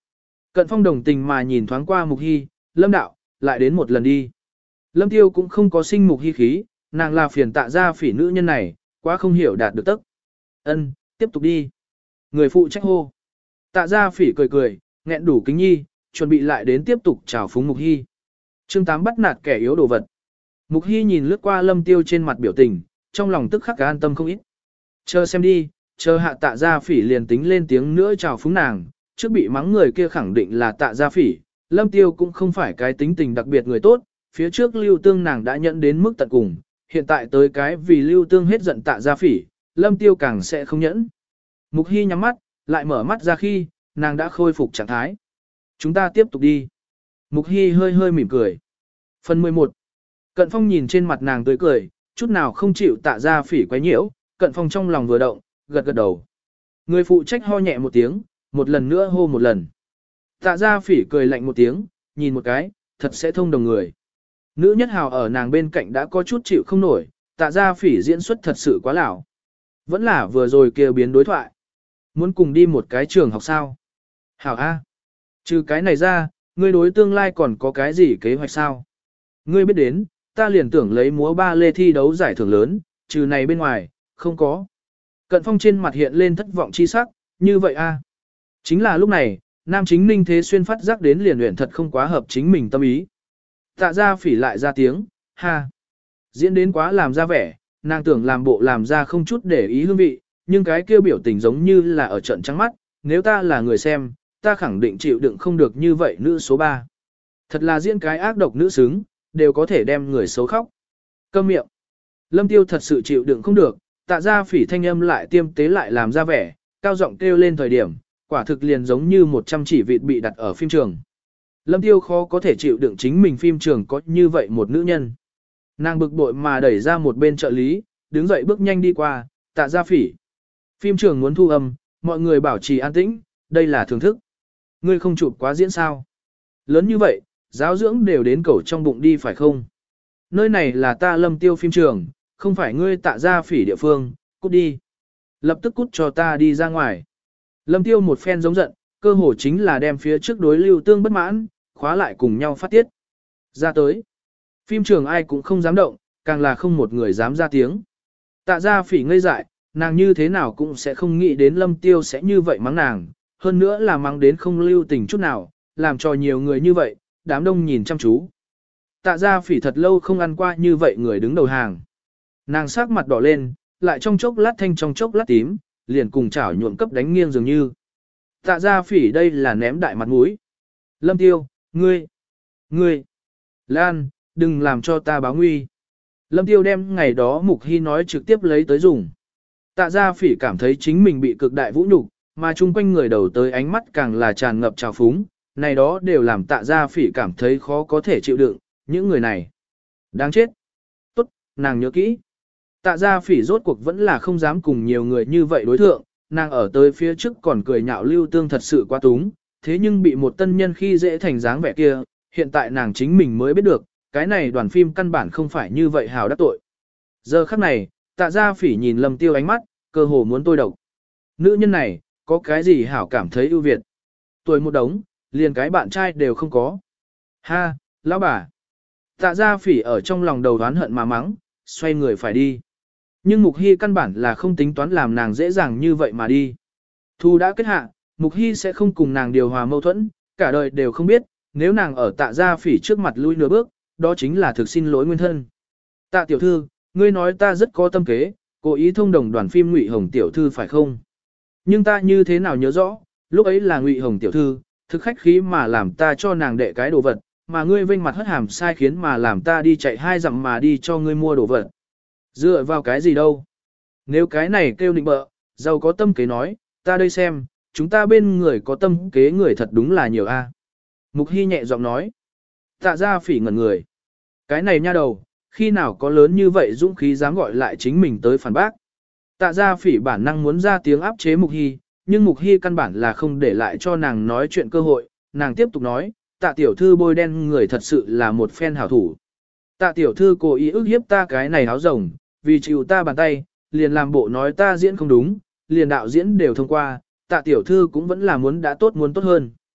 Cận Phong đồng tình mà nhìn thoáng qua Mục Hy, Lâm đạo, lại đến một lần đi. Lâm Tiêu cũng không có sinh Mục Hy khí, nàng là phiền tạ ra phỉ nữ nhân này, quá không hiểu đạt được tức. Ân, tiếp tục đi. Người phụ trách hô. Tạ ra phỉ cười cười, nghẹn đủ kính nhi, chuẩn bị lại đến tiếp tục chào phúng Mục Hy. Chương tám bắt nạt kẻ yếu đồ vật. Mục Hy nhìn lướt qua Lâm Tiêu trên mặt biểu tình, trong lòng tức khắc an tâm không ít. Chờ xem đi, chờ hạ tạ gia phỉ liền tính lên tiếng nữa chào phúng nàng, trước bị mắng người kia khẳng định là tạ gia phỉ, Lâm Tiêu cũng không phải cái tính tình đặc biệt người tốt, phía trước lưu tương nàng đã nhận đến mức tận cùng, hiện tại tới cái vì lưu tương hết giận tạ gia phỉ, Lâm Tiêu càng sẽ không nhẫn. Mục Hy nhắm mắt, lại mở mắt ra khi, nàng đã khôi phục trạng thái. Chúng ta tiếp tục đi. Mục Hy hơi hơi mỉm cười. Phần mười một. Cận Phong nhìn trên mặt nàng tươi cười, chút nào không chịu tạ gia phỉ quấy nhiễu, Cận Phong trong lòng vừa động, gật gật đầu. Người phụ trách ho nhẹ một tiếng, một lần nữa hô một lần. Tạ gia phỉ cười lạnh một tiếng, nhìn một cái, thật sẽ thông đồng người. Nữ nhất hào ở nàng bên cạnh đã có chút chịu không nổi, tạ gia phỉ diễn xuất thật sự quá lão. Vẫn là vừa rồi kia biến đối thoại. Muốn cùng đi một cái trường học sao? Hảo A. Trừ cái này ra, ngươi đối tương lai còn có cái gì kế hoạch sao? Ngươi biết đến, ta liền tưởng lấy múa ba lê thi đấu giải thưởng lớn, trừ này bên ngoài, không có. Cận Phong trên mặt hiện lên thất vọng chi sắc, như vậy a. Chính là lúc này, nam chính Ninh Thế Xuyên phát giác đến liền luyện thật không quá hợp chính mình tâm ý. Tạ ra phỉ lại ra tiếng, ha. Diễn đến quá làm ra vẻ, nàng tưởng làm bộ làm ra không chút để ý hương vị, nhưng cái kêu biểu tình giống như là ở trận trắng mắt, nếu ta là người xem, ta khẳng định chịu đựng không được như vậy nữ số ba. Thật là diễn cái ác độc nữ xứng, đều có thể đem người xấu khóc. Câm miệng. Lâm Tiêu thật sự chịu đựng không được, tạ ra phỉ thanh âm lại tiêm tế lại làm ra vẻ, cao giọng kêu lên thời điểm, quả thực liền giống như một trăm chỉ vịt bị đặt ở phim trường. Lâm Tiêu khó có thể chịu đựng chính mình phim trường có như vậy một nữ nhân. Nàng bực bội mà đẩy ra một bên trợ lý, đứng dậy bước nhanh đi qua, tạ ra phỉ. Phim trường muốn thu âm, mọi người bảo trì an tĩnh, đây là thưởng thức. Ngươi không chụp quá diễn sao? Lớn như vậy, giáo dưỡng đều đến cầu trong bụng đi phải không? Nơi này là ta Lâm Tiêu phim trường, không phải ngươi tạ ra phỉ địa phương, cút đi. Lập tức cút cho ta đi ra ngoài. Lâm Tiêu một phen giống giận, cơ hồ chính là đem phía trước đối lưu tương bất mãn, khóa lại cùng nhau phát tiết. Ra tới. Phim trường ai cũng không dám động, càng là không một người dám ra tiếng. Tạ ra phỉ ngây dại, nàng như thế nào cũng sẽ không nghĩ đến Lâm Tiêu sẽ như vậy mắng nàng, hơn nữa là mắng đến không lưu tình chút nào, làm cho nhiều người như vậy, đám đông nhìn chăm chú. Tạ ra phỉ thật lâu không ăn qua như vậy người đứng đầu hàng. Nàng sắc mặt đỏ lên, lại trong chốc lát thanh trong chốc lát tím, liền cùng chảo nhuộm cấp đánh nghiêng dường như. Tạ ra phỉ đây là ném đại mặt mũi. Lâm Tiêu, ngươi, ngươi, Lan, đừng làm cho ta báo nguy. Lâm Tiêu đem ngày đó Mục Hy nói trực tiếp lấy tới dùng. Tạ ra phỉ cảm thấy chính mình bị cực đại vũ nhục, mà chung quanh người đầu tới ánh mắt càng là tràn ngập trào phúng, này đó đều làm tạ ra phỉ cảm thấy khó có thể chịu đựng, những người này. Đáng chết. Tốt, nàng nhớ kỹ. Tạ ra phỉ rốt cuộc vẫn là không dám cùng nhiều người như vậy đối thượng, nàng ở tới phía trước còn cười nhạo lưu tương thật sự quá túng, thế nhưng bị một tân nhân khi dễ thành dáng vẻ kia, hiện tại nàng chính mình mới biết được, cái này đoàn phim căn bản không phải như vậy hào đắc tội. Giờ khắc này, tạ ra phỉ nhìn Lâm Tiêu ánh mắt, cơ hồ muốn tôi độc. Nữ nhân này, có cái gì hảo cảm thấy ưu việt. Tuổi một đống, liền cái bạn trai đều không có. Ha, lão bà. Tạ ra phỉ ở trong lòng đầu đoán hận mà mắng, xoay người phải đi. Nhưng Mục Hy căn bản là không tính toán làm nàng dễ dàng như vậy mà đi. Thu đã kết hạ, Mục Hy sẽ không cùng nàng điều hòa mâu thuẫn, cả đời đều không biết, nếu nàng ở tạ gia phỉ trước mặt lui nửa bước, đó chính là thực xin lỗi nguyên thân. Tạ tiểu thư, ngươi nói ta rất có tâm kế, cố ý thông đồng đoàn phim Ngụy Hồng tiểu thư phải không? Nhưng ta như thế nào nhớ rõ, lúc ấy là Ngụy Hồng tiểu thư, thực khách khí mà làm ta cho nàng đệ cái đồ vật, mà ngươi vênh mặt hất hàm sai khiến mà làm ta đi chạy hai dặm mà đi cho ngươi mua đồ vật. Dựa vào cái gì đâu? Nếu cái này kêu định bợ, giàu có tâm kế nói, ta đây xem, chúng ta bên người có tâm kế người thật đúng là nhiều a. Mục Hy nhẹ giọng nói. Tạ ra phỉ ngẩn người. Cái này nha đầu, khi nào có lớn như vậy dũng khí dám gọi lại chính mình tới phản bác. Tạ ra phỉ bản năng muốn ra tiếng áp chế Mục Hy, nhưng Mục Hy căn bản là không để lại cho nàng nói chuyện cơ hội, nàng tiếp tục nói, tạ tiểu thư bôi đen người thật sự là một phen hảo thủ. Tạ tiểu thư cố ý ức hiếp ta cái này áo rồng, vì chịu ta bàn tay, liền làm bộ nói ta diễn không đúng, liền đạo diễn đều thông qua, tạ tiểu thư cũng vẫn là muốn đã tốt muốn tốt hơn.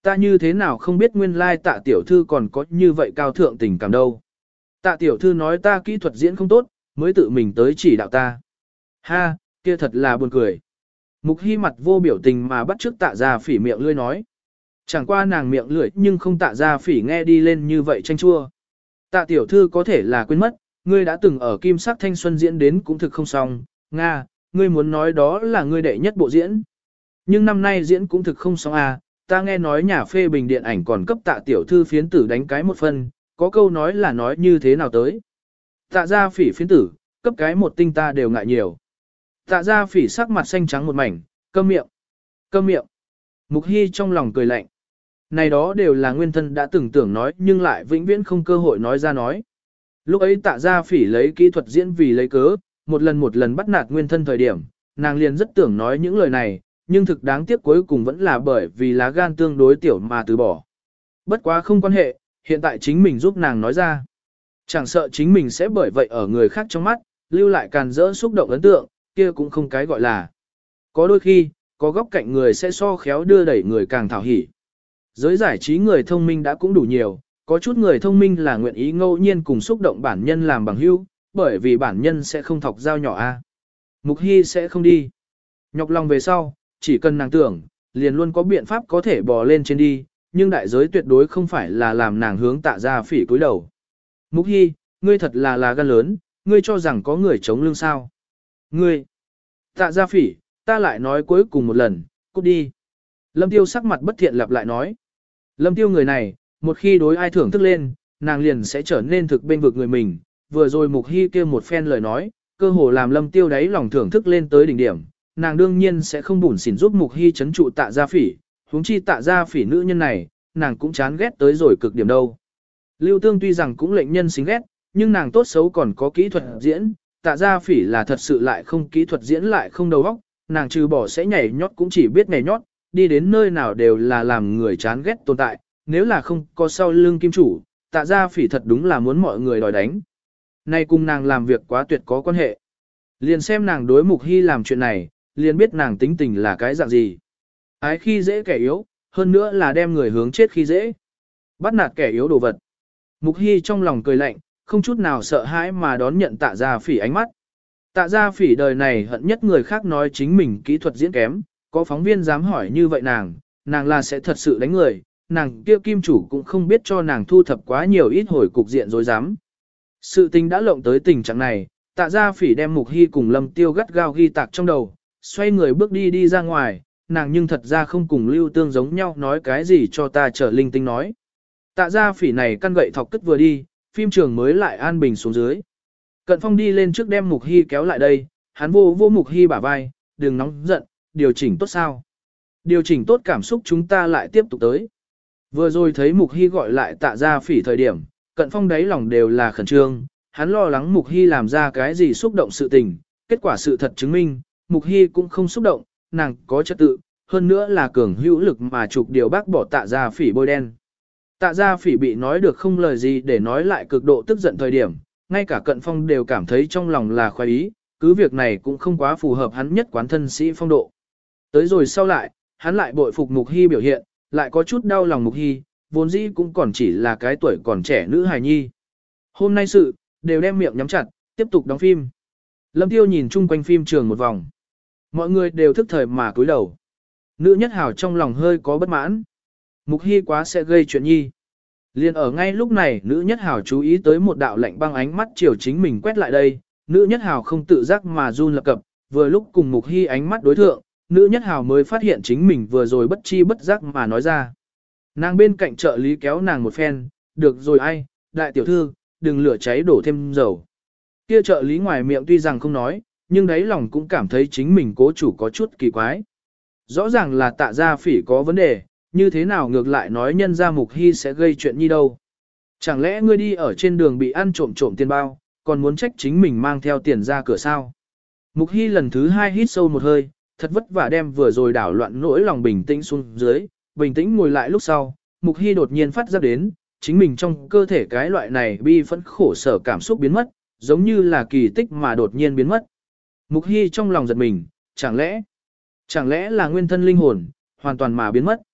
Ta như thế nào không biết nguyên lai tạ tiểu thư còn có như vậy cao thượng tình cảm đâu. Tạ tiểu thư nói ta kỹ thuật diễn không tốt, mới tự mình tới chỉ đạo ta. Ha, kia thật là buồn cười. Mục Hy mặt vô biểu tình mà bắt trước tạ ra phỉ miệng lươi nói. Chẳng qua nàng miệng lưỡi nhưng không tạ ra phỉ nghe đi lên như vậy tranh chua. Tạ tiểu thư có thể là quên mất, ngươi đã từng ở Kim Sắc Thanh Xuân diễn đến cũng thực không xong, Nga, ngươi muốn nói đó là ngươi đệ nhất bộ diễn. Nhưng năm nay diễn cũng thực không xong à, ta nghe nói nhà phê bình điện ảnh còn cấp tạ tiểu thư phiến tử đánh cái một phân, có câu nói là nói như thế nào tới. Tạ ra phỉ phiến tử, cấp cái một tinh ta đều ngại nhiều. Tạ ra phỉ sắc mặt xanh trắng một mảnh, câm miệng, câm miệng. Mục Hy trong lòng cười lạnh. Này đó đều là nguyên thân đã từng tưởng nói nhưng lại vĩnh viễn không cơ hội nói ra nói. Lúc ấy tạ ra phỉ lấy kỹ thuật diễn vì lấy cớ, một lần một lần bắt nạt nguyên thân thời điểm, nàng liền rất tưởng nói những lời này, nhưng thực đáng tiếc cuối cùng vẫn là bởi vì lá gan tương đối tiểu mà từ bỏ. Bất quá không quan hệ, hiện tại chính mình giúp nàng nói ra. Chẳng sợ chính mình sẽ bởi vậy ở người khác trong mắt, lưu lại càn rỡ xúc động ấn tượng, kia cũng không cái gọi là. Có đôi khi, có góc cạnh người sẽ so khéo đưa đẩy người càng thảo hỉ. Giới giải trí người thông minh đã cũng đủ nhiều, có chút người thông minh là nguyện ý ngẫu nhiên cùng xúc động bản nhân làm bằng hữu, bởi vì bản nhân sẽ không thọc dao nhỏ a. Mục Hy sẽ không đi. Nhọc lòng về sau, chỉ cần nàng tưởng, liền luôn có biện pháp có thể bò lên trên đi, nhưng đại giới tuyệt đối không phải là làm nàng hướng tạ ra phỉ cúi đầu. Mục Hy, ngươi thật là là gan lớn, ngươi cho rằng có người chống lưng sao. Ngươi, tạ ra phỉ, ta lại nói cuối cùng một lần, cút đi. Lâm Tiêu sắc mặt bất thiện lặp lại nói. Lâm Tiêu người này, một khi đối ai thưởng thức lên, nàng liền sẽ trở nên thực bên vực người mình. Vừa rồi Mục Hy kêu một phen lời nói, cơ hồ làm Lâm Tiêu đáy lòng thưởng thức lên tới đỉnh điểm. Nàng đương nhiên sẽ không bủn xỉn giúp Mục Hy chấn trụ tạ gia phỉ, huống chi tạ gia phỉ nữ nhân này, nàng cũng chán ghét tới rồi cực điểm đâu. Lưu Tương tuy rằng cũng lệnh nhân xính ghét, nhưng nàng tốt xấu còn có kỹ thuật diễn, tạ gia phỉ là thật sự lại không kỹ thuật diễn lại không đầu óc, nàng trừ bỏ sẽ nhảy nhót cũng chỉ biết nhảy nhót, đi đến nơi nào đều là làm người chán ghét tồn tại, nếu là không có sau lưng kim chủ, tạ gia phỉ thật đúng là muốn mọi người đòi đánh. Nay cùng nàng làm việc quá tuyệt có quan hệ. Liền xem nàng đối Mục Hy làm chuyện này, liền biết nàng tính tình là cái dạng gì. Ái khi dễ kẻ yếu, hơn nữa là đem người hướng chết khi dễ. Bắt nạt kẻ yếu đồ vật. Mục Hy trong lòng cười lạnh, không chút nào sợ hãi mà đón nhận tạ gia phỉ ánh mắt. Tạ gia phỉ đời này hận nhất người khác nói chính mình kỹ thuật diễn kém, có phóng viên dám hỏi như vậy nàng, nàng là sẽ thật sự đánh người, nàng kia kim chủ cũng không biết cho nàng thu thập quá nhiều ít hồi cục diện dối dám. Sự tình đã lộng tới tình trạng này, tạ gia phỉ đem Mục Hy cùng Lâm Tiêu gắt gao ghi tạc trong đầu, xoay người bước đi đi ra ngoài, nàng nhưng thật ra không cùng Lưu Tương giống nhau nói cái gì cho ta trở linh tinh nói. Tạ gia phỉ này căn gậy thọc cất vừa đi, phim trường mới lại an bình xuống dưới. Cận Phong đi lên trước đem Mục Hy kéo lại đây, hắn vô vô Mục Hy bả vai, đừng nóng giận, điều chỉnh tốt sao. Điều chỉnh tốt cảm xúc chúng ta lại tiếp tục tới. Vừa rồi thấy Mục Hy gọi lại tạ gia phỉ thời điểm, Cận Phong đáy lòng đều là khẩn trương, hắn lo lắng Mục Hy làm ra cái gì xúc động sự tình, kết quả sự thật chứng minh, Mục Hy cũng không xúc động, nàng có trật tự, hơn nữa là cường hữu lực mà chụp điều bác bỏ tạ gia phỉ bôi đen. Tạ gia phỉ bị nói được không lời gì để nói lại cực độ tức giận thời điểm, ngay cả Cận Phong đều cảm thấy trong lòng là khoái ý, cứ việc này cũng không quá phù hợp hắn nhất quán thân sĩ phong độ. Tới rồi sau lại, hắn lại bội phục Mục Hy biểu hiện, lại có chút đau lòng Mục Hy, vốn dĩ cũng còn chỉ là cái tuổi còn trẻ nữ hài nhi. Hôm nay sự, đều đem miệng nhắm chặt, tiếp tục đóng phim. Lâm Tiêu nhìn chung quanh phim trường một vòng. Mọi người đều thức thời mà cúi đầu. Nữ nhất hào trong lòng hơi có bất mãn. Mục Hy quá sẽ gây chuyện nhi. Liên ở ngay lúc này, nữ nhất hào chú ý tới một đạo lạnh băng ánh mắt chiều chính mình quét lại đây. Nữ nhất hào không tự giác mà run lập cập, vừa lúc cùng Mục Hy ánh mắt đối thượng, nữ nhất hào mới phát hiện chính mình vừa rồi bất chi bất giác mà nói ra. Nàng bên cạnh trợ lý kéo nàng một phen, được rồi ai, đại tiểu thư, đừng lửa cháy đổ thêm dầu. Kia trợ lý ngoài miệng tuy rằng không nói, nhưng đáy lòng cũng cảm thấy chính mình cố chủ có chút kỳ quái. Rõ ràng là tạ gia phỉ có vấn đề, như thế nào ngược lại nói nhân gia Mục Hy sẽ gây chuyện như đâu. Chẳng lẽ ngươi đi ở trên đường bị ăn trộm trộm tiền bao, còn muốn trách chính mình mang theo tiền ra cửa sao? Mục Hy lần thứ hai hít sâu một hơi, thật vất vả đem vừa rồi đảo loạn nỗi lòng bình tĩnh xuống dưới, bình tĩnh ngồi lại lúc sau, Mục Hy đột nhiên phát ra đến, chính mình trong cơ thể cái loại này bi phẫn khổ sở cảm xúc biến mất, giống như là kỳ tích mà đột nhiên biến mất. Mục Hy trong lòng giật mình, chẳng lẽ, chẳng lẽ là nguyên thân linh hồn, hoàn toàn mà biến mất.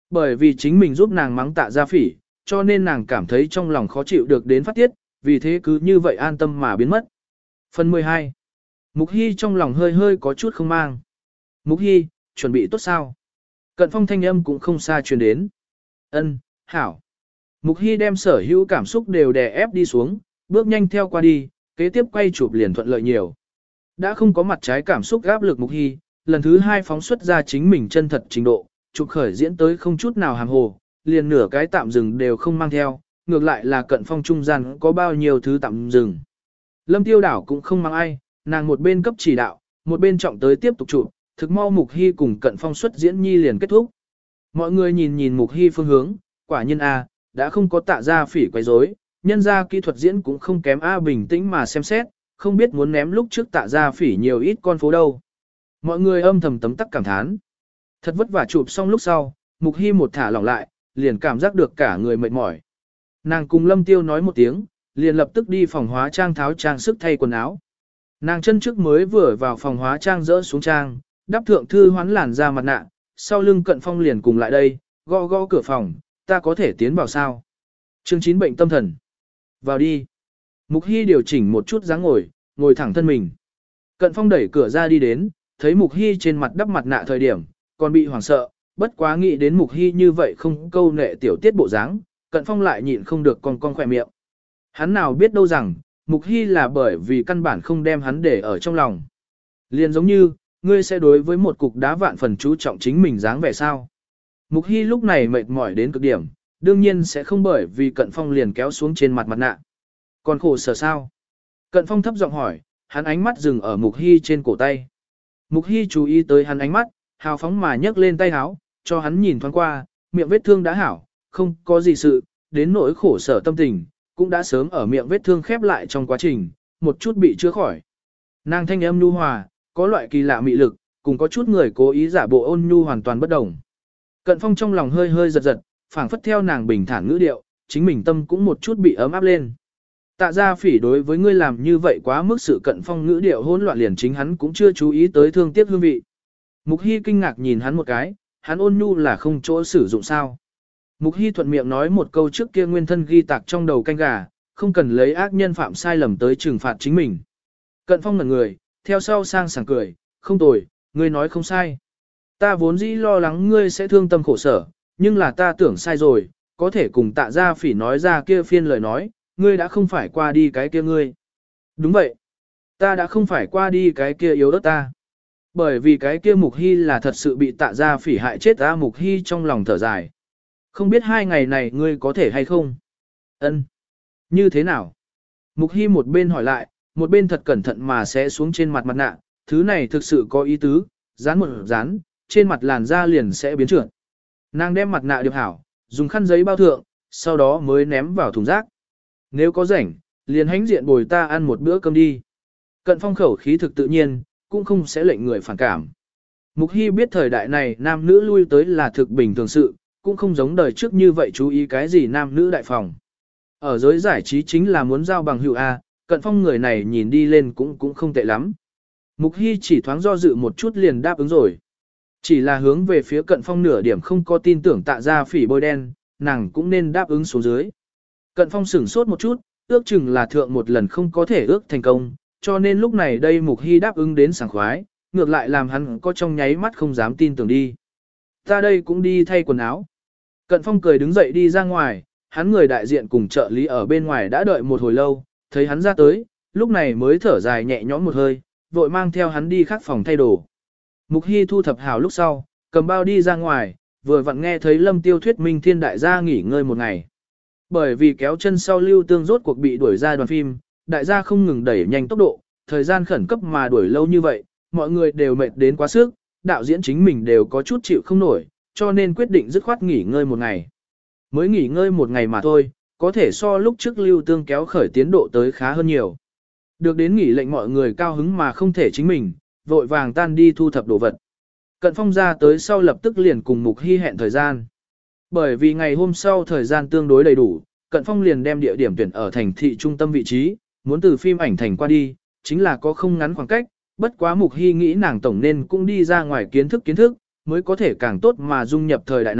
Bởi vì chính mình giúp nàng mắng Tạ Gia Phỉ, cho nên nàng cảm thấy trong lòng khó chịu được đến phát tiết, vì thế cứ như vậy an tâm mà biến mất. Phần mười hai. Mục Hy trong lòng hơi hơi có chút không mang. Mục Hy, chuẩn bị tốt sao? Cận Phong thanh âm cũng không xa truyền đến. Ân, hảo. Mục Hy đem sở hữu cảm xúc đều đè ép đi xuống, bước nhanh theo qua đi, kế tiếp quay chụp liền thuận lợi nhiều. Đã không có mặt trái cảm xúc áp lực Mục Hy, lần thứ hai phóng xuất ra chính mình chân thật trình độ, chụp khởi diễn tới không chút nào hàm hồ, liền nửa cái tạm dừng đều không mang theo, ngược lại là Cận Phong trung gian có bao nhiêu thứ tạm dừng. Lâm Tiêu Đảo cũng không mang ai, nàng một bên cấp chỉ đạo, một bên trọng tới tiếp tục chụp, thực mau Mục Hy cùng Cận Phong xuất diễn nhi liền kết thúc. Mọi người nhìn nhìn Mục Hy phương hướng, quả nhiên a, đã không có Tạ Gia Phỉ quấy rối, nhân ra kỹ thuật diễn cũng không kém a, bình tĩnh mà xem xét, không biết muốn ném lúc trước Tạ Gia Phỉ nhiều ít con phố đâu. Mọi người âm thầm tấm tắc cảm thán. Thật vất vả chụp xong lúc sau, Mục Hy một thả lỏng lại, liền cảm giác được cả người mệt mỏi. Nàng cùng Lâm Tiêu nói một tiếng, liền lập tức đi phòng hóa trang tháo trang sức thay quần áo. Nàng chân trước mới vừa vào phòng hóa trang rỡ xuống trang, đắp thượng thư hoán làn ra mặt nạ, sau lưng Cận Phong liền cùng lại đây, gõ gõ cửa phòng, ta có thể tiến vào sao? Chương chín bệnh tâm thần. Vào đi. Mục Hy điều chỉnh một chút dáng ngồi, ngồi thẳng thân mình. Cận Phong đẩy cửa ra đi đến, thấy Mục Hy trên mặt đắp mặt nạ thời điểm, còn bị hoảng sợ, bất quá nghĩ đến Mục Hy như vậy không câu nệ tiểu tiết bộ dáng, Cận Phong lại nhịn không được con con khỏe miệng. Hắn nào biết đâu rằng, Mục Hy là bởi vì căn bản không đem hắn để ở trong lòng. Liền giống như, ngươi sẽ đối với một cục đá vạn phần chú trọng chính mình dáng vẻ sao. Mục Hy lúc này mệt mỏi đến cực điểm, đương nhiên sẽ không bởi vì Cận Phong liền kéo xuống trên mặt mặt nạ. Còn khổ sở sao? Cận Phong thấp giọng hỏi, hắn ánh mắt dừng ở Mục Hy trên cổ tay. Mục Hy chú ý tới hắn ánh mắt, hào phóng mà nhấc lên tay háo, cho hắn nhìn thoáng qua, miệng vết thương đã hảo, không có gì sự, đến nỗi khổ sở tâm tình, cũng đã sớm ở miệng vết thương khép lại trong quá trình, một chút bị chữa khỏi. Nàng thanh âm nhu hòa, có loại kỳ lạ mị lực, cùng có chút người cố ý giả bộ ôn nhu hoàn toàn bất đồng. Cận Phong trong lòng hơi hơi giật giật, phảng phất theo nàng bình thản ngữ điệu, chính mình tâm cũng một chút bị ấm áp lên. Tạ Gia Phỉ đối với ngươi làm như vậy quá mức, sự Cận Phong ngữ điệu hỗn loạn liền chính hắn cũng chưa chú ý tới thương tiếc hương vị. Mục Hy kinh ngạc nhìn hắn một cái, hắn ôn nhu là không chỗ sử dụng sao. Mục Hy thuận miệng nói một câu trước kia nguyên thân ghi tạc trong đầu canh gà, không cần lấy ác nhân phạm sai lầm tới trừng phạt chính mình. Cận Phong ngẩn người, theo sau sang sảng cười, không tồi, ngươi nói không sai. Ta vốn dĩ lo lắng ngươi sẽ thương tâm khổ sở, nhưng là ta tưởng sai rồi, có thể cùng Tạ Gia Phỉ nói ra kia phiên lời nói, ngươi đã không phải qua đi cái kia ngươi. Đúng vậy, ta đã không phải qua đi cái kia yếu ớt ta. Bởi vì cái kia Mục Hy là thật sự bị Tạ Gia Phỉ hại chết ta. Mục Hy trong lòng thở dài. Không biết hai ngày này ngươi có thể hay không? Ân, như thế nào? Mục Hy một bên hỏi lại, một bên thật cẩn thận mà sẽ xuống trên mặt mặt nạ, thứ này thực sự có ý tứ, dán một dán, trên mặt làn da liền sẽ biến trượt. Nàng đem mặt nạ điệp hảo, dùng khăn giấy bao thượng, sau đó mới ném vào thùng rác. Nếu có rảnh, liền hãnh diện bồi ta ăn một bữa cơm đi. Cận Phong khẩu khí thực tự nhiên, cũng không sẽ lệnh người phản cảm. Mục Hy biết thời đại này nam nữ lui tới là thực bình thường sự, cũng không giống đời trước như vậy chú ý cái gì nam nữ đại phòng. Ở giới giải trí chính là muốn giao bằng hữu A, Cận Phong người này nhìn đi lên cũng cũng không tệ lắm. Mục Hy chỉ thoáng do dự một chút liền đáp ứng rồi. Chỉ là hướng về phía Cận Phong nửa điểm không có tin tưởng Tạ Gia Phỉ bôi đen, nàng cũng nên đáp ứng xuống dưới. Cận Phong sửng sốt một chút, ước chừng là thượng một lần không có thể ước thành công, cho nên lúc này đây Mục Hy đáp ứng đến sảng khoái, ngược lại làm hắn có trong nháy mắt không dám tin tưởng đi. Ta đây cũng đi thay quần áo. Cận Phong cười đứng dậy đi ra ngoài, hắn người đại diện cùng trợ lý ở bên ngoài đã đợi một hồi lâu, thấy hắn ra tới, lúc này mới thở dài nhẹ nhõm một hơi, vội mang theo hắn đi khác phòng thay đồ. Mục Hy thu thập hào lúc sau, cầm bao đi ra ngoài, vừa vặn nghe thấy Lâm Tiêu thuyết minh thiên đại gia nghỉ ngơi một ngày. Bởi vì kéo chân sau Lưu Tương rốt cuộc bị đuổi ra đoàn phim, đại gia không ngừng đẩy nhanh tốc độ, thời gian khẩn cấp mà đuổi lâu như vậy, mọi người đều mệt đến quá sức, đạo diễn chính mình đều có chút chịu không nổi, cho nên quyết định dứt khoát nghỉ ngơi một ngày. Mới nghỉ ngơi một ngày mà thôi, có thể so lúc trước Lưu Tương kéo khởi tiến độ tới khá hơn nhiều. Được đến nghỉ lệnh mọi người cao hứng mà không thể chính mình, vội vàng tan đi thu thập đồ vật. Cận Phong ra tới sau lập tức liền cùng Mục Hy hẹn thời gian. Bởi vì ngày hôm sau thời gian tương đối đầy đủ, Cận Phong liền đem địa điểm tuyển ở thành thị trung tâm vị trí, muốn từ phim ảnh thành qua đi, chính là có không ngắn khoảng cách, bất quá Mục Hy nghĩ nàng tổng nên cũng đi ra ngoài kiến thức kiến thức, mới có thể càng tốt mà dung nhập thời đại này,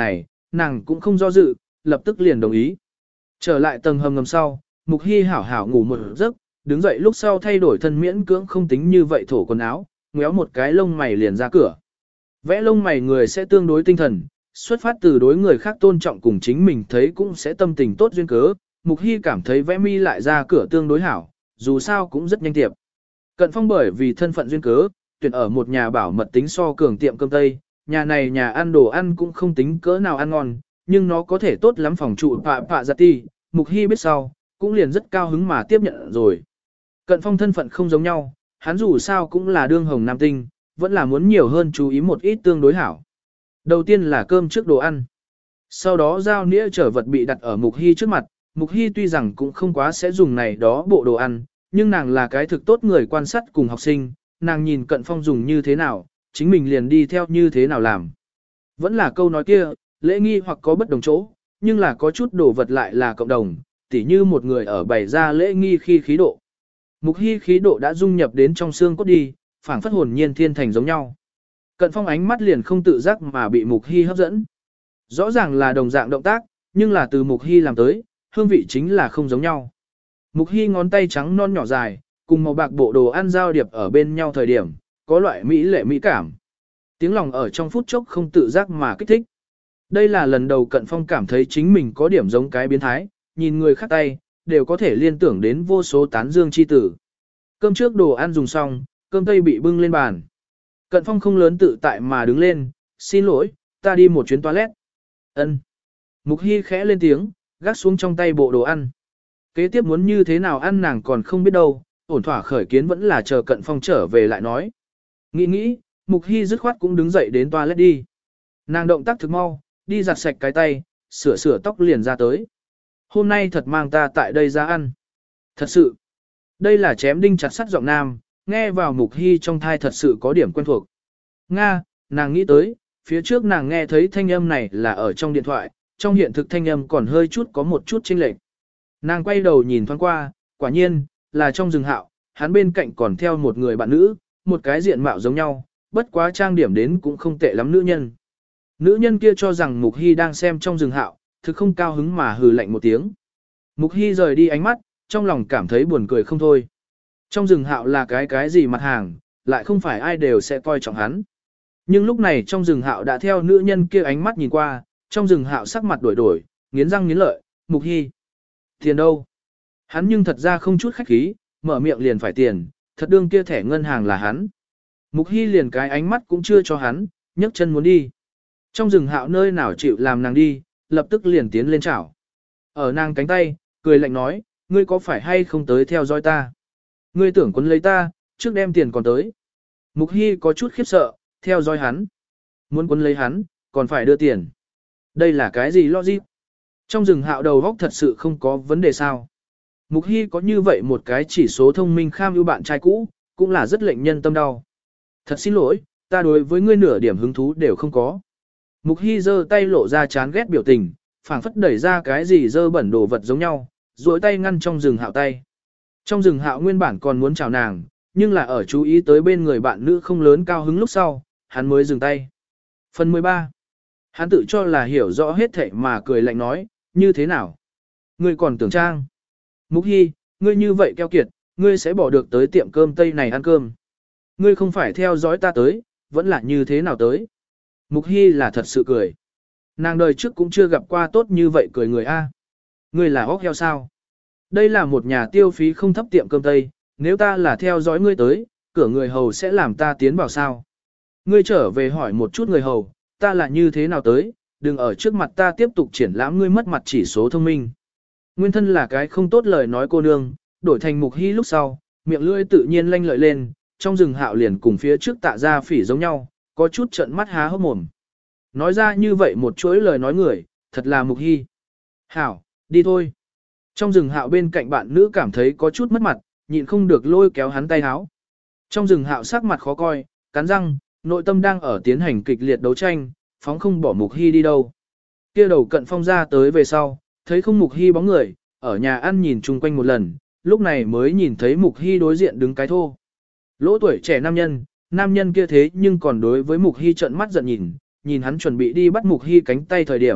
nàng cũng không do dự, lập tức liền đồng ý. Trở lại tầng hầm ngầm sau, Mục Hy hảo hảo ngủ một giấc, đứng dậy lúc sau thay đổi thân miễn cưỡng không tính như vậy thổ quần áo, ngéo một cái lông mày liền ra cửa. Vẽ lông mày người sẽ tương đối tinh thần, xuất phát từ đối người khác tôn trọng cùng chính mình thấy cũng sẽ tâm tình tốt duyên cớ, Mục Hy cảm thấy vẽ mi lại ra cửa tương đối hảo, dù sao cũng rất nhanh tiệp. Cận Phong bởi vì thân phận duyên cớ, tuyển ở một nhà bảo mật tính so cường tiệm cơm Tây, nhà này nhà ăn đồ ăn cũng không tính cỡ nào ăn ngon, nhưng nó có thể tốt lắm phòng trụ pạ pạ giặt ti, Mục Hy biết sau, cũng liền rất cao hứng mà tiếp nhận rồi. Cận Phong thân phận không giống nhau, hắn dù sao cũng là đương hồng nam tinh, vẫn là muốn nhiều hơn chú ý một ít tương đối hảo. Đầu tiên là cơm trước đồ ăn. Sau đó dao nĩa trở vật bị đặt ở Mục Hy trước mặt, Mục Hy tuy rằng cũng không quá sẽ dùng này đó bộ đồ ăn, nhưng nàng là cái thực tốt người quan sát cùng học sinh, nàng nhìn Cận Phong dùng như thế nào, chính mình liền đi theo như thế nào làm. Vẫn là câu nói kia, lễ nghi hoặc có bất đồng chỗ, nhưng là có chút đồ vật lại là cộng đồng, tỉ như một người ở bày ra lễ nghi khi khí độ. Mục Hy khí độ đã dung nhập đến trong xương cốt đi, phảng phất hồn nhiên thiên thành giống nhau. Cận Phong ánh mắt liền không tự giác mà bị Mục Hy hấp dẫn. Rõ ràng là đồng dạng động tác, nhưng là từ Mục Hy làm tới, hương vị chính là không giống nhau. Mục Hy ngón tay trắng non nhỏ dài, cùng màu bạc bộ đồ ăn giao điệp ở bên nhau thời điểm, có loại mỹ lệ mỹ cảm. Tiếng lòng ở trong phút chốc không tự giác mà kích thích. Đây là lần đầu Cận Phong cảm thấy chính mình có điểm giống cái biến thái, nhìn người khác tay, đều có thể liên tưởng đến vô số tán dương chi tử. Cơm trước đồ ăn dùng xong, cơm tây bị bưng lên bàn. Cận Phong không lớn tự tại mà đứng lên, xin lỗi, ta đi một chuyến toilet. Ân. Mục Hy khẽ lên tiếng, gác xuống trong tay bộ đồ ăn. Kế tiếp muốn như thế nào ăn nàng còn không biết đâu, ổn thỏa khởi kiến vẫn là chờ Cận Phong trở về lại nói. Nghĩ nghĩ, Mục Hy dứt khoát cũng đứng dậy đến toilet đi. Nàng động tác thực mau, đi giặt sạch cái tay, sửa sửa tóc liền ra tới. Hôm nay thật mang ta tại đây ra ăn. Thật sự, đây là chém đinh chặt sắt giọng nam, nghe vào Mục Hy trong thai thật sự có điểm quen thuộc. Nga, nàng nghĩ tới, phía trước nàng nghe thấy thanh âm này là ở trong điện thoại, trong hiện thực thanh âm còn hơi chút có một chút chênh lệch. Nàng quay đầu nhìn thoáng qua, quả nhiên, là trong rừng hạo, hắn bên cạnh còn theo một người bạn nữ, một cái diện mạo giống nhau, bất quá trang điểm đến cũng không tệ lắm nữ nhân. Nữ nhân kia cho rằng Mục Hy đang xem trong rừng hạo, thực không cao hứng mà hừ lạnh một tiếng. Mục Hy rời đi ánh mắt, trong lòng cảm thấy buồn cười không thôi. Trong rừng hạo là cái cái gì mặt hàng, lại không phải ai đều sẽ coi trọng hắn. Nhưng lúc này trong rừng hạo đã theo nữ nhân kia ánh mắt nhìn qua, trong rừng hạo sắc mặt đổi đổi, nghiến răng nghiến lợi, Mục Hy. Tiền đâu? Hắn nhưng thật ra không chút khách khí, mở miệng liền phải tiền, thật đương kia thẻ ngân hàng là hắn. Mục Hy liền cái ánh mắt cũng chưa cho hắn, nhấc chân muốn đi. Trong rừng hạo nơi nào chịu làm nàng đi, lập tức liền tiến lên chảo. Ở nàng cánh tay, cười lạnh nói, ngươi có phải hay không tới theo dõi ta? Ngươi tưởng quấn lấy ta, trước đem tiền còn tới. Mục Hy có chút khiếp sợ, theo dõi hắn. Muốn quấn lấy hắn, còn phải đưa tiền. Đây là cái gì logic? Trong rừng hạo đầu góc thật sự không có vấn đề sao. Mục Hy có như vậy một cái chỉ số thông minh kham ưu bạn trai cũ, cũng là rất lệnh nhân tâm đau. Thật xin lỗi, ta đối với ngươi nửa điểm hứng thú đều không có. Mục Hy giơ tay lộ ra chán ghét biểu tình, phảng phất đẩy ra cái gì dơ bẩn đồ vật giống nhau, duỗi tay ngăn trong rừng hạo tay. Trong rừng hạo nguyên bản còn muốn chào nàng, nhưng là ở chú ý tới bên người bạn nữ không lớn cao hứng lúc sau, hắn mới dừng tay. Phần mười ba. Hắn tự cho là hiểu rõ hết thảy mà cười lạnh nói, như thế nào? Ngươi còn tưởng trang. Mục Hy, ngươi như vậy keo kiệt, ngươi sẽ bỏ được tới tiệm cơm Tây này ăn cơm. Ngươi không phải theo dõi ta tới, vẫn là như thế nào tới. Mục Hy là thật sự cười. Nàng đời trước cũng chưa gặp qua tốt như vậy cười người A. Ngươi là óc heo sao? Đây là một nhà tiêu phí không thấp tiệm cơm Tây, nếu ta là theo dõi ngươi tới, cửa người hầu sẽ làm ta tiến vào sao? Ngươi trở về hỏi một chút người hầu, ta là như thế nào tới, đừng ở trước mặt ta tiếp tục triển lãm ngươi mất mặt chỉ số thông minh. Nguyên thân là cái không tốt lời nói cô nương, đổi thành Mục Hy lúc sau, miệng lưỡi tự nhiên lanh lợi lên, trong rừng hạo liền cùng phía trước tạ ra phỉ giống nhau, có chút trận mắt há hốc mồm. Nói ra như vậy một chuỗi lời nói người, thật là Mục Hy. Hảo, đi thôi. Trong rừng hạo bên cạnh bạn nữ cảm thấy có chút mất mặt, nhịn không được lôi kéo hắn tay háo. Trong rừng hạo sắc mặt khó coi, cắn răng, nội tâm đang ở tiến hành kịch liệt đấu tranh, phóng không bỏ Mục Hy đi đâu. Kia đầu Cận Phong ra tới về sau, thấy không Mục Hy bóng người, ở nhà ăn nhìn chung quanh một lần, lúc này mới nhìn thấy Mục Hy đối diện đứng cái thô. Lỗ tuổi trẻ nam nhân, nam nhân kia thế nhưng còn đối với Mục Hy trợn mắt giận nhìn, nhìn hắn chuẩn bị đi bắt Mục Hy cánh tay thời điểm,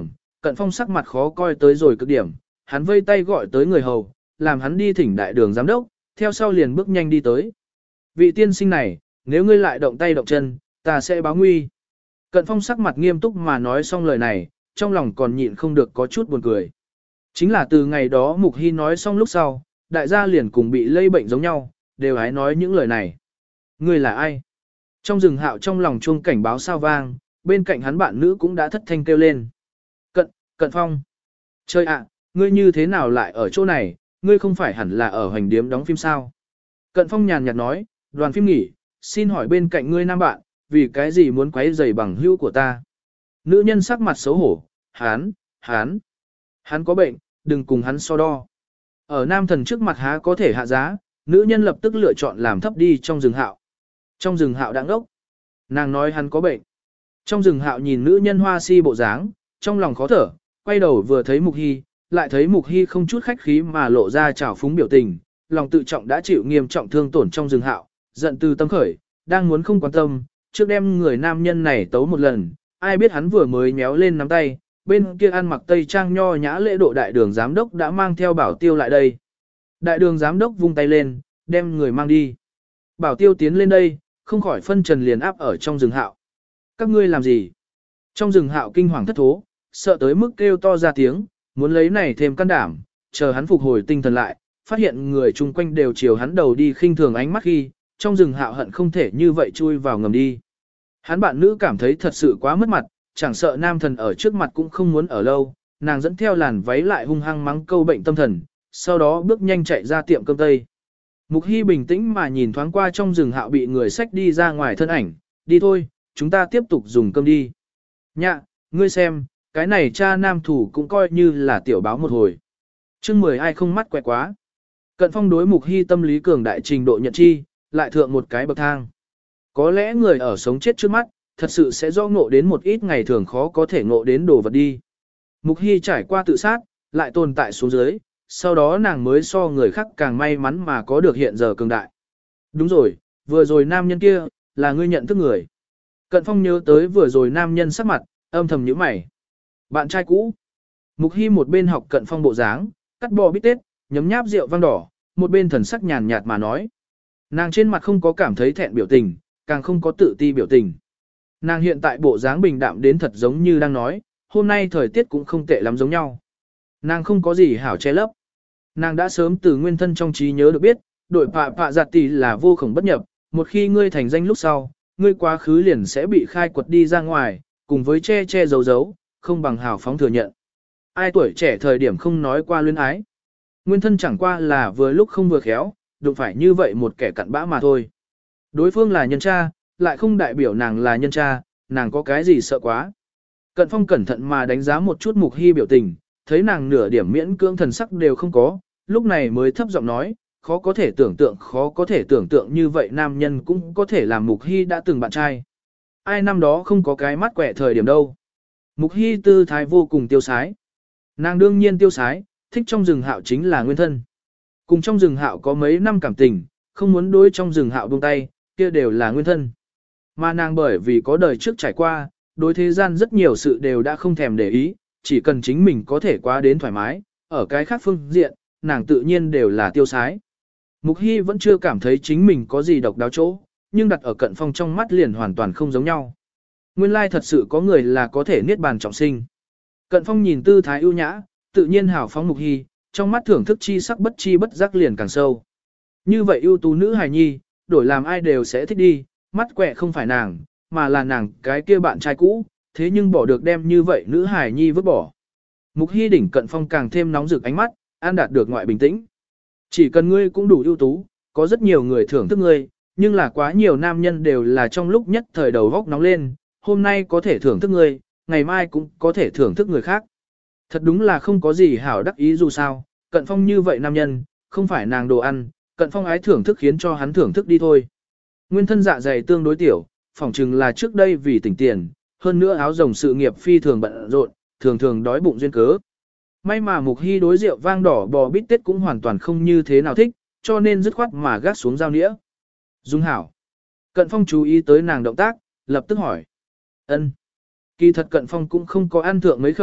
Cận Phong sắc mặt khó coi tới rồi cực điểm, hắn vây tay gọi tới người hầu, làm hắn đi thỉnh đại đường giám đốc, theo sau liền bước nhanh đi tới. Vị tiên sinh này, nếu ngươi lại động tay động chân, ta sẽ báo nguy. Cận Phong sắc mặt nghiêm túc mà nói xong lời này, trong lòng còn nhịn không được có chút buồn cười. Chính là từ ngày đó Mục Hy nói xong lúc sau, đại gia liền cùng bị lây bệnh giống nhau, đều hái nói những lời này. Ngươi là ai? Trong rừng Hạo trong lòng chuông cảnh báo sao vang, bên cạnh hắn bạn nữ cũng đã thất thanh kêu lên. Cận, Cận Phong. Trời ạ, ngươi như thế nào lại ở chỗ này, ngươi không phải hẳn là ở hành điếm đóng phim sao? Cận Phong nhàn nhạt nói, đoàn phim nghỉ, xin hỏi bên cạnh ngươi nam bạn, vì cái gì muốn quấy rầy bằng hữu của ta? Nữ nhân sắc mặt xấu hổ, hán, hán, hắn có bệnh, đừng cùng hắn so đo. Ở nam thần trước mặt há có thể hạ giá, nữ nhân lập tức lựa chọn làm thấp đi trong rừng Hạo. Trong rừng Hạo đang ốc. Nàng nói hắn có bệnh. Trong rừng Hạo nhìn nữ nhân hoa si bộ dáng, trong lòng khó thở, quay đầu vừa thấy Mục Hy, lại thấy Mục Hy không chút khách khí mà lộ ra trào phúng biểu tình, lòng tự trọng đã chịu nghiêm trọng thương tổn trong rừng Hạo, giận từ tâm khởi, đang muốn không quan tâm, trước đem người nam nhân này tấu một lần, ai biết hắn vừa mới méo lên nắm tay, bên kia ăn mặc tây trang nho nhã lễ độ đại đường giám đốc đã mang theo Bảo Tiêu lại đây. Đại đường giám đốc vung tay lên, đem người mang đi. Bảo Tiêu tiến lên đây, không khỏi phân trần liền áp ở trong rừng Hạo. Các ngươi làm gì? Trong rừng Hạo kinh hoàng thất thố, sợ tới mức kêu to ra tiếng, muốn lấy này thêm can đảm, chờ hắn phục hồi tinh thần lại, phát hiện người chung quanh đều chiều hắn đầu đi khinh thường ánh mắt khi, trong rừng Hạo hận không thể như vậy chui vào ngầm đi. Hắn bạn nữ cảm thấy thật sự quá mất mặt, chẳng sợ nam thần ở trước mặt cũng không muốn ở lâu, nàng dẫn theo làn váy lại hung hăng mắng câu bệnh tâm thần, sau đó bước nhanh chạy ra tiệm cơm tây. Mục Hy bình tĩnh mà nhìn thoáng qua trong rừng Hạo bị người xách đi ra ngoài thân ảnh, đi thôi, chúng ta tiếp tục dùng cơm đi. Nhạ, ngươi xem, cái này cha nam thủ cũng coi như là tiểu báo một hồi. Chương mười ai không mắt quẹ quá. Cận Phong đối Mục Hy tâm lý cường đại trình độ nhận chi, lại thượng một cái bậc thang. Có lẽ người ở sống chết trước mắt, thật sự sẽ do ngộ đến một ít ngày thường khó có thể ngộ đến đồ vật đi. Mục Hy trải qua tự sát, lại tồn tại xuống dưới, sau đó nàng mới so người khác càng may mắn mà có được hiện giờ cường đại. Đúng rồi, vừa rồi nam nhân kia, là ngươi nhận thức người. Cận Phong nhớ tới vừa rồi nam nhân sắc mặt, âm thầm nhíu mày. Bạn trai cũ. Mục Hy một bên học Cận Phong bộ dáng, cắt bò bít tết, nhấm nháp rượu vang đỏ, một bên thần sắc nhàn nhạt mà nói. Nàng trên mặt không có cảm thấy thẹn biểu tình, càng không có tự ti biểu tình. Nàng hiện tại bộ dáng bình đạm đến thật giống như đang nói, hôm nay thời tiết cũng không tệ lắm giống nhau. Nàng không có gì hảo che lấp. Nàng đã sớm từ nguyên thân trong trí nhớ được biết, đội pạ pạ giặt tỷ là vô khổng bất nhập, một khi ngươi thành danh lúc sau, ngươi quá khứ liền sẽ bị khai quật đi ra ngoài, cùng với che che giấu giấu, không bằng hào phóng thừa nhận. Ai tuổi trẻ thời điểm không nói qua luyến ái. Nguyên thân chẳng qua là vừa lúc không vừa khéo, đụng phải như vậy một kẻ cặn bã mà thôi. Đối phương là nhân cha, lại không đại biểu nàng là nhân cha, nàng có cái gì sợ quá. Cận Phong cẩn thận mà đánh giá một chút Mục Hy biểu tình, thấy nàng nửa điểm miễn cưỡng thần sắc đều không có, lúc này mới thấp giọng nói, khó có thể tưởng tượng khó có thể tưởng tượng như vậy nam nhân cũng có thể làm Mục Hy đã từng bạn trai. Ai năm đó không có cái mắt quẻ thời điểm đâu. Mục Hy tư thái vô cùng tiêu sái. Nàng đương nhiên tiêu sái, thích trong rừng Hạo chính là nguyên thân. Cùng trong rừng Hạo có mấy năm cảm tình, không muốn đối trong rừng Hạo buông tay, kia đều là nguyên thân. Mà nàng bởi vì có đời trước trải qua, đối thế gian rất nhiều sự đều đã không thèm để ý, chỉ cần chính mình có thể qua đến thoải mái, ở cái khác phương diện, nàng tự nhiên đều là tiêu sái. Mục Hy vẫn chưa cảm thấy chính mình có gì độc đáo chỗ, nhưng đặt ở Cận Phong trong mắt liền hoàn toàn không giống nhau. Nguyên lai thật sự có người là có thể niết bàn trọng sinh. Cận Phong nhìn tư thái ưu nhã, tự nhiên hào phóng Mục Hy, trong mắt thưởng thức chi sắc bất chi bất giác liền càng sâu. Như vậy ưu tú nữ hài nhi, đổi làm ai đều sẽ thích đi, mắt quẹ không phải nàng, mà là nàng cái kia bạn trai cũ, thế nhưng bỏ được đem như vậy nữ hài nhi vứt bỏ. Mục Hy đỉnh Cận Phong càng thêm nóng rực ánh mắt, an đạt được ngoại bình tĩnh. Chỉ cần ngươi cũng đủ ưu tú, có rất nhiều người thưởng thức ngươi, nhưng là quá nhiều nam nhân đều là trong lúc nhất thời đầu góc nóng lên, hôm nay có thể thưởng thức ngươi, ngày mai cũng có thể thưởng thức người khác. Thật đúng là không có gì hảo đắc ý dù sao, Cận Phong như vậy nam nhân, không phải nàng đồ ăn, Cận Phong ái thưởng thức khiến cho hắn thưởng thức đi thôi. Nguyên thân dạ dày tương đối tiểu, phỏng chừng là trước đây vì tỉnh tiền, hơn nữa áo rồng sự nghiệp phi thường bận rộn, thường thường đói bụng duyên cớ. May mà Mục Hy đối rượu vang đỏ bò bít tết cũng hoàn toàn không như thế nào thích, cho nên dứt khoát mà gác xuống dao nĩa. Dung hảo. Cận Phong chú ý tới nàng động tác, lập tức hỏi. Ân. Kỳ thật Cận Phong cũng không có ăn thượng mấy khẩu,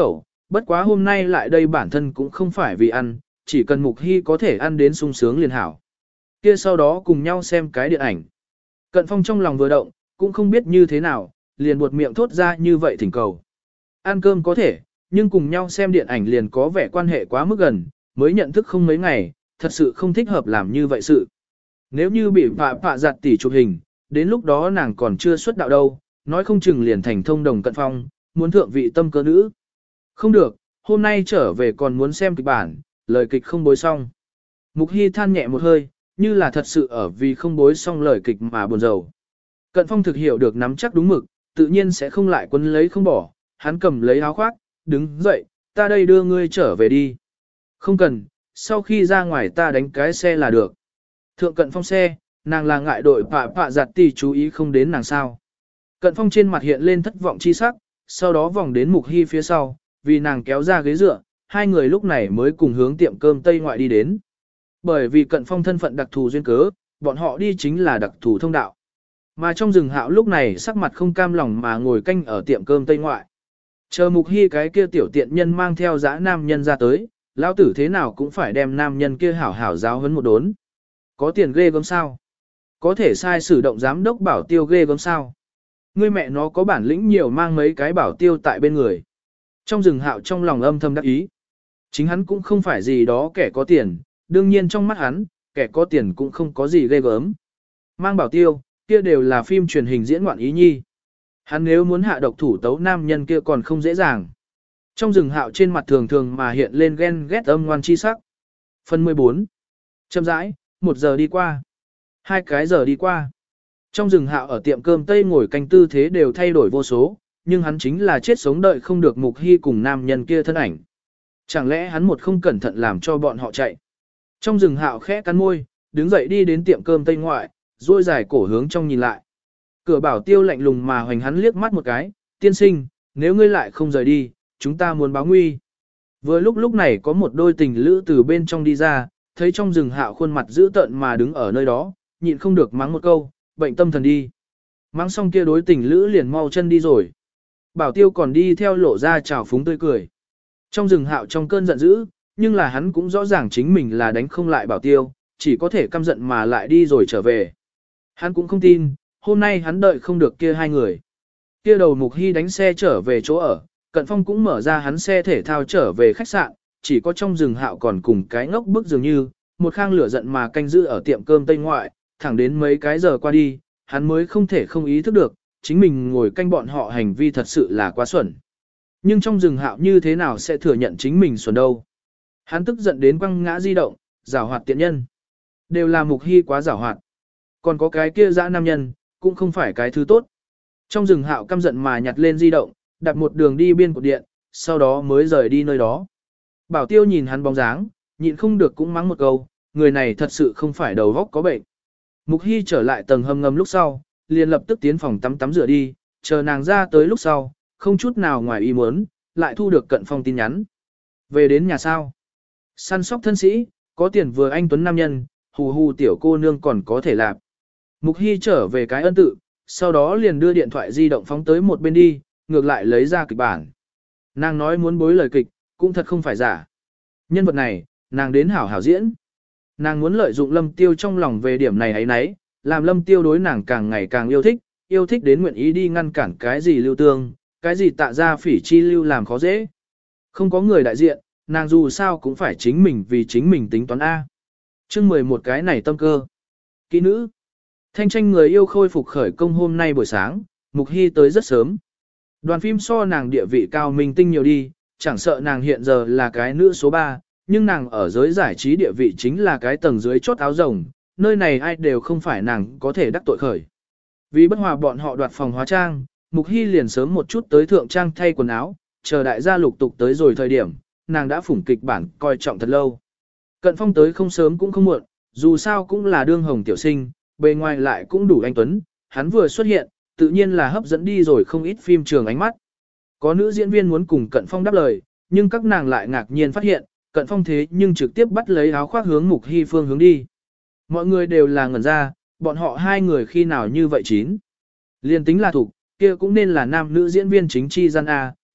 bất quá hôm nay lại đây bản thân cũng không phải vì ăn, chỉ cần Mục Hy có thể ăn đến sung sướng liền hảo. Kia sau đó cùng nhau xem cái điện ảnh. Cận Phong trong lòng vừa động, cũng không biết như thế nào, liền buột miệng thốt ra như vậy thỉnh cầu. Ăn cơm có thể, nhưng cùng nhau xem điện ảnh liền có vẻ quan hệ quá mức gần, mới nhận thức không mấy ngày, thật sự không thích hợp làm như vậy sự. Nếu như bị phạ phạ giặt tỉ chụp hình, đến lúc đó nàng còn chưa xuất đạo đâu, nói không chừng liền thành thông đồng Cận Phong, muốn thượng vị tâm cơ nữ. Không được, hôm nay trở về còn muốn xem kịch bản, lời kịch không bối xong. Mục Hy than nhẹ một hơi, như là thật sự ở vì không bối xong lời kịch mà buồn rầu. Cận Phong thực hiểu được nắm chắc đúng mực, tự nhiên sẽ không lại quấn lấy không bỏ, hắn cầm lấy áo khoác, đứng dậy, ta đây đưa ngươi trở về đi. Không cần, sau khi ra ngoài ta đánh cái xe là được. Thượng Cận Phong xe, nàng là ngại đội phạ phạ giặt tỉ chú ý không đến nàng sao. Cận Phong trên mặt hiện lên thất vọng chi sắc, sau đó vòng đến Mục Hy phía sau, vì nàng kéo ra ghế dựa, hai người lúc này mới cùng hướng tiệm cơm Tây ngoại đi đến. Bởi vì Cận Phong thân phận đặc thù duyên cớ, bọn họ đi chính là đặc thù thông đạo. Mà trong rừng Hạo lúc này sắc mặt không cam lòng mà ngồi canh ở tiệm cơm Tây ngoại. Chờ Mục Hy cái kia tiểu tiện nhân mang theo dã nam nhân ra tới, lão tử thế nào cũng phải đem nam nhân kia hảo hảo giáo huấn một đốn. Có tiền ghê gớm sao? Có thể sai sử động giám đốc bảo tiêu ghê gớm sao? Ngươi mẹ nó có bản lĩnh nhiều mang mấy cái bảo tiêu tại bên người. Trong rừng Hạo trong lòng âm thầm đắc ý. Chính hắn cũng không phải gì đó kẻ có tiền, đương nhiên trong mắt hắn, kẻ có tiền cũng không có gì ghê gớm. Mang bảo tiêu, kia đều là phim truyền hình diễn ngoạn ý nhi. Hắn nếu muốn hạ độc thủ tấu nam nhân kia còn không dễ dàng. Trong rừng Hạo trên mặt thường thường mà hiện lên ghen ghét âm ngoan chi sắc. Phần mười bốn. Chậm rãi, một giờ đi qua. Hai cái giờ đi qua. Trong rừng Hạo ở tiệm cơm Tây ngồi canh tư thế đều thay đổi vô số, nhưng hắn chính là chết sống đợi không được Mục Hy cùng nam nhân kia thân ảnh. Chẳng lẽ hắn một không cẩn thận làm cho bọn họ chạy. Trong rừng Hạo khẽ cắn môi, đứng dậy đi đến tiệm cơm Tây ngoại, duỗi dài cổ hướng trong nhìn lại. Cửa bảo tiêu lạnh lùng mà hoành hắn liếc mắt một cái, tiên sinh, nếu ngươi lại không rời đi, chúng ta muốn báo nguy. Vừa lúc lúc này có một đôi tình lữ từ bên trong đi ra, thấy trong rừng Hạo khuôn mặt dữ tợn mà đứng ở nơi đó, nhịn không được mắng một câu, bệnh tâm thần đi. Mắng xong kia đối tình lữ liền mau chân đi rồi. Bảo tiêu còn đi theo lộ ra chào phúng tươi cười. Trong rừng Hạo trong cơn giận dữ, nhưng là hắn cũng rõ ràng chính mình là đánh không lại bảo tiêu, chỉ có thể căm giận mà lại đi rồi trở về. Hắn cũng không tin, hôm nay hắn đợi không được kia hai người. Kia đầu Mục Hy đánh xe trở về chỗ ở, Cận Phong cũng mở ra hắn xe thể thao trở về khách sạn, chỉ có trong rừng Hạo còn cùng cái ngốc bức dường như, một khang lửa giận mà canh giữ ở tiệm cơm Tây ngoại, thẳng đến mấy cái giờ qua đi, hắn mới không thể không ý thức được, chính mình ngồi canh bọn họ hành vi thật sự là quá xuẩn. Nhưng trong rừng Hạo như thế nào sẽ thừa nhận chính mình xuẩn đâu. Hắn tức giận đến quăng ngã di động, giảo hoạt tiện nhân. Đều là Mục Hy quá giảo hoạt. Còn có cái kia dã nam nhân, cũng không phải cái thứ tốt. Trong rừng Hạo căm giận mà nhặt lên di động, đặt một đường đi biên cột điện, sau đó mới rời đi nơi đó. Bảo tiêu nhìn hắn bóng dáng, nhịn không được cũng mắng một câu, người này thật sự không phải đầu óc có bệnh. Mục Hy trở lại tầng hầm ngầm lúc sau, liền lập tức tiến phòng tắm tắm rửa đi, chờ nàng ra tới lúc sau, không chút nào ngoài ý muốn, lại thu được Cận Phong tin nhắn. Về đến nhà sao? Săn sóc thân sĩ, có tiền vừa anh tuấn nam nhân, hù hù tiểu cô nương còn có thể làm. Mục Hy trở về cái ân tự, sau đó liền đưa điện thoại di động phóng tới một bên đi, ngược lại lấy ra kịch bản. Nàng nói muốn bối lời kịch, cũng thật không phải giả. Nhân vật này, nàng đến hảo hảo diễn. Nàng muốn lợi dụng Lâm Tiêu trong lòng về điểm này ấy nấy, làm Lâm Tiêu đối nàng càng ngày càng yêu thích, yêu thích đến nguyện ý đi ngăn cản cái gì lưu tương, cái gì tạ ra phỉ chi lưu làm khó dễ. Không có người đại diện, nàng dù sao cũng phải chính mình vì chính mình tính toán A. Chương mười một cái này tâm cơ. Kỹ nữ. Thanh tranh người yêu khôi phục khởi công hôm nay buổi sáng, Mục Hy tới rất sớm. Đoàn phim so nàng địa vị cao minh tinh nhiều đi, chẳng sợ nàng hiện giờ là cái nữ số ba, nhưng nàng ở giới giải trí địa vị chính là cái tầng dưới chốt áo rồng, nơi này ai đều không phải nàng có thể đắc tội khởi. Vì bất hòa bọn họ đoạt phòng hóa trang, Mục Hy liền sớm một chút tới thượng trang thay quần áo, chờ đại gia lục tục tới rồi thời điểm, nàng đã phủng kịch bản coi trọng thật lâu. Cận Phong tới không sớm cũng không muộn, dù sao cũng là đương hồng tiểu sinh, bề ngoài lại cũng đủ anh tuấn, hắn vừa xuất hiện, tự nhiên là hấp dẫn đi rồi không ít phim trường ánh mắt. Có nữ diễn viên muốn cùng Cận Phong đáp lời, nhưng các nàng lại ngạc nhiên phát hiện, Cận Phong thế nhưng trực tiếp bắt lấy áo khoác hướng Mục Hy phương hướng đi. Mọi người đều là ngẩn ra, bọn họ hai người khi nào như vậy chín. Liên tính là thủ, kia cũng nên là nam nữ diễn viên chính chi gian A,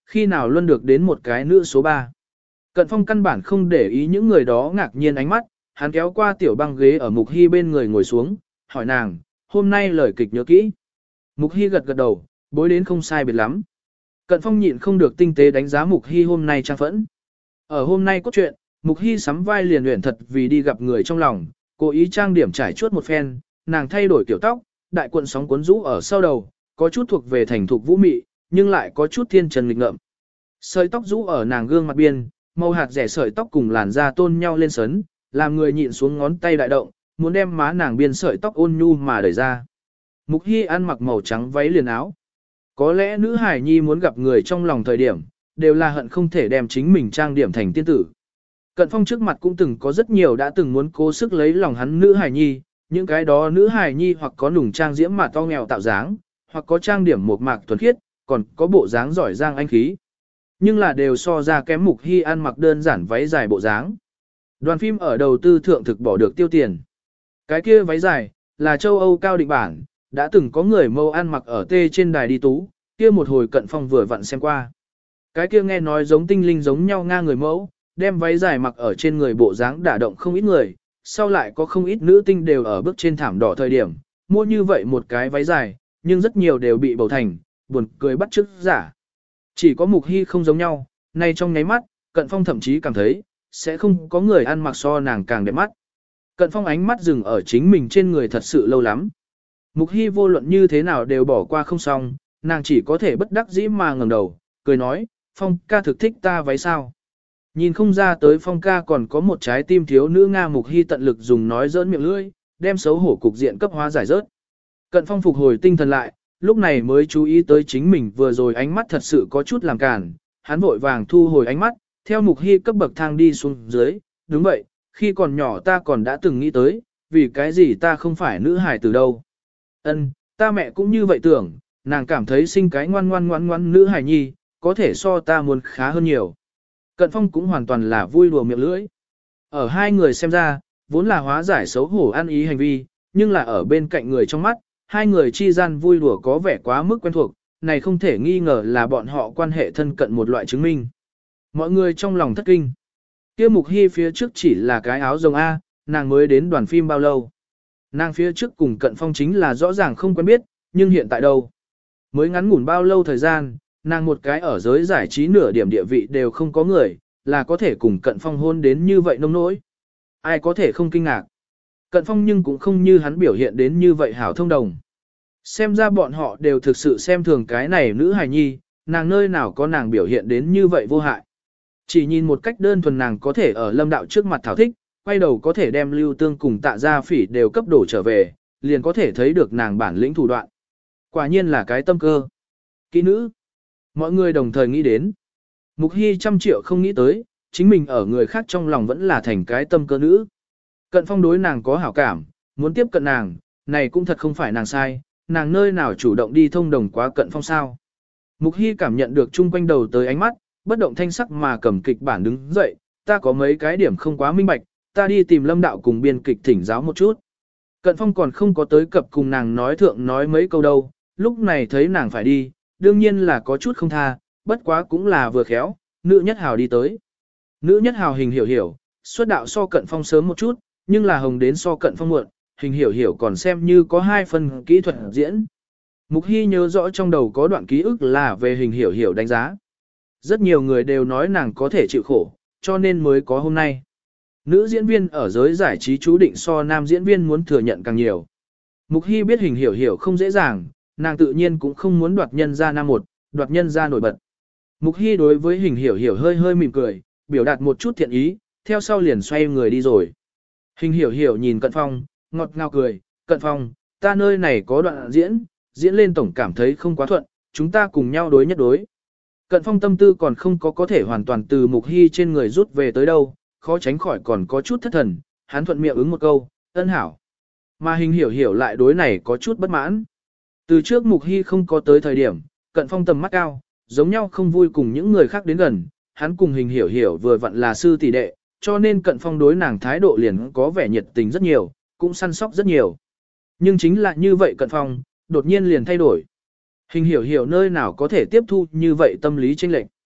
khi nào luôn được đến một cái nữ số ba. Cận Phong căn bản không để ý những người đó ngạc nhiên ánh mắt, hắn kéo qua tiểu băng ghế ở Mục Hy bên người ngồi xuống, hỏi nàng, hôm nay lời kịch nhớ kỹ. Mục Hy gật gật đầu, bối đến không sai biệt lắm. Cận Phong nhịn không được tinh tế đánh giá Mục Hy hôm nay trang phẫn. Ở hôm nay có chuyện, Mục Hy sắm vai liền luyện thật vì đi gặp người trong lòng, cố ý trang điểm trải chuốt một phen, nàng thay đổi kiểu tóc, đại cuộn sóng cuốn rũ ở sau đầu, có chút thuộc về thành thục vũ mị, nhưng lại có chút thiên trần lịch ngợm. Sợi tóc rũ ở nàng gương mặt biên, màu hạt rẻ sợi tóc cùng làn da tôn nhau lên sấn, làm người nhịn xuống ngón tay đại động, muốn đem má nàng biên sợi tóc ôn nhu mà đẩy ra. Mục Hy ăn mặc màu trắng váy liền áo. Có lẽ nữ hải nhi muốn gặp người trong lòng thời điểm, đều là hận không thể đem chính mình trang điểm thành tiên tử. Cận Phong trước mặt cũng từng có rất nhiều đã từng muốn cố sức lấy lòng hắn nữ hải nhi, những cái đó nữ hải nhi hoặc có nùng trang diễm mà to nghèo tạo dáng, hoặc có trang điểm một mạc thuần khiết, còn có bộ dáng giỏi giang anh khí. Nhưng là đều so ra kém Mục Hy ăn mặc đơn giản váy dài bộ dáng. Đoàn phim ở đầu tư thượng thực bỏ được tiêu tiền. Cái kia váy dài, là châu Âu cao định bản, đã từng có người mâu ăn mặc ở tê trên đài đi tú, kia một hồi Cận Phong vừa vặn xem qua. Cái kia nghe nói giống tinh linh giống nhau ngang người mẫu, đem váy dài mặc ở trên người bộ dáng đả động không ít người, sau lại có không ít nữ tinh đều ở bước trên thảm đỏ thời điểm, mua như vậy một cái váy dài, nhưng rất nhiều đều bị bầu thành, buồn cười bắt chước giả. Chỉ có Mục Hy không giống nhau, nay trong nháy mắt, Cận Phong thậm chí cảm thấy, sẽ không có người ăn mặc so nàng càng đẹp mắt. Cận Phong ánh mắt dừng ở chính mình trên người thật sự lâu lắm. Mục Hy vô luận như thế nào đều bỏ qua không xong, nàng chỉ có thể bất đắc dĩ mà ngẩng đầu, cười nói, Phong ca thực thích ta váy sao. Nhìn không ra tới Phong ca còn có một trái tim thiếu nữ Nga. Mục Hy tận lực dùng nói giỡn miệng lưỡi, đem xấu hổ cục diện cấp hóa giải rớt. Cận Phong phục hồi tinh thần lại, lúc này mới chú ý tới chính mình vừa rồi ánh mắt thật sự có chút làm cản, hắn vội vàng thu hồi ánh mắt, theo Mục Hy cấp bậc thang đi xuống dưới, đúng vậy, khi còn nhỏ ta còn đã từng nghĩ tới, vì cái gì ta không phải nữ hài từ đâu. Ân, ta mẹ cũng như vậy tưởng, nàng cảm thấy sinh cái ngoan ngoan ngoan ngoan nữ hài nhi, có thể so ta muốn khá hơn nhiều. Cận Phong cũng hoàn toàn là vui đùa miệng lưỡi. Ở hai người xem ra, vốn là hóa giải xấu hổ ăn ý hành vi, nhưng là ở bên cạnh người trong mắt, hai người chi gian vui đùa có vẻ quá mức quen thuộc, này không thể nghi ngờ là bọn họ quan hệ thân cận một loại chứng minh. Mọi người trong lòng thất kinh. Kia Mục Hy phía trước chỉ là cái áo rồng A, nàng mới đến đoàn phim bao lâu. Nàng phía trước cùng Cận Phong chính là rõ ràng không quen biết, nhưng hiện tại đâu? Mới ngắn ngủn bao lâu thời gian, nàng một cái ở giới giải trí nửa điểm địa vị đều không có người, là có thể cùng Cận Phong hôn đến như vậy nông nỗi. Ai có thể không kinh ngạc. Cận Phong nhưng cũng không như hắn biểu hiện đến như vậy hảo thông đồng. Xem ra bọn họ đều thực sự xem thường cái này nữ hài nhi, nàng nơi nào có nàng biểu hiện đến như vậy vô hại. Chỉ nhìn một cách đơn thuần nàng có thể ở Lâm Đạo trước mặt thảo thích, quay đầu có thể đem Lưu Tương cùng Tạ Gia Phỉ đều cấp đổ trở về, liền có thể thấy được nàng bản lĩnh thủ đoạn. Quả nhiên là cái tâm cơ. Kỹ nữ. Mọi người đồng thời nghĩ đến. Mục Hy trăm triệu không nghĩ tới, chính mình ở người khác trong lòng vẫn là thành cái tâm cơ nữ. Cận Phong đối nàng có hảo cảm, muốn tiếp cận nàng, này cũng thật không phải nàng sai, nàng nơi nào chủ động đi thông đồng quá Cận Phong sao. Mục Hy cảm nhận được chung quanh đầu tới ánh mắt, bất động thanh sắc mà cầm kịch bản đứng dậy, ta có mấy cái điểm không quá minh bạch, ta đi tìm Lâm Đạo cùng biên kịch thỉnh giáo một chút. Cận Phong còn không có tới cập cùng nàng nói thượng nói mấy câu đâu, lúc này thấy nàng phải đi, đương nhiên là có chút không tha, bất quá cũng là vừa khéo, nữ nhất hào đi tới. Nữ nhất hào hình hiểu hiểu, xuất đạo so Cận Phong sớm một chút, nhưng là hồng đến so Cận Phong muộn, hình hiểu hiểu còn xem như có hai phần kỹ thuật diễn. Mục Hy nhớ rõ trong đầu có đoạn ký ức là về hình hiểu hiểu đánh giá. Rất nhiều người đều nói nàng có thể chịu khổ, cho nên mới có hôm nay. Nữ diễn viên ở giới giải trí chú định so nam diễn viên muốn thừa nhận càng nhiều. Mục Hy biết hình hiểu hiểu không dễ dàng, nàng tự nhiên cũng không muốn đoạt nhân ra nam một, đoạt nhân ra nổi bật. Mục Hy đối với hình hiểu hiểu hơi hơi mỉm cười, biểu đạt một chút thiện ý, theo sau liền xoay người đi rồi. Hình hiểu hiểu nhìn Cận Phong, ngọt ngào cười, Cận Phong, ta nơi này có đoạn diễn, diễn lên tổng cảm thấy không quá thuận, chúng ta cùng nhau đối nhất đối. Cận Phong tâm tư còn không có có thể hoàn toàn từ Mục Hy trên người rút về tới đâu, khó tránh khỏi còn có chút thất thần, hắn thuận miệng ứng một câu, ân hảo. Mà hình hiểu hiểu lại đối này có chút bất mãn. Từ trước Mục Hy không có tới thời điểm, Cận Phong tầm mắt cao, giống nhau không vui cùng những người khác đến gần, hắn cùng hình hiểu hiểu vừa vặn là sư tỷ đệ, cho nên Cận Phong đối nàng thái độ liền có vẻ nhiệt tình rất nhiều, cũng săn sóc rất nhiều. Nhưng chính là như vậy Cận Phong, đột nhiên liền thay đổi. Hình hiểu hiểu nơi nào có thể tiếp thu như vậy tâm lý chênh lệch.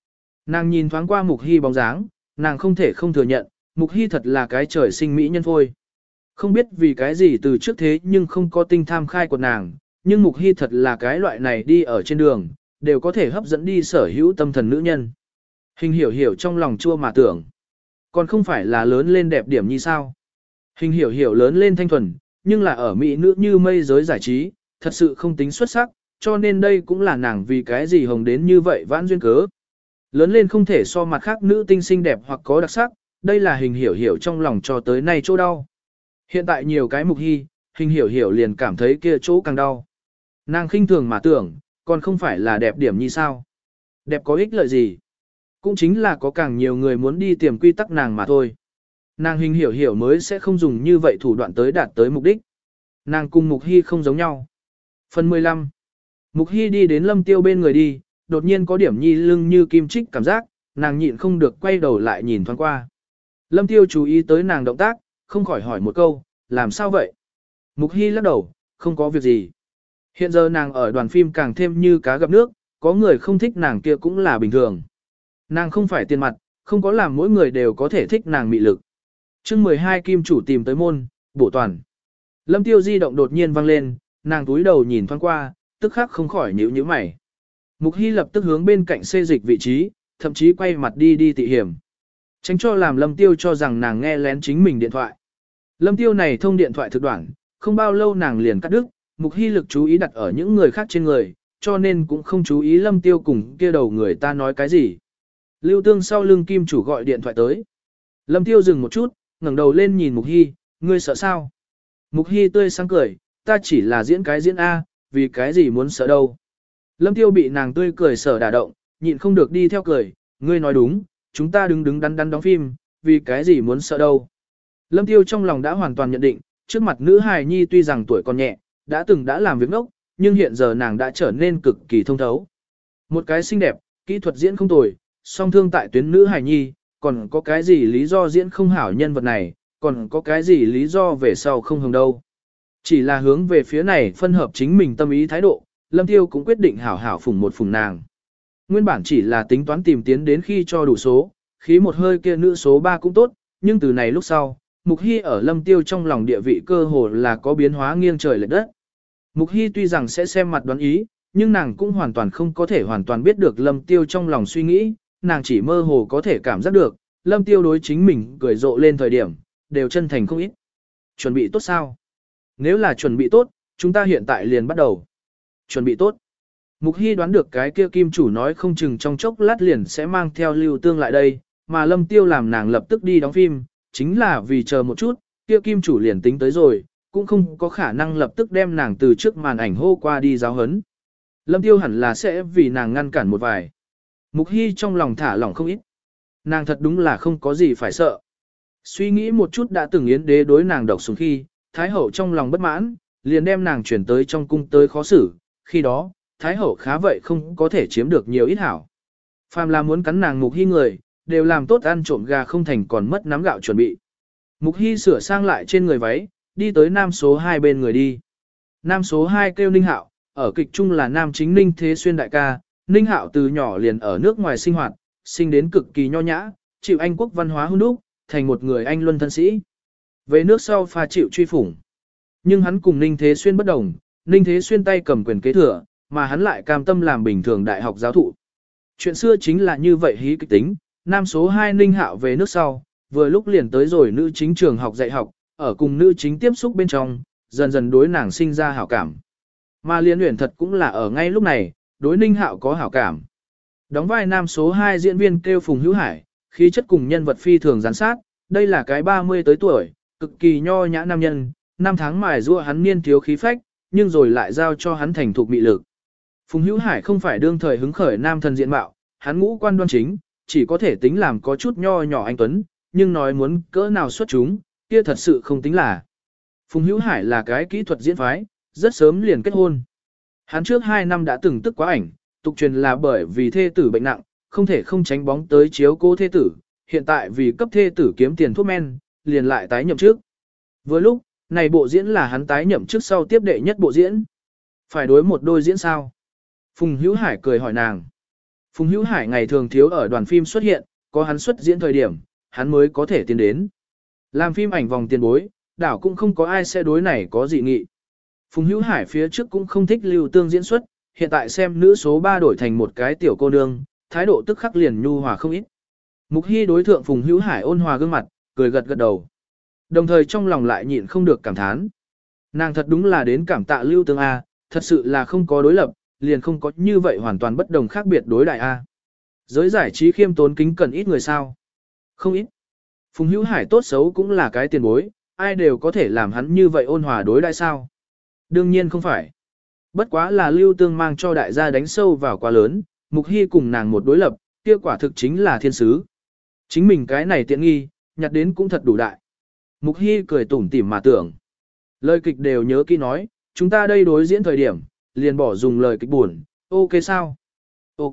Nàng nhìn thoáng qua Mục Hy bóng dáng, nàng không thể không thừa nhận, Mục Hy thật là cái trời sinh mỹ nhân phôi. Không biết vì cái gì từ trước thế nhưng không có tinh tham khai của nàng, nhưng Mục Hy thật là cái loại này đi ở trên đường, đều có thể hấp dẫn đi sở hữu tâm thần nữ nhân. Hình hiểu hiểu trong lòng chua mà tưởng, còn không phải là lớn lên đẹp điểm như sao. Hình hiểu hiểu lớn lên thanh thuần, nhưng là ở mỹ nữ như mây giới giải trí, thật sự không tính xuất sắc, cho nên đây cũng là nàng vì cái gì hồng đến như vậy vãn duyên cớ. Lớn lên không thể so mặt khác nữ tinh xinh đẹp hoặc có đặc sắc, đây là hình hiểu hiểu trong lòng cho tới nay chỗ đau. Hiện tại nhiều cái Mục Hy, hình hiểu hiểu liền cảm thấy kia chỗ càng đau. Nàng khinh thường mà tưởng, còn không phải là đẹp điểm như sao. Đẹp có ích lợi gì? Cũng chính là có càng nhiều người muốn đi tìm quy tắc nàng mà thôi. Nàng hình hiểu hiểu mới sẽ không dùng như vậy thủ đoạn tới đạt tới mục đích. Nàng cùng Mục Hy không giống nhau. Phần mười lăm. Mục Hy đi đến Lâm Tiêu bên người đi, đột nhiên có điểm nhi lưng như kim chích cảm giác, nàng nhịn không được quay đầu lại nhìn thoáng qua. Lâm Tiêu chú ý tới nàng động tác, không khỏi hỏi một câu, làm sao vậy? Mục Hy lắc đầu, không có việc gì. Hiện giờ nàng ở đoàn phim càng thêm như cá gặp nước, có người không thích nàng kia cũng là bình thường. Nàng không phải tiền mặt, không có làm mỗi người đều có thể thích nàng mị lực. chương mười hai kim chủ tìm tới môn, bổ toàn. Lâm Tiêu di động đột nhiên vang lên, nàng túi đầu nhìn thoáng qua, tức khắc không khỏi nhíu nhíu mày. Mục Hy lập tức hướng bên cạnh xê dịch vị trí, thậm chí quay mặt đi đi tị hiểm. Tránh cho làm Lâm Tiêu cho rằng nàng nghe lén chính mình điện thoại. Lâm Tiêu này thông điện thoại thực đoạn, không bao lâu nàng liền cắt đứt, Mục Hy lực chú ý đặt ở những người khác trên người, cho nên cũng không chú ý Lâm Tiêu cùng kia đầu người ta nói cái gì. Lưu Tương sau lưng kim chủ gọi điện thoại tới. Lâm Tiêu dừng một chút, ngẩng đầu lên nhìn Mục Hy, ngươi sợ sao? Mục Hy tươi sáng cười, ta chỉ là diễn cái diễn A, vì cái gì muốn sợ đâu. Lâm Tiêu bị nàng tươi cười sở đả động, nhịn không được đi theo cười, ngươi nói đúng, chúng ta đứng đứng đắn đắn đóng phim, vì cái gì muốn sợ đâu. Lâm Tiêu trong lòng đã hoàn toàn nhận định, trước mặt nữ hài nhi tuy rằng tuổi còn nhẹ, đã từng đã làm việc ngốc, nhưng hiện giờ nàng đã trở nên cực kỳ thông thấu. Một cái xinh đẹp, kỹ thuật diễn không tồi, song thương tại tuyến nữ hài nhi, còn có cái gì lý do diễn không hảo nhân vật này, còn có cái gì lý do về sau không hồng đâu. Chỉ là hướng về phía này phân hợp chính mình tâm ý thái độ, Lâm Tiêu cũng quyết định hảo hảo phủng một phủng nàng. Nguyên bản chỉ là tính toán tìm tiến đến khi cho đủ số, khí một hơi kia nữ số ba cũng tốt, nhưng từ này lúc sau, Mục Hy ở Lâm Tiêu trong lòng địa vị cơ hồ là có biến hóa nghiêng trời lệch đất. Mục Hy tuy rằng sẽ xem mặt đoán ý, nhưng nàng cũng hoàn toàn không có thể hoàn toàn biết được Lâm Tiêu trong lòng suy nghĩ, nàng chỉ mơ hồ có thể cảm giác được, Lâm Tiêu đối chính mình cười rộ lên thời điểm, đều chân thành không ít. Chuẩn bị tốt sao? Nếu là chuẩn bị tốt, chúng ta hiện tại liền bắt đầu. Chuẩn bị tốt. Mục Hy đoán được cái kia kim chủ nói không chừng trong chốc lát liền sẽ mang theo Lưu Tương lại đây, mà Lâm Tiêu làm nàng lập tức đi đóng phim, chính là vì chờ một chút, kia kim chủ liền tính tới rồi, cũng không có khả năng lập tức đem nàng từ trước màn ảnh hô qua đi giáo hấn. Lâm Tiêu hẳn là sẽ vì nàng ngăn cản một vài. Mục Hy trong lòng thả lỏng không ít. Nàng thật đúng là không có gì phải sợ. Suy nghĩ một chút đã từng yến đế đối nàng độc xuống khi, Thái Hậu trong lòng bất mãn, liền đem nàng chuyển tới trong cung tới khó xử, khi đó, Thái Hậu khá vậy không có thể chiếm được nhiều ít hảo. Phàm là muốn cắn nàng Mục Hy người, đều làm tốt ăn trộm gà không thành còn mất nắm gạo chuẩn bị. Mục Hy sửa sang lại trên người váy, đi tới nam số hai bên người đi. Nam số hai kêu Ninh Hạo, ở kịch trung là nam chính Ninh Thế Xuyên đại ca, Ninh Hạo từ nhỏ liền ở nước ngoài sinh hoạt, sinh đến cực kỳ nho nhã, chịu Anh quốc văn hóa hôn đúc, thành một người Anh luân thân sĩ. Về nước sau pha chịu truy phủng. Nhưng hắn cùng Ninh Thế Xuyên bất đồng, Ninh Thế Xuyên tay cầm quyền kế thừa, mà hắn lại cam tâm làm bình thường đại học giáo thụ. Chuyện xưa chính là như vậy hí kịch tính, nam số hai Ninh Hạo về nước sau, vừa lúc liền tới rồi nữ chính trường học dạy học, ở cùng nữ chính tiếp xúc bên trong, dần dần đối nàng sinh ra hảo cảm. Mà Liên Uyển thật cũng là ở ngay lúc này, đối Ninh Hạo có hảo cảm. Đóng vai nam số hai diễn viên kêu Phùng Hữu Hải, khí chất cùng nhân vật phi thường gián sát, đây là cái ba mươi tới tuổi, cực kỳ nho nhã nam nhân, năm tháng mài giũa hắn niên thiếu khí phách, nhưng rồi lại giao cho hắn thành thục mị lực. Phùng Hữu Hải không phải đương thời hứng khởi nam thần diện mạo, hắn ngũ quan đoan chính, chỉ có thể tính làm có chút nho nhỏ anh tuấn, nhưng nói muốn cỡ nào xuất chúng, kia thật sự không tính là. Phùng Hữu Hải là cái kỹ thuật diễn phái, rất sớm liền kết hôn. Hắn trước hai năm đã từng tức quá ảnh, tục truyền là bởi vì thê tử bệnh nặng, không thể không tránh bóng tới chiếu cố thê tử, hiện tại vì cấp thê tử kiếm tiền thuốc men, liền lại tái nhậm trước. Vừa lúc, này bộ diễn là hắn tái nhậm trước sau tiếp đệ nhất bộ diễn. Phải đối một đôi diễn sao? Phùng Hữu Hải cười hỏi nàng. Phùng Hữu Hải ngày thường thiếu ở đoàn phim xuất hiện, có hắn xuất diễn thời điểm, hắn mới có thể tiến đến. Làm phim ảnh vòng tiền bối, đảo cũng không có ai sẽ đối này có dị nghị. Phùng Hữu Hải phía trước cũng không thích Lưu Tương diễn xuất, hiện tại xem nữ số ba đổi thành một cái tiểu cô nương, thái độ tức khắc liền nhu hòa không ít. Mục Hy đối thượng Phùng Hữu Hải ôn hòa gương mặt, cười gật gật đầu. Đồng thời trong lòng lại nhịn không được cảm thán. Nàng thật đúng là đến cảm tạ Lưu Tương A, thật sự là không có đối lập, liền không có như vậy hoàn toàn bất đồng khác biệt đối đại A. Giới giải trí khiêm tốn kính cẩn ít người sao? Không ít. Phùng Hữu Hải tốt xấu cũng là cái tiền bối, ai đều có thể làm hắn như vậy ôn hòa đối đại sao? Đương nhiên không phải. Bất quá là Lưu Tương mang cho đại gia đánh sâu vào quá lớn, Mục Hy cùng nàng một đối lập, kia quả thực chính là thiên sứ. Chính mình cái này tiện nghi, nhặt đến cũng thật đủ đại. Mục Hy cười tủm tỉm mà tưởng. Lời kịch đều nhớ kỹ nói, chúng ta đây đối diễn thời điểm, liền bỏ dùng lời kịch buồn, ok sao? Ok.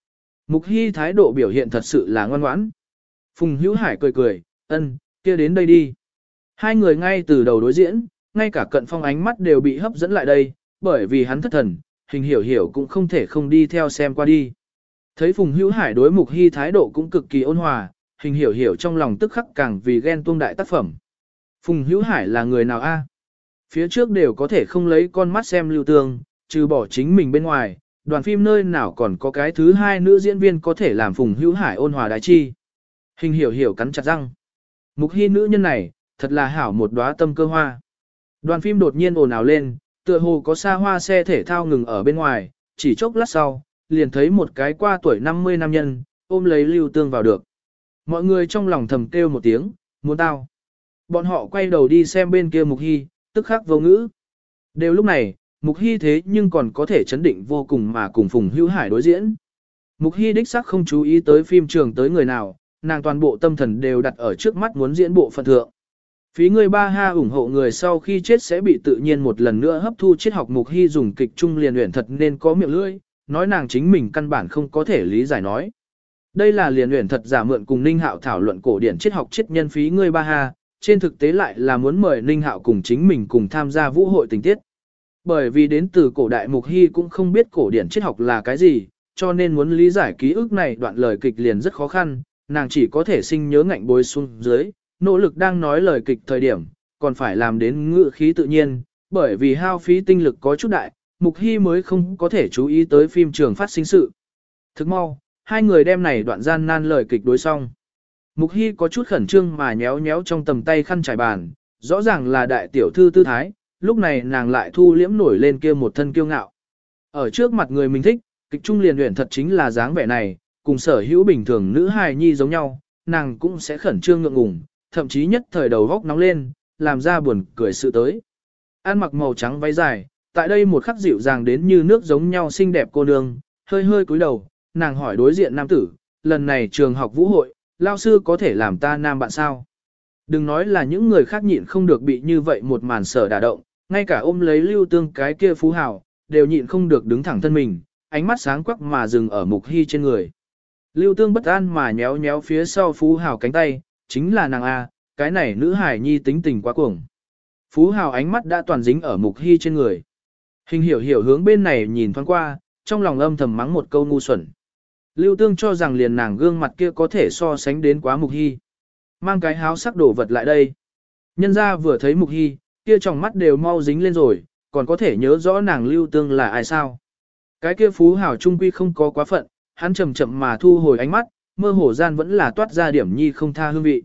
Mục Hy thái độ biểu hiện thật sự là ngoan ngoãn. Phùng Hữu Hải cười cười, ân, kia đến đây đi. Hai người ngay từ đầu đối diễn, ngay cả Cận Phong ánh mắt đều bị hấp dẫn lại đây, bởi vì hắn thất thần, Hình Hiểu Hiểu cũng không thể không đi theo xem qua đi. Thấy Phùng Hữu Hải đối Mục Hy thái độ cũng cực kỳ ôn hòa, Hình Hiểu Hiểu trong lòng tức khắc càng vì ghen tuông đại tác phẩm. Phùng Hữu Hải là người nào a? Phía trước đều có thể không lấy con mắt xem Lưu Tương, trừ bỏ chính mình bên ngoài, đoàn phim nơi nào còn có cái thứ hai nữ diễn viên có thể làm Phùng Hữu Hải ôn hòa đại chi. Hình Hiểu Hiểu cắn chặt răng. Mục Hy nữ nhân này, thật là hảo một đóa tâm cơ hoa. Đoàn phim đột nhiên ồn ào lên, tựa hồ có xa hoa xe thể thao ngừng ở bên ngoài, chỉ chốc lát sau, liền thấy một cái qua tuổi năm mươi nam nhân, ôm lấy Lưu Tương vào được. Mọi người trong lòng thầm kêu một tiếng, muốn tao. Bọn họ quay đầu đi xem bên kia Mục Hy, tức khắc vô ngữ. Đều lúc này, Mục Hy thế nhưng còn có thể chấn định vô cùng mà cùng Phùng Hữu Hải đối diễn. Mục Hy đích xác không chú ý tới phim trường tới người nào, nàng toàn bộ tâm thần đều đặt ở trước mắt muốn diễn bộ phận thượng. Phí người ba ha ủng hộ người sau khi chết sẽ bị tự nhiên một lần nữa hấp thu triết học. Mục Hy dùng kịch trung liền luyện thật nên có miệng lưỡi, nói nàng chính mình căn bản không có thể lý giải nói. Đây là liền luyện thật giả mượn cùng Ninh Hạo thảo luận cổ điển triết học triết nhân phí người ba ha, trên thực tế lại là muốn mời Ninh Hạo cùng chính mình cùng tham gia vũ hội tình tiết. Bởi vì đến từ cổ đại Mục Hy cũng không biết cổ điển triết học là cái gì, cho nên muốn lý giải ký ức này đoạn lời kịch liền rất khó khăn, nàng chỉ có thể sinh nhớ ngạnh bối xuống dưới, nỗ lực đang nói lời kịch thời điểm, còn phải làm đến ngữ khí tự nhiên, bởi vì hao phí tinh lực có chút đại, Mục Hy mới không có thể chú ý tới phim trường phát sinh sự. Thức mau, hai người đem này đoạn gian nan lời kịch đối xong. Mục Hy có chút khẩn trương mà nhéo nhéo trong tầm tay khăn trải bàn, rõ ràng là đại tiểu thư tư thái, lúc này nàng lại thu liễm nổi lên kia một thân kiêu ngạo. Ở trước mặt người mình thích, kịch trung liền luyện thật chính là dáng vẻ này, cùng sở hữu bình thường nữ hài nhi giống nhau, nàng cũng sẽ khẩn trương ngượng ngùng, thậm chí nhất thời đầu góc nóng lên, làm ra buồn cười sự tới. Ăn mặc màu trắng váy dài, tại đây một khắc dịu dàng đến như nước giống nhau xinh đẹp cô nương, hơi hơi cúi đầu, nàng hỏi đối diện nam tử, lần này trường học vũ hội, lao sư có thể làm ta nam bạn sao? Đừng nói là những người khác nhịn không được bị như vậy một màn sở đả động, ngay cả ôm lấy Lưu Tương cái kia phú hào, đều nhịn không được đứng thẳng thân mình, ánh mắt sáng quắc mà dừng ở Mục Hy trên người. Lưu Tương bất an mà nhéo nhéo phía sau phú hào cánh tay, chính là nàng A, cái này nữ hải nhi tính tình quá cuồng. Phú hào ánh mắt đã toàn dính ở Mục Hy trên người. Hình Hiểu Hiểu hướng bên này nhìn thoáng qua, trong lòng âm thầm mắng một câu ngu xuẩn. Lưu Tương cho rằng liền nàng gương mặt kia có thể so sánh đến quá Mục Hy. Mang cái háo sắc đổ vật lại đây. Nhân ra vừa thấy Mục Hy, kia trong mắt đều mau dính lên rồi, còn có thể nhớ rõ nàng Lưu Tương là ai sao. Cái kia phú hào trung quy không có quá phận, hắn chậm chậm mà thu hồi ánh mắt, mơ hồ gian vẫn là toát ra điểm nhi không tha hương vị.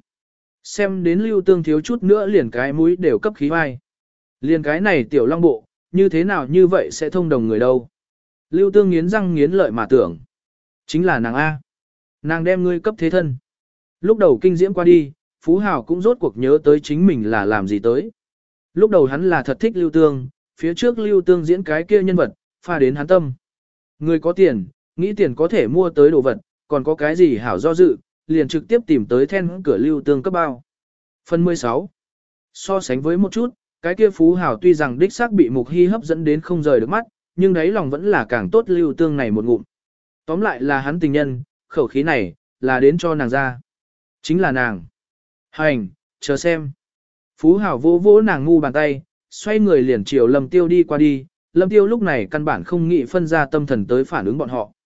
Xem đến Lưu Tương thiếu chút nữa liền cái mũi đều cấp khí vai. Liền cái này tiểu long bộ, như thế nào như vậy sẽ thông đồng người đâu. Lưu Tương nghiến răng nghiến lợi mà tưởng. Chính là nàng A. Nàng đem ngươi cấp thế thân. Lúc đầu kinh diễm qua đi, Phú Hào cũng rốt cuộc nhớ tới chính mình là làm gì tới. Lúc đầu hắn là thật thích Lưu Tương, phía trước Lưu Tương diễn cái kia nhân vật, pha đến hắn tâm. Người có tiền, nghĩ tiền có thể mua tới đồ vật, còn có cái gì hảo do dự, liền trực tiếp tìm tới then cửa Lưu Tương cấp bao. Phần mười sáu. So sánh với một chút, cái kia Phú Hào tuy rằng đích xác bị Mục Hy hấp dẫn đến không rời được mắt, nhưng đáy lòng vẫn là càng tốt Lưu Tương này một ngụm. Tóm lại là hắn tình nhân, khẩu khí này, là đến cho nàng ra. Chính là nàng. Hành, chờ xem. Phú Hào vỗ vỗ nàng ngu bàn tay, xoay người liền chiều Lâm Tiêu đi qua đi, Lâm Tiêu lúc này căn bản không nghĩ phân ra tâm thần tới phản ứng bọn họ.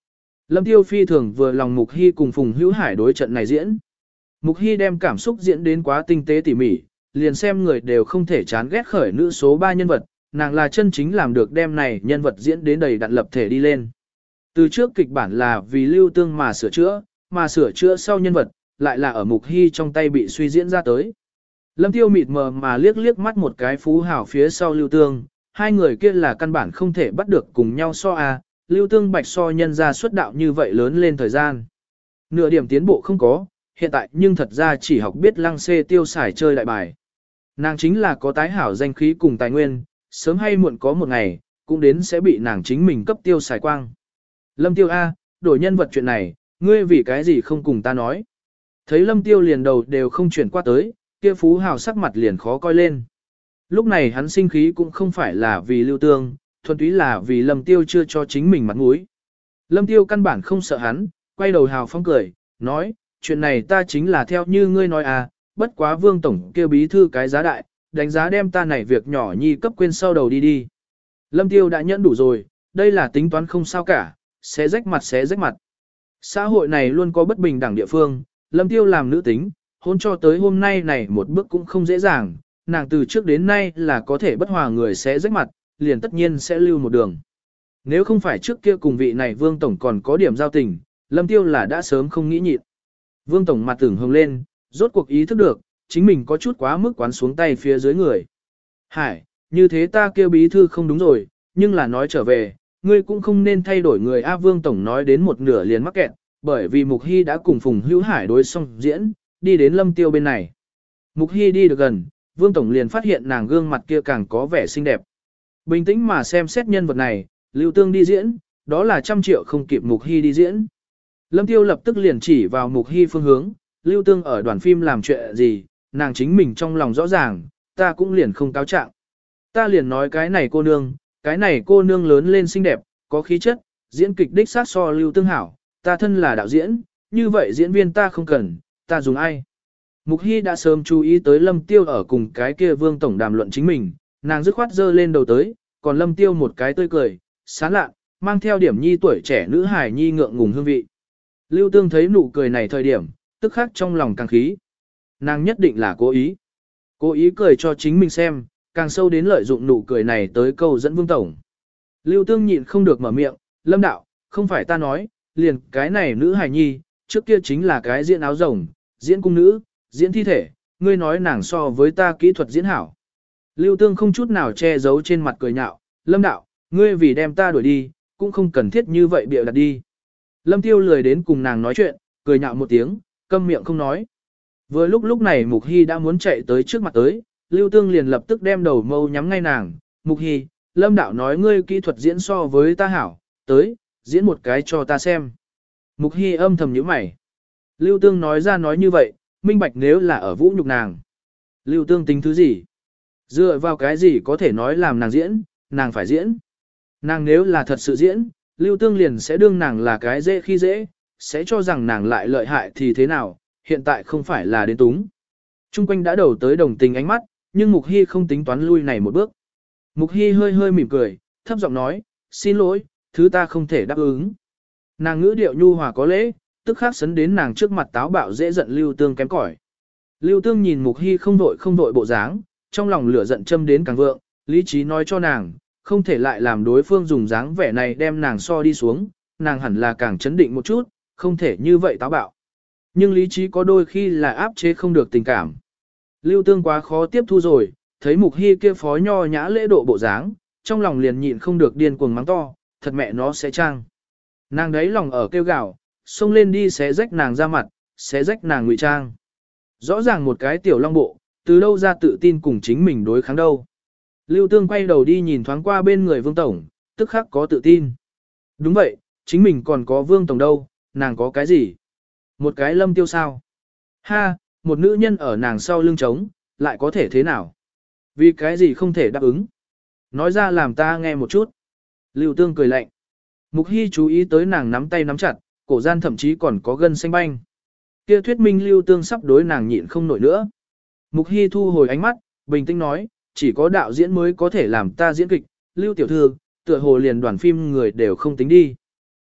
Lâm Tiêu phi thường vừa lòng Mục Hy cùng Phùng Hữu Hải đối trận này diễn. Mục Hy đem cảm xúc diễn đến quá tinh tế tỉ mỉ, liền xem người đều không thể chán ghét khởi nữ số ba nhân vật, nàng là chân chính làm được đem này nhân vật diễn đến đầy đặn lập thể đi lên. Từ trước kịch bản là vì Lưu Tương mà sửa chữa, mà sửa chữa sau nhân vật, lại là ở Mục Hy trong tay bị suy diễn ra tới. Lâm Tiêu mịt mờ mà liếc liếc mắt một cái Phú Hảo phía sau Lưu Tương, hai người kia là căn bản không thể bắt được cùng nhau so a, Lưu Tương bạch so nhân ra xuất đạo như vậy lớn lên thời gian. Nửa điểm tiến bộ không có, hiện tại nhưng thật ra chỉ học biết lăng xê tiêu xài chơi đại bài. Nàng chính là có tái hảo danh khí cùng tài nguyên, sớm hay muộn có một ngày, cũng đến sẽ bị nàng chính mình cấp tiêu xài quang. Lâm Tiêu A, đổi nhân vật chuyện này, ngươi vì cái gì không cùng ta nói. Thấy Lâm Tiêu liền đầu đều không chuyển qua tới, kia Phú Hào sắc mặt liền khó coi lên. Lúc này hắn sinh khí cũng không phải là vì Lưu Tương, thuần túy là vì Lâm Tiêu chưa cho chính mình mặt mũi. Lâm Tiêu căn bản không sợ hắn, quay đầu hào phóng cười, nói, chuyện này ta chính là theo như ngươi nói à, bất quá Vương Tổng kêu bí thư cái giá đại, đánh giá đem ta này việc nhỏ nhi cấp quên sau đầu đi đi. Lâm Tiêu đã nhẫn đủ rồi, đây là tính toán không sao cả, xé rách mặt xé rách mặt. Xã hội này luôn có bất bình đẳng địa phương, Lâm Tiêu làm nữ tính, hôn cho tới hôm nay này một bước cũng không dễ dàng, nàng từ trước đến nay là có thể bất hòa người xé rách mặt, liền tất nhiên sẽ lưu một đường. Nếu không phải trước kia cùng vị này Vương Tổng còn có điểm giao tình, Lâm Tiêu là đã sớm không nghĩ nhịn. Vương Tổng mặt tưởng hồng lên, rốt cuộc ý thức được, chính mình có chút quá mức quán xuống tay phía dưới người. Hải, như thế ta kêu bí thư không đúng rồi, nhưng là nói trở về, ngươi cũng không nên thay đổi người A. Vương Tổng nói đến một nửa liền mắc kẹt, bởi vì Mục Hy đã cùng Phùng Hữu Hải đối xong diễn, đi đến Lâm Tiêu bên này. Mục Hy đi được gần, Vương Tổng liền phát hiện nàng gương mặt kia càng có vẻ xinh đẹp. Bình tĩnh mà xem xét nhân vật này, Lưu Tương đi diễn, đó là trăm triệu không kịp Mục Hy đi diễn. Lâm Tiêu lập tức liền chỉ vào Mục Hy phương hướng, Lưu Tương ở đoàn phim làm chuyện gì, nàng chính mình trong lòng rõ ràng, ta cũng liền không cáo trạng. Ta liền nói cái này cô nương, cái này cô nương lớn lên xinh đẹp, có khí chất, diễn kịch đích sát so Lưu Tương hảo, ta thân là đạo diễn, như vậy diễn viên ta không cần, ta dùng ai. Mục Hy đã sớm chú ý tới Lâm Tiêu ở cùng cái kia Vương Tổng đàm luận chính mình, nàng dứt khoát dơ lên đầu tới, còn Lâm Tiêu một cái tươi cười, sán lạ, mang theo điểm nhi tuổi trẻ nữ hài nhi ngượng ngùng hương vị. Lưu Tương thấy nụ cười này thời điểm, tức khắc trong lòng càng khí. Nàng nhất định là cố ý. Cố ý cười cho chính mình xem, càng sâu đến lợi dụng nụ cười này tới câu dẫn Vương Tổng. Lưu Tương nhịn không được mở miệng, Lâm Đạo, không phải ta nói, liền cái này nữ hài nhi, trước kia chính là cái diễn áo rồng, diễn cung nữ, diễn thi thể, ngươi nói nàng so với ta kỹ thuật diễn hảo. Lưu Tương không chút nào che giấu trên mặt cười nhạo, Lâm Đạo, ngươi vì đem ta đuổi đi, cũng không cần thiết như vậy bịa đặt đi. Lâm Tiêu lười đến cùng nàng nói chuyện, cười nhạo một tiếng, câm miệng không nói. Vừa lúc lúc này Mục Hy đã muốn chạy tới trước mặt tới, Lưu Tương liền lập tức đem đầu mâu nhắm ngay nàng, Mục Hy, Lâm Đạo nói ngươi kỹ thuật diễn so với ta hảo, tới, diễn một cái cho ta xem. Mục Hy âm thầm nhíu mày. Lưu Tương nói ra nói như vậy, minh bạch nếu là ở vũ nhục nàng. Lưu Tương tính thứ gì? Dựa vào cái gì có thể nói làm nàng diễn, nàng phải diễn. Nàng nếu là thật sự diễn, Lưu Tương liền sẽ đương nàng là cái dễ khi dễ, sẽ cho rằng nàng lại lợi hại thì thế nào, hiện tại không phải là đến túng. Trung quanh đã đầu tới đồng tình ánh mắt, nhưng Mục Hy không tính toán lui này một bước. Mục Hy hơi hơi mỉm cười, thấp giọng nói, xin lỗi, thứ ta không thể đáp ứng. Nàng ngữ điệu nhu hòa có lễ, tức khắc sấn đến nàng trước mặt táo bạo dễ giận Lưu Tương kém cỏi. Lưu Tương nhìn Mục Hy không vội không vội bộ dáng, trong lòng lửa giận châm đến càng vượng, lý trí nói cho nàng, không thể lại làm đối phương dùng dáng vẻ này đem nàng so đi xuống, nàng hẳn là càng chấn định một chút, không thể như vậy táo bạo. Nhưng lý trí có đôi khi là áp chế không được tình cảm. Lưu Tương quá khó tiếp thu rồi, thấy Mục Hy kia phó nho nhã lễ độ bộ dáng, trong lòng liền nhịn không được điên cuồng mắng to, thật mẹ nó sẽ trang. Nàng đấy lòng ở kêu gào, xông lên đi xé rách nàng ra mặt, xé rách nàng ngụy trang. Rõ ràng một cái tiểu long bộ, từ đâu ra tự tin cùng chính mình đối kháng đâu. Lưu Tương quay đầu đi nhìn thoáng qua bên người Vương Tổng, tức khắc có tự tin. Đúng vậy, chính mình còn có Vương Tổng đâu, nàng có cái gì? Một cái Lâm Tiêu sao? Ha, một nữ nhân ở nàng sau lưng trống, lại có thể thế nào? Vì cái gì không thể đáp ứng? Nói ra làm ta nghe một chút. Lưu Tương cười lạnh. Mục Hy chú ý tới nàng nắm tay nắm chặt, cổ gian thậm chí còn có gân xanh banh. Kia thuyết minh Lưu Tương sắp đối nàng nhịn không nổi nữa. Mục Hy thu hồi ánh mắt, bình tĩnh nói, chỉ có đạo diễn mới có thể làm ta diễn kịch, Lưu tiểu thư, tựa hồ liền đoàn phim người đều không tính đi.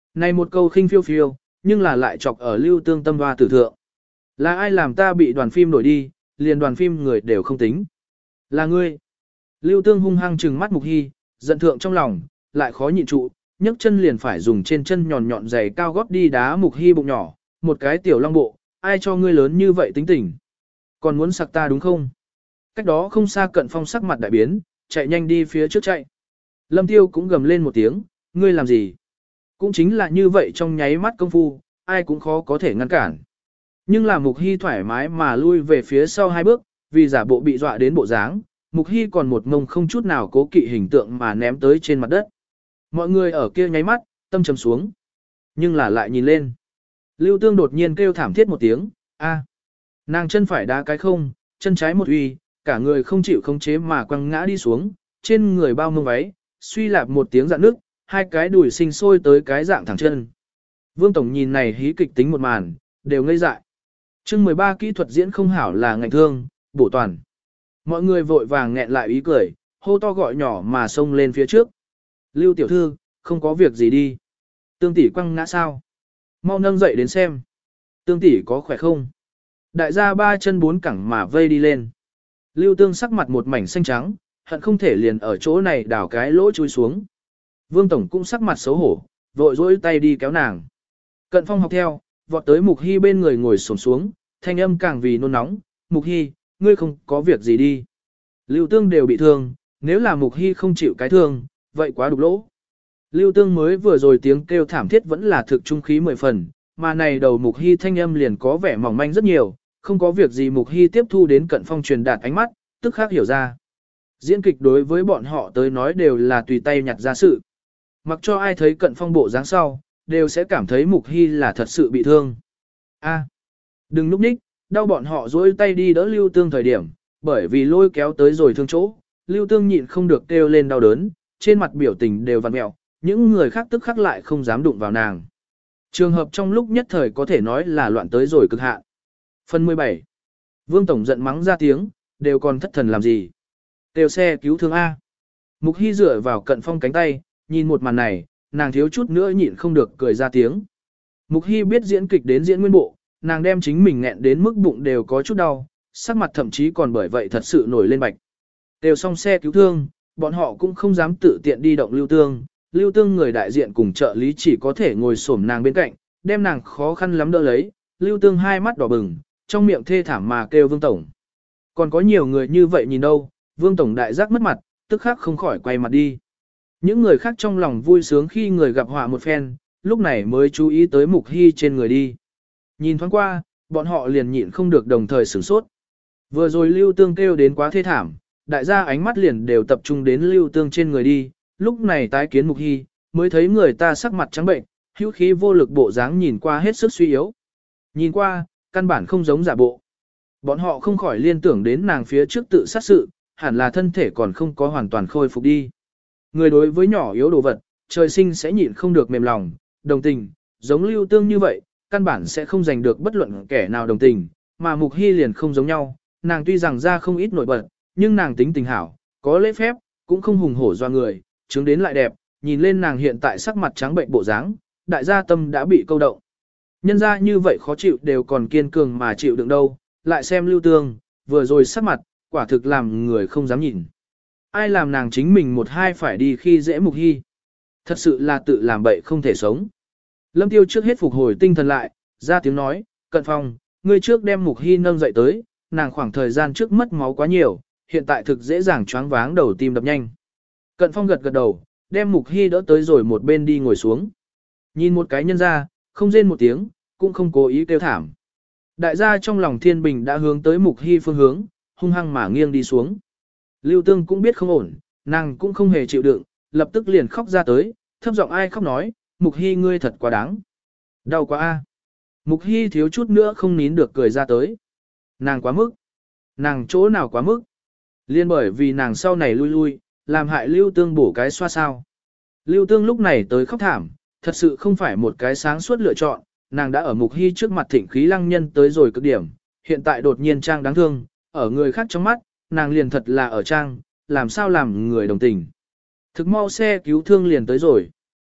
Này một câu khinh phiêu phiêu, nhưng là lại chọc ở Lưu Tương tâm hoa tử thượng. Là ai làm ta bị đoàn phim đổi đi, liền đoàn phim người đều không tính. Là ngươi. Lưu Tương hung hăng trừng mắt Mục Hy, giận thượng trong lòng, lại khó nhịn trụ, nhấc chân liền phải dùng trên chân nhọn nhọn giày cao gót đi đá Mục Hy bụng nhỏ, một cái tiểu long bộ, ai cho ngươi lớn như vậy tính tình. Còn muốn sặc ta đúng không? Cách đó không xa Cận Phong sắc mặt đại biến, chạy nhanh đi phía trước chạy. Lâm Tiêu cũng gầm lên một tiếng, ngươi làm gì? Cũng chính là như vậy trong nháy mắt công phu, ai cũng khó có thể ngăn cản. Nhưng là Mục Hy thoải mái mà lui về phía sau hai bước, vì giả bộ bị dọa đến bộ dáng, Mục Hy còn một mông không chút nào cố kỵ hình tượng mà ném tới trên mặt đất. Mọi người ở kia nháy mắt, tâm trầm xuống. Nhưng là lại nhìn lên. Lưu Tương đột nhiên kêu thảm thiết một tiếng, a, nàng chân phải đá cái không, chân trái một uy, cả người không chịu khống chế mà quăng ngã đi xuống, trên người bao mông váy, suy lạp một tiếng dạn nước, hai cái đùi sinh sôi tới cái dạng thẳng chân. Vương Tổng nhìn này hí kịch tính một màn, đều ngây dại. chương mười ba kỹ thuật diễn không hảo là ngạnh thương, bổ toàn. Mọi người vội vàng nghẹn lại ý cười, hô to gọi nhỏ mà xông lên phía trước. Lưu tiểu thư, không có việc gì đi. Tương tỷ quăng ngã sao? Mau nâng dậy đến xem. Tương tỷ có khỏe không? Đại gia ba chân bốn cẳng mà vây đi lên. Lưu Tương sắc mặt một mảnh xanh trắng, hận không thể liền ở chỗ này đào cái lỗ chui xuống. Vương Tổng cũng sắc mặt xấu hổ, vội dỗi tay đi kéo nàng. Cận Phong học theo, vọt tới Mục Hy bên người ngồi xổm xuống, thanh âm càng vì nôn nóng. Mục Hy, ngươi không có việc gì đi. Lưu Tương đều bị thương, nếu là Mục Hy không chịu cái thương, vậy quá đục lỗ. Lưu Tương mới vừa rồi tiếng kêu thảm thiết vẫn là thực trung khí mười phần, mà này đầu Mục Hy thanh âm liền có vẻ mỏng manh rất nhiều, không có việc gì Mục Hy tiếp thu đến Cận Phong truyền đạt ánh mắt, tức khắc hiểu ra. Diễn kịch đối với bọn họ tới nói đều là tùy tay nhặt ra sự. Mặc cho ai thấy Cận Phong bộ dáng sau, đều sẽ cảm thấy Mục Hy là thật sự bị thương. A, đừng núp ních, đau bọn họ dối tay đi đỡ Lưu Tương thời điểm, bởi vì lôi kéo tới rồi thương chỗ, Lưu Tương nhịn không được kêu lên đau đớn, trên mặt biểu tình đều vặn mẹo, những người khác tức khắc lại không dám đụng vào nàng. Trường hợp trong lúc nhất thời có thể nói là loạn tới rồi cực hạn. Phần mười bảy. Vương Tổng giận mắng ra tiếng, đều còn thất thần làm gì? Kêu xe cứu thương A. Mục Hy dựa vào Cận Phong cánh tay, nhìn một màn này, nàng thiếu chút nữa nhịn không được cười ra tiếng. Mục Hy biết diễn kịch đến diễn nguyên bộ, nàng đem chính mình nghẹn đến mức bụng đều có chút đau, sắc mặt thậm chí còn bởi vậy thật sự nổi lên bạch. Đều xong xe cứu thương, bọn họ cũng không dám tự tiện đi động Lưu Tương. Lưu Tương người đại diện cùng trợ lý chỉ có thể ngồi xổm nàng bên cạnh, đem nàng khó khăn lắm đỡ lấy. Lưu Tương hai mắt đỏ bừng, trong miệng thê thảm mà kêu Vương Tổng. Còn có nhiều người như vậy nhìn đâu, Vương Tổng đại giác mất mặt, tức khắc không khỏi quay mặt đi. Những người khác trong lòng vui sướng khi người gặp họa một phen, lúc này mới chú ý tới Mục Hy trên người đi. Nhìn thoáng qua, bọn họ liền nhịn không được đồng thời sửng sốt. Vừa rồi Lưu Tương kêu đến quá thê thảm, đại gia ánh mắt liền đều tập trung đến Lưu Tương trên người đi, lúc này tái kiến Mục Hy, mới thấy người ta sắc mặt trắng bệnh, hữu khí vô lực bộ dáng nhìn qua hết sức suy yếu. Nhìn qua, căn bản không giống giả bộ. Bọn họ không khỏi liên tưởng đến nàng phía trước tự sát sự, hẳn là thân thể còn không có hoàn toàn khôi phục đi. Người đối với nhỏ yếu đồ vật, trời sinh sẽ nhịn không được mềm lòng, đồng tình, giống Lưu Tương như vậy, căn bản sẽ không giành được bất luận kẻ nào đồng tình, mà Mục Hy liền không giống nhau, nàng tuy rằng ra không ít nổi bật, nhưng nàng tính tình hảo, có lễ phép, cũng không hùng hổ doa người, chứng đến lại đẹp, nhìn lên nàng hiện tại sắc mặt trắng bệnh bộ dáng, đại gia tâm đã bị câu động. Nhân ra như vậy khó chịu đều còn kiên cường mà chịu đựng đâu, lại xem Lưu Tương, vừa rồi sắc mặt, quả thực làm người không dám nhìn. Ai làm nàng chính mình một hai phải đi khi dễ Mục Hy. Thật sự là tự làm bậy không thể sống. Lâm Tiêu trước hết phục hồi tinh thần lại, ra tiếng nói, Cận Phong, ngươi trước đem Mục Hy nâng dậy tới, nàng khoảng thời gian trước mất máu quá nhiều, hiện tại thực dễ dàng choáng váng đầu tim đập nhanh. Cận Phong gật gật đầu, đem Mục Hy đỡ tới rồi một bên đi ngồi xuống. Nhìn một cái nhân ra, không rên một tiếng, cũng không cố ý kêu thảm. Đại gia trong lòng thiên bình đã hướng tới Mục Hy phương hướng, hung hăng mà nghiêng đi xuống. Lưu Tương cũng biết không ổn, nàng cũng không hề chịu đựng, lập tức liền khóc ra tới, thấp giọng ai khóc nói, Mục Hy ngươi thật quá đáng. Đau quá a. Mục Hy thiếu chút nữa không nín được cười ra tới. Nàng quá mức. Nàng chỗ nào quá mức. Liên bởi vì nàng sau này lui lui, làm hại Lưu Tương bổ cái xoa sao. Lưu Tương lúc này tới khóc thảm, thật sự không phải một cái sáng suốt lựa chọn, nàng đã ở Mục Hy trước mặt thịnh khí lăng nhân tới rồi cực điểm, hiện tại đột nhiên trang đáng thương, ở người khác trong mắt, nàng liền thật là ở trang, làm sao làm người đồng tình. Thực mau xe cứu thương liền tới rồi.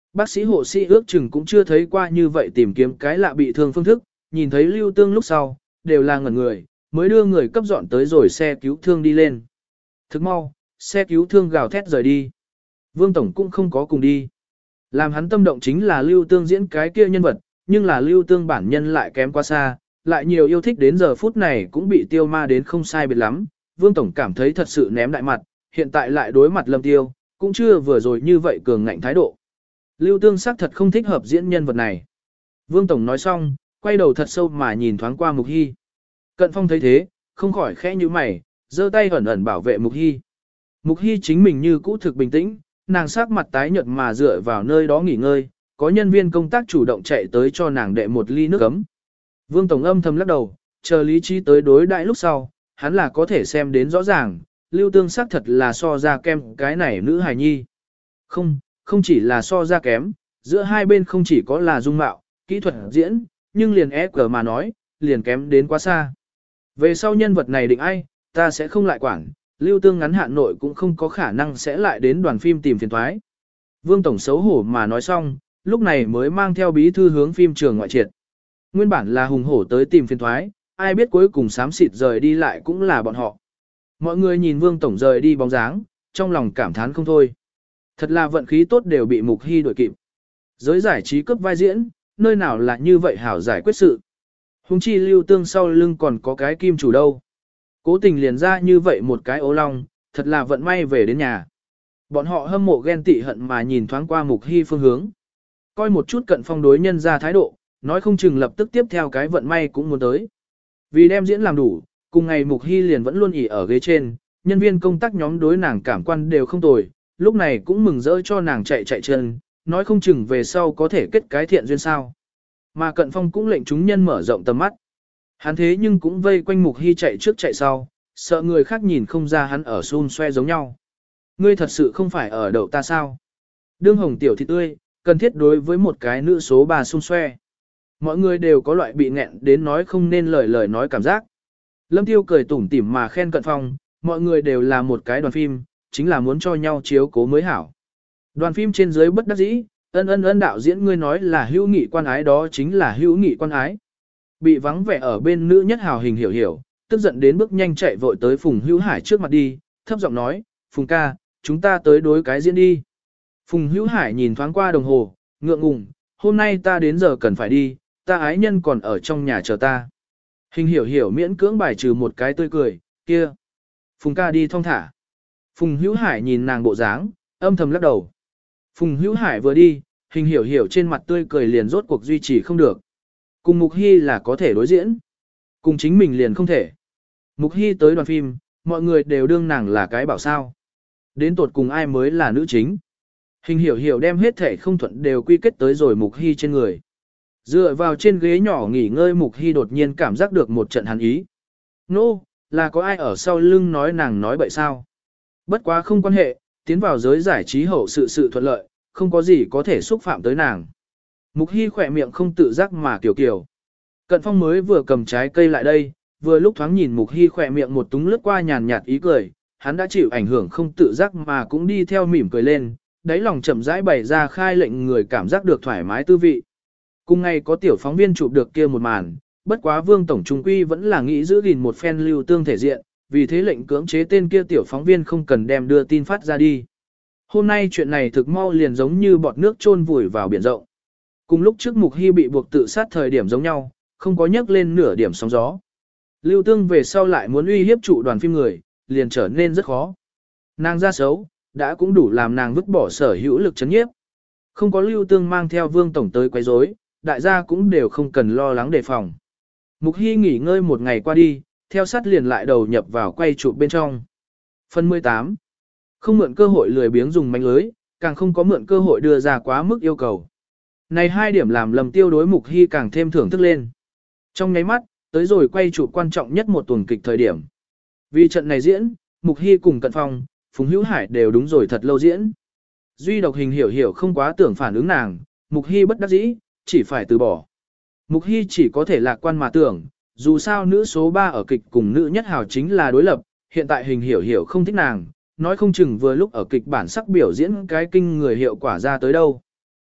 Bác sĩ hộ sĩ ước chừng cũng chưa thấy qua như vậy tìm kiếm cái lạ bị thương phương thức, nhìn thấy Lưu Tương lúc sau, đều là ngẩn người, mới đưa người cấp dọn tới rồi xe cứu thương đi lên. Thức mau, xe cứu thương gào thét rời đi. Vương Tổng cũng không có cùng đi. Làm hắn tâm động chính là Lưu Tương diễn cái kia nhân vật, nhưng là Lưu Tương bản nhân lại kém quá xa, lại nhiều yêu thích đến giờ phút này cũng bị tiêu ma đến không sai biệt lắm. Vương Tổng cảm thấy thật sự ném đại mặt, hiện tại lại đối mặt Lâm Tiêu, cũng chưa vừa rồi như vậy cường ngạnh thái độ. Lưu Tương xác thật không thích hợp diễn nhân vật này. Vương Tổng nói xong, quay đầu thật sâu mà nhìn thoáng qua Mục Hy. Cận Phong thấy thế, không khỏi khẽ như mày, giơ tay ẩn ẩn bảo vệ Mục Hy. Mục Hy chính mình như cũ thực bình tĩnh, nàng sắc mặt tái nhợt mà dựa vào nơi đó nghỉ ngơi, có nhân viên công tác chủ động chạy tới cho nàng đệ một ly nước ấm. Vương Tổng âm thầm lắc đầu, chờ lý trí tới đối đại lúc sau, hắn là có thể xem đến rõ ràng, Lưu Tương sắc thật là so ra kem cái này nữ hài nhi. Không, không chỉ là so ra kém, giữa hai bên không chỉ có là dung mạo, kỹ thuật diễn, nhưng liền é cờ mà nói, liền kém đến quá xa. Về sau nhân vật này định ai, ta sẽ không lại quản, Lưu Tương ngắn hạn nội cũng không có khả năng sẽ lại đến đoàn phim tìm phiền thoái. Vương Tổng xấu hổ mà nói xong, lúc này mới mang theo bí thư hướng phim trường ngoại triệt. Nguyên bản là hùng hổ tới tìm phiền thoái, ai biết cuối cùng xám xịt rời đi lại cũng là bọn họ. Mọi người nhìn Vương Tổng rời đi bóng dáng, trong lòng cảm thán không thôi. Thật là vận khí tốt đều bị Mục Hy đuổi kịp. Giới giải trí cấp vai diễn, nơi nào là như vậy hảo giải quyết sự. Hùng chi Lưu Tương sau lưng còn có cái kim chủ đâu. Cố tình liền ra như vậy một cái ố long, thật là vận may về đến nhà. Bọn họ hâm mộ ghen tị hận mà nhìn thoáng qua Mục Hy phương hướng. Coi một chút Cận Phong đối nhân ra thái độ, nói không chừng lập tức tiếp theo cái vận may cũng muốn tới. Vì đem diễn làm đủ, cùng ngày Mục Hy liền vẫn luôn ỉ ở ghế trên, nhân viên công tác nhóm đối nàng cảm quan đều không tồi, lúc này cũng mừng rỡ cho nàng chạy chạy chân, nói không chừng về sau có thể kết cái thiện duyên sao. Mà Cận Phong cũng lệnh chúng nhân mở rộng tầm mắt. Hắn thế nhưng cũng vây quanh Mục Hy chạy trước chạy sau, sợ người khác nhìn không ra hắn ở xun xoe giống nhau. Ngươi thật sự không phải ở đậu ta sao? Đương hồng tiểu thịt tươi, cần thiết đối với một cái nữ số ba xun xoe. Mọi người đều có loại bị nghẹn đến nói không nên lời lời nói cảm giác. Lâm Tiêu cười tủm tỉm mà khen Cận Phong, mọi người đều là một cái đoàn phim, chính là muốn cho nhau chiếu cố mới hảo. Đoàn phim trên dưới bất đắc dĩ, ân ân ân đạo diễn ngươi nói là hữu nghị quan ái đó chính là hữu nghị quan ái. Bị vắng vẻ ở bên nữ nhất hào hình hiểu hiểu, tức giận đến bước nhanh chạy vội tới Phùng Hữu Hải trước mặt đi, thấp giọng nói, Phùng ca, chúng ta tới đối cái diễn đi. Phùng Hữu Hải nhìn thoáng qua đồng hồ, ngượng ngùng, hôm nay ta đến giờ cần phải đi, ta ái nhân còn ở trong nhà chờ ta. Hình hiểu hiểu miễn cưỡng bài trừ một cái tươi cười, kia. Phùng ca đi thong thả. Phùng Hữu Hải nhìn nàng bộ dáng, âm thầm lắc đầu. Phùng Hữu Hải vừa đi, hình hiểu hiểu trên mặt tươi cười liền rốt cuộc duy trì không được. Cùng Mục Hy là có thể đối diễn. Cùng chính mình liền không thể. Mục Hy tới đoàn phim, mọi người đều đương nàng là cái bảo sao. Đến tột cùng ai mới là nữ chính. Hình hiểu hiểu đem hết thể không thuận đều quy kết tới rồi Mục Hy trên người. Dựa vào trên ghế nhỏ nghỉ ngơi Mục Hy đột nhiên cảm giác được một trận hắn ý. Nô, no, là có ai ở sau lưng nói nàng nói bậy sao? Bất quá không quan hệ, tiến vào giới giải trí hậu sự sự thuận lợi, không có gì có thể xúc phạm tới nàng. Mục Hy khỏe miệng không tự giác mà kiểu kiểu. Cận Phong mới vừa cầm trái cây lại đây, vừa lúc thoáng nhìn Mục Hy khỏe miệng một túng lướt qua nhàn nhạt ý cười, hắn đã chịu ảnh hưởng không tự giác mà cũng đi theo mỉm cười lên, đáy lòng chậm rãi bày ra khai lệnh người cảm giác được thoải mái tư vị. Cùng ngày có tiểu phóng viên chụp được kia một màn, bất quá Vương Tổng Trung Quy vẫn là nghĩ giữ gìn một phen Lưu Tương thể diện, vì thế lệnh cưỡng chế tên kia tiểu phóng viên không cần đem đưa tin phát ra đi. Hôm nay chuyện này thực mau liền giống như bọt nước trôn vùi vào biển rộng. Cùng lúc trước Mục Hy bị buộc tự sát thời điểm giống nhau, không có nhắc lên nửa điểm sóng gió. Lưu Tương về sau lại muốn uy hiếp trụ đoàn phim người, liền trở nên rất khó. Nàng ra xấu, đã cũng đủ làm nàng vứt bỏ sở hữu lực chấn nhiếp. Không có Lưu Tương mang theo Vương Tổng tới quấy rối, đại gia cũng đều không cần lo lắng đề phòng. Mục Hy nghỉ ngơi một ngày qua đi, theo sát liền lại đầu nhập vào quay trụ bên trong. Phần mười tám. Không mượn cơ hội lười biếng dùng mánh lưới, càng không có mượn cơ hội đưa ra quá mức yêu cầu. Này hai điểm làm Lâm Tiêu đối Mục Hy càng thêm thưởng thức lên. Trong nháy mắt, tới rồi quay trụ quan trọng nhất một tuần kịch thời điểm. Vì trận này diễn, Mục Hy cùng Cận Phong, Phùng Hữu Hải đều đúng rồi thật lâu diễn. Duy độc hình hiểu hiểu không quá tưởng phản ứng nàng, Mục Hy bất đắc dĩ, chỉ phải từ bỏ. Mục Hy chỉ có thể lạc quan mà tưởng, dù sao nữ số ba ở kịch cùng nữ nhất hào chính là đối lập, hiện tại hình hiểu hiểu không thích nàng, nói không chừng vừa lúc ở kịch bản sắc biểu diễn cái kinh người hiệu quả ra tới đâu.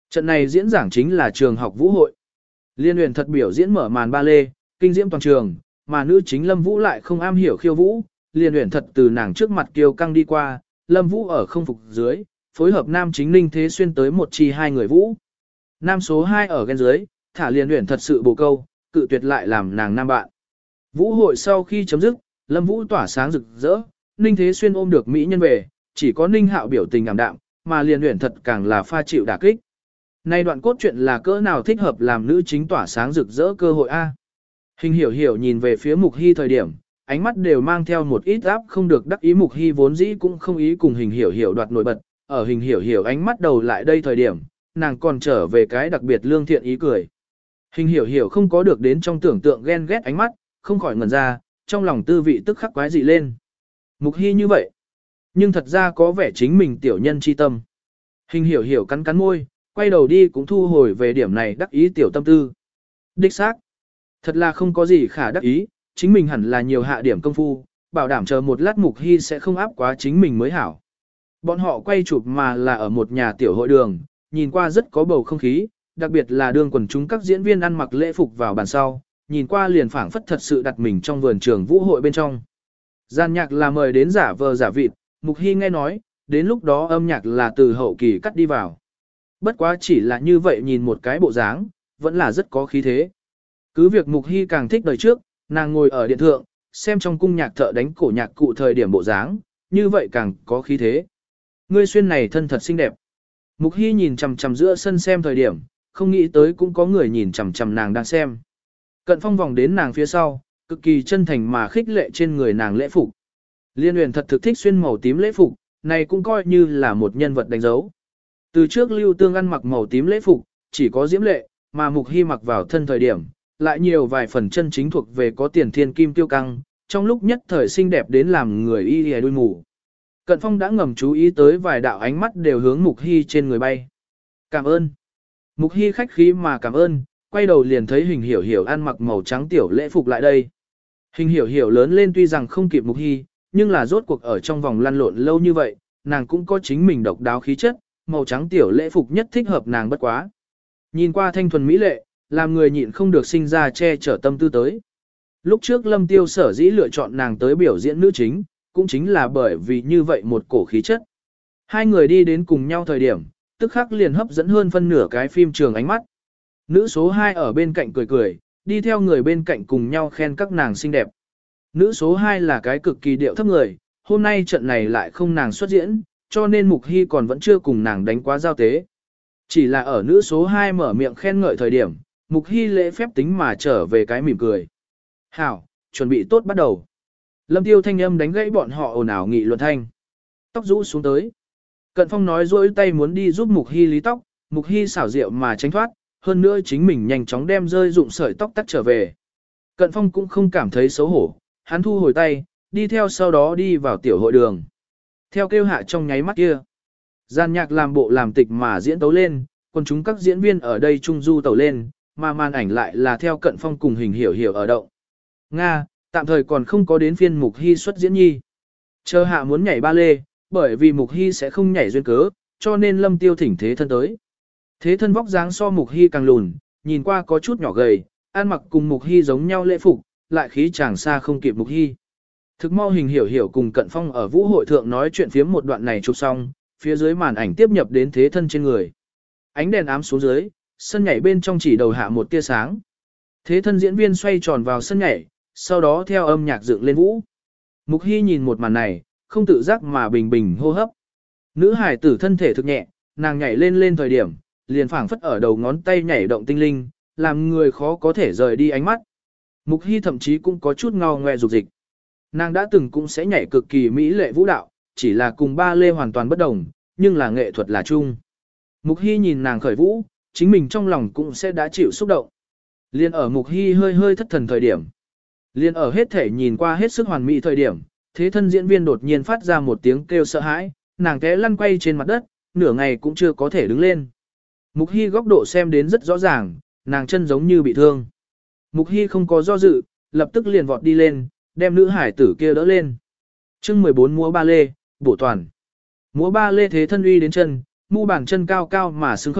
Trận này diễn giảng chính là trường học vũ hội. Liên Uyển thật biểu diễn mở màn ba lê, kinh diễm toàn trường, mà nữ chính Lâm Vũ lại không am hiểu khiêu vũ, Liên Uyển thật từ nàng trước mặt kiêu căng đi qua, Lâm Vũ ở không phục dưới, phối hợp nam chính Ninh Thế Xuyên tới một chi hai người vũ. Nam số hai ở ghen dưới, thả Liên Uyển thật sự bổ câu, cự tuyệt lại làm nàng nam bạn. Vũ hội sau khi chấm dứt, Lâm Vũ tỏa sáng rực rỡ, Ninh Thế Xuyên ôm được mỹ nhân về, chỉ có Ninh Hạo biểu tình ảm đạm, mà Liên Uyển thật càng là pha chịu đả kích. Nay đoạn cốt truyện là cỡ nào thích hợp làm nữ chính tỏa sáng rực rỡ cơ hội a. Hình hiểu hiểu nhìn về phía Mục Hy thời điểm, ánh mắt đều mang theo một ít áp không được đắc ý. Mục Hy vốn dĩ cũng không ý cùng hình hiểu hiểu đoạt nổi bật, ở hình hiểu hiểu ánh mắt đầu lại đây thời điểm, nàng còn trở về cái đặc biệt lương thiện ý cười. Hình hiểu hiểu không có được đến trong tưởng tượng ghen ghét ánh mắt, không khỏi ngẩn ra, trong lòng tư vị tức khắc quái dị lên. Mục Hy như vậy, nhưng thật ra có vẻ chính mình tiểu nhân chi tâm. Hình hiểu hiểu cắn cắn môi, quay đầu đi cũng thu hồi về điểm này đắc ý tiểu tâm tư. Đích xác, thật là không có gì khả đắc ý, chính mình hẳn là nhiều hạ điểm công phu, bảo đảm chờ một lát Mục Hy sẽ không áp quá chính mình mới hảo. Bọn họ quay chụp mà là ở một nhà tiểu hội đường, nhìn qua rất có bầu không khí, đặc biệt là đương quần chúng các diễn viên ăn mặc lễ phục vào bàn sau, nhìn qua liền phảng phất thật sự đặt mình trong vườn trường vũ hội bên trong. Gian nhạc là mời đến giả vờ giả vịt, Mục Hy nghe nói, đến lúc đó âm nhạc là từ hậu kỳ cắt đi vào. Bất quá chỉ là như vậy nhìn một cái bộ dáng, vẫn là rất có khí thế. Cứ việc Mục Hy càng thích đời trước, nàng ngồi ở điện thượng, xem trong cung nhạc thợ đánh cổ nhạc cụ thời điểm bộ dáng, như vậy càng có khí thế. Ngươi xuyên này thân thật xinh đẹp. Mục Hy nhìn chằm chằm giữa sân xem thời điểm, không nghĩ tới cũng có người nhìn chằm chằm nàng đang xem. Cận Phong vòng đến nàng phía sau, cực kỳ chân thành mà khích lệ trên người nàng lễ phục. Liên Uyển thật thực thích xuyên màu tím lễ phục, này cũng coi như là một nhân vật đánh dấu. Từ trước Lưu Tương ăn mặc màu tím lễ phục, chỉ có diễm lệ, mà Mục Hy mặc vào thân thời điểm, lại nhiều vài phần chân chính thuộc về có tiền thiên kim tiêu căng, trong lúc nhất thời xinh đẹp đến làm người y lìa đuôi mù. Cận Phong đã ngầm chú ý tới vài đạo ánh mắt đều hướng Mục Hy trên người bay. Cảm ơn. Mục Hy khách khí mà cảm ơn, quay đầu liền thấy Hình Hiểu Hiểu ăn mặc màu trắng tiểu lễ phục lại đây. Hình Hiểu Hiểu lớn lên tuy rằng không kịp Mục Hy, nhưng là rốt cuộc ở trong vòng lăn lộn lâu như vậy, nàng cũng có chính mình độc đáo khí chất, màu trắng tiểu lễ phục nhất thích hợp nàng bất quá. Nhìn qua thanh thuần mỹ lệ, làm người nhịn không được sinh ra che chở tâm tư tới. Lúc trước Lâm Tiêu sở dĩ lựa chọn nàng tới biểu diễn nữ chính, cũng chính là bởi vì như vậy một cổ khí chất. Hai người đi đến cùng nhau thời điểm, tức khắc liền hấp dẫn hơn phân nửa cái phim trường ánh mắt. Nữ số hai ở bên cạnh cười cười, đi theo người bên cạnh cùng nhau khen các nàng xinh đẹp. Nữ số hai là cái cực kỳ điệu thấp người, hôm nay trận này lại không nàng xuất diễn, cho nên Mục Hy còn vẫn chưa cùng nàng đánh quá giao tế. Chỉ là ở nữ số hai mở miệng khen ngợi thời điểm, Mục Hy lễ phép tính mà trở về cái mỉm cười. Hảo, chuẩn bị tốt bắt đầu. Lâm Tiêu thanh âm đánh gãy bọn họ ồn ào nghị luận thanh. Tóc rũ xuống tới. Cận Phong nói dỗi tay muốn đi giúp Mục Hy lý tóc, Mục Hy xảo diệu mà tránh thoát, hơn nữa chính mình nhanh chóng đem rơi dụng sợi tóc tắt trở về. Cận Phong cũng không cảm thấy xấu hổ, hắn thu hồi tay, đi theo sau đó đi vào tiểu hội đường. Theo kêu hạ trong nháy mắt kia, gian nhạc làm bộ làm tịch mà diễn tấu lên, còn chúng các diễn viên ở đây trung du tấu lên, mà màn ảnh lại là theo Cận Phong cùng Hình Hiểu Hiểu ở động. Nga, tạm thời còn không có đến phiên Mục Hy xuất diễn nhi. Chờ hạ muốn nhảy ba lê, bởi vì Mục Hy sẽ không nhảy duyên cớ, cho nên Lâm Tiêu thỉnh thế thân tới. Thế thân vóc dáng so Mục Hy càng lùn, nhìn qua có chút nhỏ gầy, ăn mặc cùng Mục Hy giống nhau lễ phục, lại khí chàng xa không kịp Mục Hy. Thực mau Hình Hiểu Hiểu cùng Cận Phong ở vũ hội thượng nói chuyện phiếm một đoạn này chụp xong, phía dưới màn ảnh tiếp nhập đến thế thân trên người. Ánh đèn ám xuống dưới, sân nhảy bên trong chỉ đầu hạ một tia sáng. Thế thân diễn viên xoay tròn vào sân nhảy, sau đó theo âm nhạc dựng lên vũ. Mục Hy nhìn một màn này, không tự giác mà bình bình hô hấp. Nữ hải tử thân thể thực nhẹ, nàng nhảy lên lên thời điểm, liền phảng phất ở đầu ngón tay nhảy động tinh linh, làm người khó có thể rời đi ánh mắt. Mục Hy thậm chí cũng có chút ngao ngoe dục dịch. Nàng đã từng cũng sẽ nhảy cực kỳ mỹ lệ vũ đạo, chỉ là cùng ba lê hoàn toàn bất đồng, nhưng là nghệ thuật là chung. Mục Hy nhìn nàng khởi vũ, chính mình trong lòng cũng sẽ đã chịu xúc động. Liên ở Mục Hy hơi hơi thất thần thời điểm. Liên ở hết thể nhìn qua hết sức hoàn mỹ thời điểm, thế thân diễn viên đột nhiên phát ra một tiếng kêu sợ hãi, nàng té lăn quay trên mặt đất, nửa ngày cũng chưa có thể đứng lên. Mục Hy góc độ xem đến rất rõ ràng, nàng chân giống như bị thương. Mục Hy không có do dự, lập tức liền vọt đi lên, đem nữ hải tử kia đỡ lên. chương mười bốn múa ba lê, bổ toàn. Múa ba lê thế thân uy đến chân, mu bàn chân cao cao mà xứng khởi,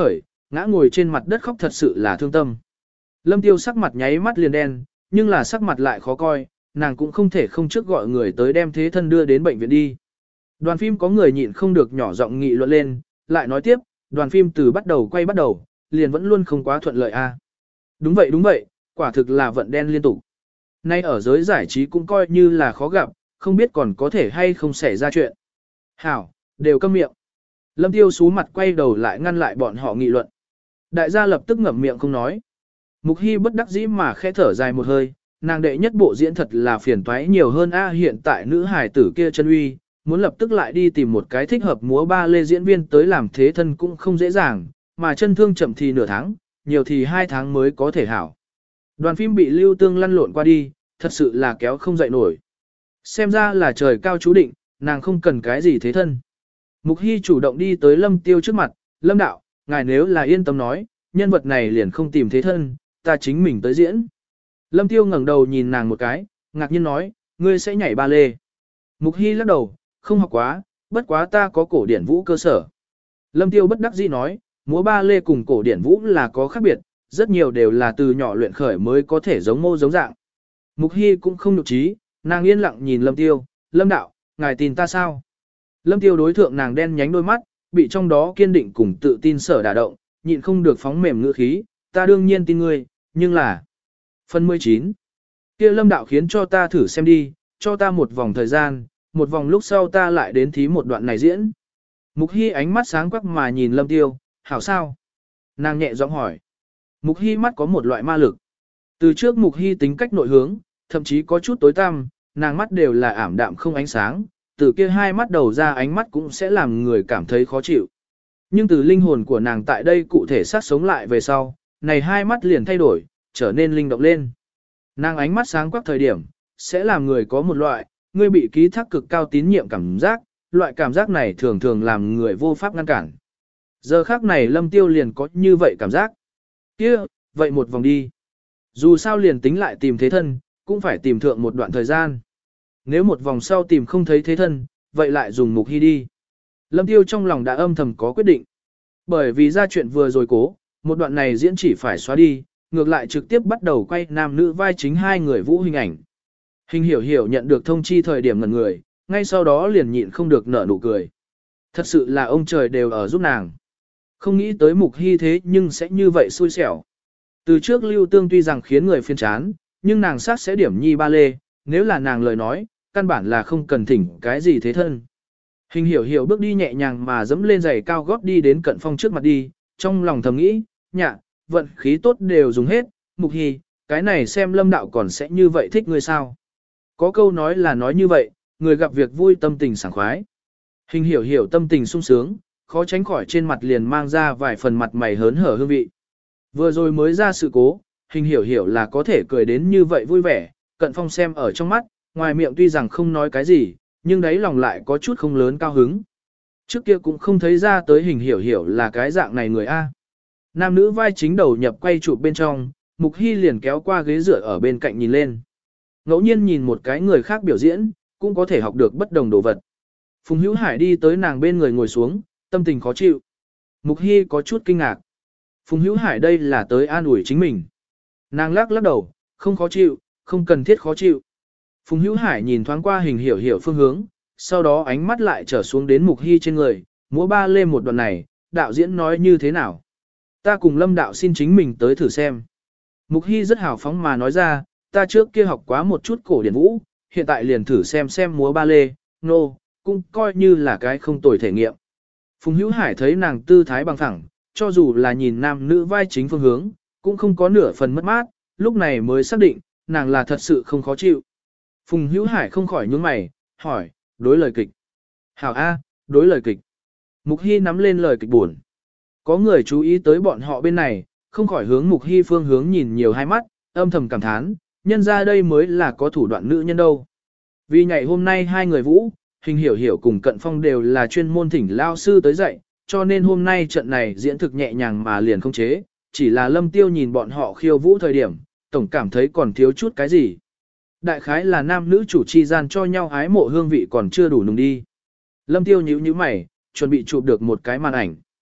ngã ngồi trên mặt đất khóc thật sự là thương tâm. Lâm Tiêu sắc mặt nháy mắt liền đen, nhưng là sắc mặt lại khó coi, nàng cũng không thể không trước gọi người tới đem thế thân đưa đến bệnh viện đi. Đoàn phim có người nhịn không được nhỏ giọng nghị luận lên, lại nói tiếp, đoàn phim từ bắt đầu quay bắt đầu, liền vẫn luôn không quá thuận lợi a. Đúng vậy đúng vậy, quả thực là vận đen liên tục. Nay ở giới giải trí cũng coi như là khó gặp, không biết còn có thể hay không xảy ra chuyện. Hảo, đều câm miệng. Lâm Tiêu sú mặt quay đầu lại ngăn lại bọn họ nghị luận. Đại gia lập tức ngậm miệng không nói. Mục Hy bất đắc dĩ mà khẽ thở dài một hơi, nàng đệ nhất bộ diễn thật là phiền toái nhiều hơn a. Hiện tại nữ hài tử kia chân uy, muốn lập tức lại đi tìm một cái thích hợp múa ba lê diễn viên tới làm thế thân cũng không dễ dàng, mà chân thương chậm thì nửa tháng, nhiều thì hai tháng mới có thể hảo. Đoàn phim bị Lưu Tương lăn lộn qua đi, thật sự là kéo không dậy nổi. Xem ra là trời cao chú định, nàng không cần cái gì thế thân. Mục Hy chủ động đi tới Lâm Tiêu trước mặt, Lâm đạo, ngài nếu là yên tâm nói, nhân vật này liền không tìm thế thân, ta chính mình tới diễn. Lâm Tiêu ngẩng đầu nhìn nàng một cái, ngạc nhiên nói, ngươi sẽ nhảy ba lê. Mục Hy lắc đầu, không học quá, bất quá ta có cổ điển vũ cơ sở. Lâm Tiêu bất đắc dĩ nói, múa ba lê cùng cổ điển vũ là có khác biệt, rất nhiều đều là từ nhỏ luyện khởi mới có thể giống mô giống dạng. Mục Hy cũng không nhục trí, nàng yên lặng nhìn Lâm Tiêu, Lâm đạo, ngài tin ta sao? Lâm Tiêu đối thượng nàng đen nhánh đôi mắt, bị trong đó kiên định cùng tự tin sở đả động, nhịn không được phóng mềm ngữ khí, ta đương nhiên tin ngươi, nhưng là... Phần mười chín. Kia Lâm đạo khiến cho ta thử xem đi, cho ta một vòng thời gian, một vòng lúc sau ta lại đến thí một đoạn này diễn. Mục Hy ánh mắt sáng quắc mà nhìn Lâm Tiêu, hảo sao? Nàng nhẹ giọng hỏi. Mục Hy mắt có một loại ma lực. Từ trước Mục Hy tính cách nội hướng, thậm chí có chút tối tăm, nàng mắt đều là ảm đạm không ánh sáng, từ kia hai mắt đầu ra ánh mắt cũng sẽ làm người cảm thấy khó chịu. Nhưng từ linh hồn của nàng tại đây cụ thể sát sống lại về sau, này hai mắt liền thay đổi, trở nên linh động lên. Nàng ánh mắt sáng quắc thời điểm, sẽ làm người có một loại, người bị ký thác cực cao tín nhiệm cảm giác, loại cảm giác này thường thường làm người vô pháp ngăn cản. Giờ khác này Lâm Tiêu liền có như vậy cảm giác. Kia, vậy một vòng đi. Dù sao liền tính lại tìm thế thân, cũng phải tìm thượng một đoạn thời gian. Nếu một vòng sau tìm không thấy thế thân, vậy lại dùng Mục Hy đi. Lâm Tiêu trong lòng đã âm thầm có quyết định. Bởi vì ra chuyện vừa rồi cố, một đoạn này diễn chỉ phải xóa đi, ngược lại trực tiếp bắt đầu quay nam nữ vai chính hai người vũ hình ảnh. Hình hiểu hiểu nhận được thông chi thời điểm ngần người, ngay sau đó liền nhịn không được nở nụ cười. Thật sự là ông trời đều ở giúp nàng. Không nghĩ tới Mục Hy thế nhưng sẽ như vậy xui xẻo. Từ trước Lưu Tương tuy rằng khiến người phiền chán, nhưng nàng sát sẽ điểm nhi ba lê, nếu là nàng lời nói, căn bản là không cần thỉnh cái gì thế thân. Hình hiểu hiểu bước đi nhẹ nhàng mà dẫm lên giày cao gót đi đến Cận Phong trước mặt đi, trong lòng thầm nghĩ, nhạ, vận khí tốt đều dùng hết, Mục Hy, cái này xem Lâm đạo còn sẽ như vậy thích ngươi sao. Có câu nói là nói như vậy, người gặp việc vui tâm tình sảng khoái. Hình hiểu hiểu tâm tình sung sướng, khó tránh khỏi trên mặt liền mang ra vài phần mặt mày hớn hở hương vị. Vừa rồi mới ra sự cố, hình hiểu hiểu là có thể cười đến như vậy vui vẻ, Cận Phong xem ở trong mắt, ngoài miệng tuy rằng không nói cái gì, nhưng đấy lòng lại có chút không lớn cao hứng. Trước kia cũng không thấy ra tới hình hiểu hiểu là cái dạng này người A. Nam nữ vai chính đầu nhập quay chụp bên trong, Mục Hy liền kéo qua ghế dựa ở bên cạnh nhìn lên. Ngẫu nhiên nhìn một cái người khác biểu diễn, cũng có thể học được bất đồng đồ vật. Phùng Hữu Hải đi tới nàng bên người ngồi xuống, tâm tình khó chịu. Mục Hy có chút kinh ngạc. Phùng Hữu Hải đây là tới an ủi chính mình. Nàng lắc lắc đầu, không khó chịu, không cần thiết khó chịu. Phùng Hữu Hải nhìn thoáng qua hình hiểu hiểu phương hướng, sau đó ánh mắt lại trở xuống đến Mục Hy trên người, múa ba lê một đoạn này, đạo diễn nói như thế nào. Ta cùng Lâm đạo xin chính mình tới thử xem. Mục Hy rất hào phóng mà nói ra, ta trước kia học quá một chút cổ điển vũ, hiện tại liền thử xem xem múa ba lê, nô, no, cũng coi như là cái không tồi thể nghiệm. Phùng Hữu Hải thấy nàng tư thái bằng phẳng, cho dù là nhìn nam nữ vai chính phương hướng, cũng không có nửa phần mất mát, lúc này mới xác định, nàng là thật sự không khó chịu. Phùng Hữu Hải không khỏi nhướng mày, hỏi, đối lời kịch. Hảo A, đối lời kịch. Mục Hy nắm lên lời kịch buồn. Có người chú ý tới bọn họ bên này, không khỏi hướng Mục Hy phương hướng nhìn nhiều hai mắt, âm thầm cảm thán, nhân ra đây mới là có thủ đoạn nữ nhân đâu. Vì nhảy hôm nay hai người vũ, hình hiểu hiểu cùng Cận Phong đều là chuyên môn thỉnh lao sư tới dạy, cho nên hôm nay trận này diễn thực nhẹ nhàng mà liền không chế, chỉ là Lâm Tiêu nhìn bọn họ khiêu vũ thời điểm, tổng cảm thấy còn thiếu chút cái gì. Đại khái là nam nữ chủ chi gian cho nhau ái mộ hương vị còn chưa đủ nùng đi. Lâm Tiêu nhíu nhíu mày, chuẩn bị chụp được một cái màn ảnh.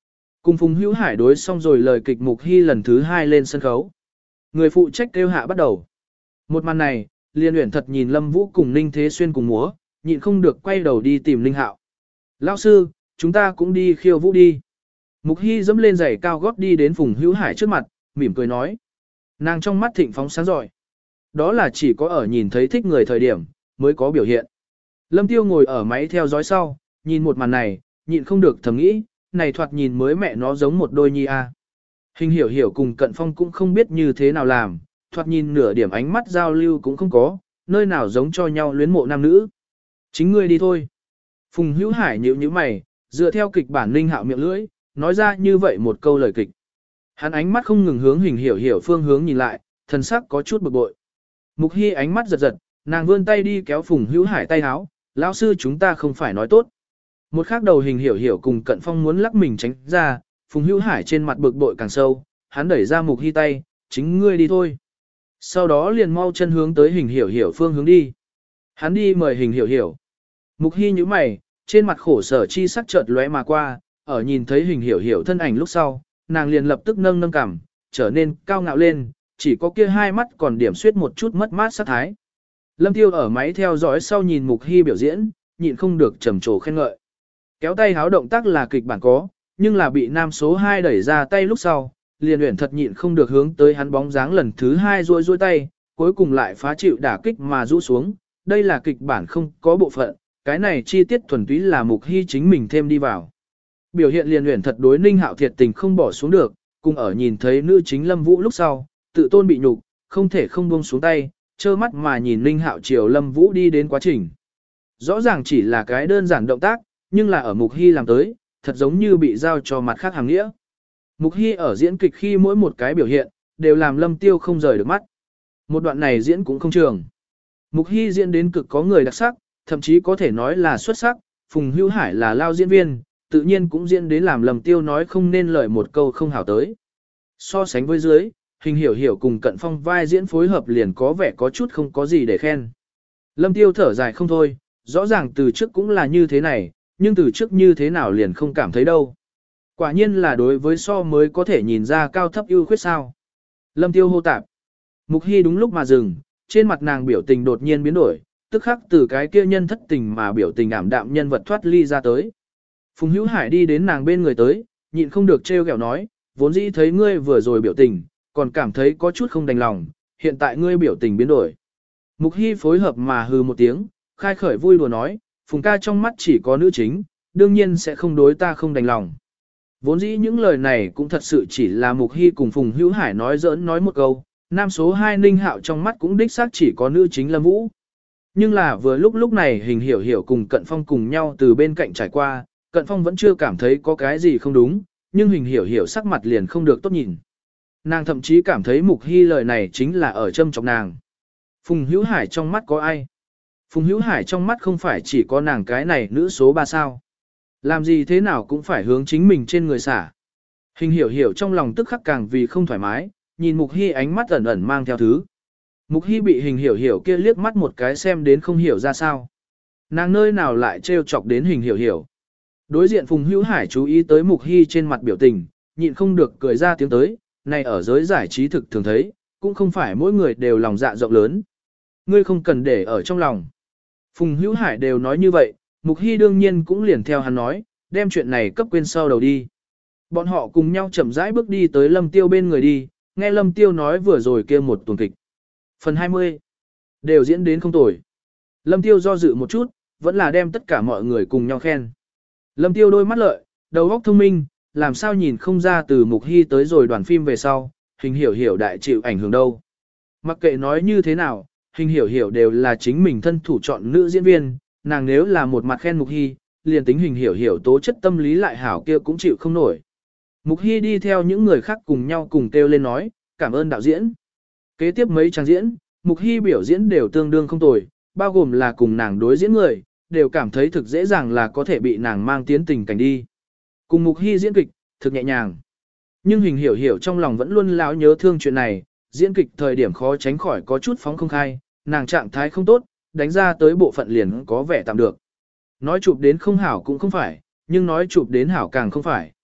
Cùng Phùng Hữu Hải đối xong rồi lời kịch Mục Hy lần thứ hai lên sân khấu. Người phụ trách kêu hạ bắt đầu. Một màn này, Liên Uyển thật nhìn Lâm Vũ cùng Ninh Thế Xuyên cùng múa, nhịn không được quay đầu đi tìm Ninh Hạo. Lão sư, chúng ta cũng đi khiêu vũ đi. Mục Hy dẫm lên giày cao gót đi đến Phùng Hữu Hải trước mặt, mỉm cười nói. Nàng trong mắt thịnh phóng sáng rọi. Đó là chỉ có ở nhìn thấy thích người thời điểm, mới có biểu hiện. Lâm Tiêu ngồi ở máy theo dõi sau, nhìn một màn này, nhịn không được thầm nghĩ, này thoạt nhìn mới mẹ nó giống một đôi nhi a. Hình hiểu hiểu cùng Cận Phong cũng không biết như thế nào làm, thoạt nhìn nửa điểm ánh mắt giao lưu cũng không có, nơi nào giống cho nhau luyến mộ nam nữ. Chính ngươi đi thôi. Phùng Hữu Hải nhíu nhíu mày, dựa theo kịch bản Ninh Hạo miệng lưỡi, nói ra như vậy một câu lời kịch. Hắn ánh mắt không ngừng hướng hình hiểu hiểu phương hướng nhìn lại, thần sắc có chút bực bội. Mục Hy ánh mắt giật giật, nàng vươn tay đi kéo Phùng Hữu Hải tay háo, lão sư chúng ta không phải nói tốt. Một khắc đầu hình hiểu hiểu cùng Cận Phong muốn lắc mình tránh ra, Phùng Hữu Hải trên mặt bực bội càng sâu, hắn đẩy ra Mục Hy tay, chính ngươi đi thôi. Sau đó liền mau chân hướng tới hình hiểu hiểu phương hướng đi. Hắn đi mời hình hiểu hiểu. Mục Hy nhíu mày, trên mặt khổ sở chi sắc chợt lóe mà qua, ở nhìn thấy hình hiểu hiểu thân ảnh lúc sau, nàng liền lập tức nâng nâng cằm, trở nên cao ngạo lên, chỉ có kia hai mắt còn điểm suyết một chút mất mát sát thái. Lâm Tiêu ở máy theo dõi sau nhìn Mục Hy biểu diễn, nhịn không được trầm trồ khen ngợi. Kéo tay háo động tác là kịch bản có, nhưng là bị nam số hai đẩy ra tay lúc sau, liền Uyển thật nhịn không được hướng tới hắn bóng dáng lần thứ hai rôi rôi tay, cuối cùng lại phá chịu đả kích mà rũ xuống. Đây là kịch bản không có bộ phận, cái này chi tiết thuần túy là Mục Hy chính mình thêm đi vào. Biểu hiện liền Uyển thật đối Ninh Hạo thiệt tình không bỏ xuống được, cùng ở nhìn thấy nữ chính Lâm Vũ lúc sau, tự tôn bị nhục, không thể không buông xuống tay, trơ mắt mà nhìn Ninh Hạo chiều Lâm Vũ đi đến quá trình. Rõ ràng chỉ là cái đơn giản động tác, nhưng là ở Mục Hy làm tới, thật giống như bị giao cho mặt khác hàng nghĩa. Mục Hy ở diễn kịch khi mỗi một cái biểu hiện, đều làm Lâm Tiêu không rời được mắt. Một đoạn này diễn cũng không trường. Mục Hy diễn đến cực có người đặc sắc, thậm chí có thể nói là xuất sắc, Phùng Hữu Hải là lao diễn viên, tự nhiên cũng diễn đến làm Lâm Tiêu nói không nên lời một câu không hảo tới. So sánh với dưới, hình hiểu hiểu cùng Cận Phong vai diễn phối hợp liền có vẻ có chút không có gì để khen. Lâm Tiêu thở dài không thôi, rõ ràng từ trước cũng là như thế này, nhưng từ trước như thế nào liền không cảm thấy đâu. Quả nhiên là đối với so mới có thể nhìn ra cao thấp ưu khuyết sao. Lâm Tiêu hô tạp. Mục Hy đúng lúc mà dừng, trên mặt nàng biểu tình đột nhiên biến đổi, tức khắc từ cái kia nhân thất tình mà biểu tình ảm đạm nhân vật thoát ly ra tới. Phùng Hữu Hải đi đến nàng bên người tới, nhịn không được trêu ghẹo nói, vốn dĩ thấy ngươi vừa rồi biểu tình, còn cảm thấy có chút không đành lòng, hiện tại ngươi biểu tình biến đổi. Mục Hy phối hợp mà hừ một tiếng, khai khởi vui đùa nói, Phùng ca trong mắt chỉ có nữ chính, đương nhiên sẽ không đối ta không đành lòng. Vốn dĩ những lời này cũng thật sự chỉ là Mục Hy cùng Phùng Hữu Hải nói giỡn nói một câu, nam số hai Ninh Hạo trong mắt cũng đích xác chỉ có nữ chính Lâm Vũ. Nhưng là vừa lúc lúc này hình hiểu hiểu cùng Cận Phong cùng nhau từ bên cạnh trải qua, Cận Phong vẫn chưa cảm thấy có cái gì không đúng, nhưng hình hiểu hiểu sắc mặt liền không được tốt nhìn. Nàng thậm chí cảm thấy Mục Hy lời này chính là ở châm chọc nàng. Phùng Hữu Hải trong mắt có ai? Phùng Hữu Hải trong mắt không phải chỉ có nàng cái này nữ số ba sao. Làm gì thế nào cũng phải hướng chính mình trên người xả. Hình hiểu hiểu trong lòng tức khắc càng vì không thoải mái, nhìn Mục Hy ánh mắt ẩn ẩn mang theo thứ. Mục Hy bị hình hiểu hiểu kia liếc mắt một cái xem đến không hiểu ra sao. Nàng nơi nào lại trêu chọc đến hình hiểu hiểu. Đối diện Phùng Hữu Hải chú ý tới Mục Hy trên mặt biểu tình, nhịn không được cười ra tiếng tới, này ở giới giải trí thực thường thấy, cũng không phải mỗi người đều lòng dạ rộng lớn. Ngươi không cần để ở trong lòng. Phùng Hữu Hải đều nói như vậy, Mục Hy đương nhiên cũng liền theo hắn nói, đem chuyện này cấp quên sau đầu đi. Bọn họ cùng nhau chậm rãi bước đi tới Lâm Tiêu bên người đi, nghe Lâm Tiêu nói vừa rồi kia một tuần kịch. Phần hai mươi. Đều diễn đến không tồi. Lâm Tiêu do dự một chút, vẫn là đem tất cả mọi người cùng nhau khen. Lâm Tiêu đôi mắt lợi, đầu óc thông minh, làm sao nhìn không ra từ Mục Hy tới rồi đoàn phim về sau, hình hiểu hiểu đại chịu ảnh hưởng đâu. Mặc kệ nói như thế nào, hình hiểu hiểu đều là chính mình thân thủ chọn nữ diễn viên, nàng nếu là một mặt khen Mục Hy, liền tính hình hiểu hiểu tố chất tâm lý lại hảo kia cũng chịu không nổi. Mục Hy đi theo những người khác cùng nhau cùng kêu lên nói, cảm ơn đạo diễn. Kế tiếp mấy trang diễn, Mục Hy biểu diễn đều tương đương không tồi, bao gồm là cùng nàng đối diễn người, đều cảm thấy thực dễ dàng là có thể bị nàng mang tiến tình cảnh đi. Cùng Mục Hy diễn kịch, thực nhẹ nhàng. Nhưng hình hiểu hiểu trong lòng vẫn luôn láo nhớ thương chuyện này, diễn kịch thời điểm khó tránh khỏi có chút phóng không khai, nàng trạng thái không tốt, đánh ra tới bộ phận liền có vẻ tạm được. Nói chụp đến không hảo cũng không phải, nhưng nói chụp đến hảo càng không phải.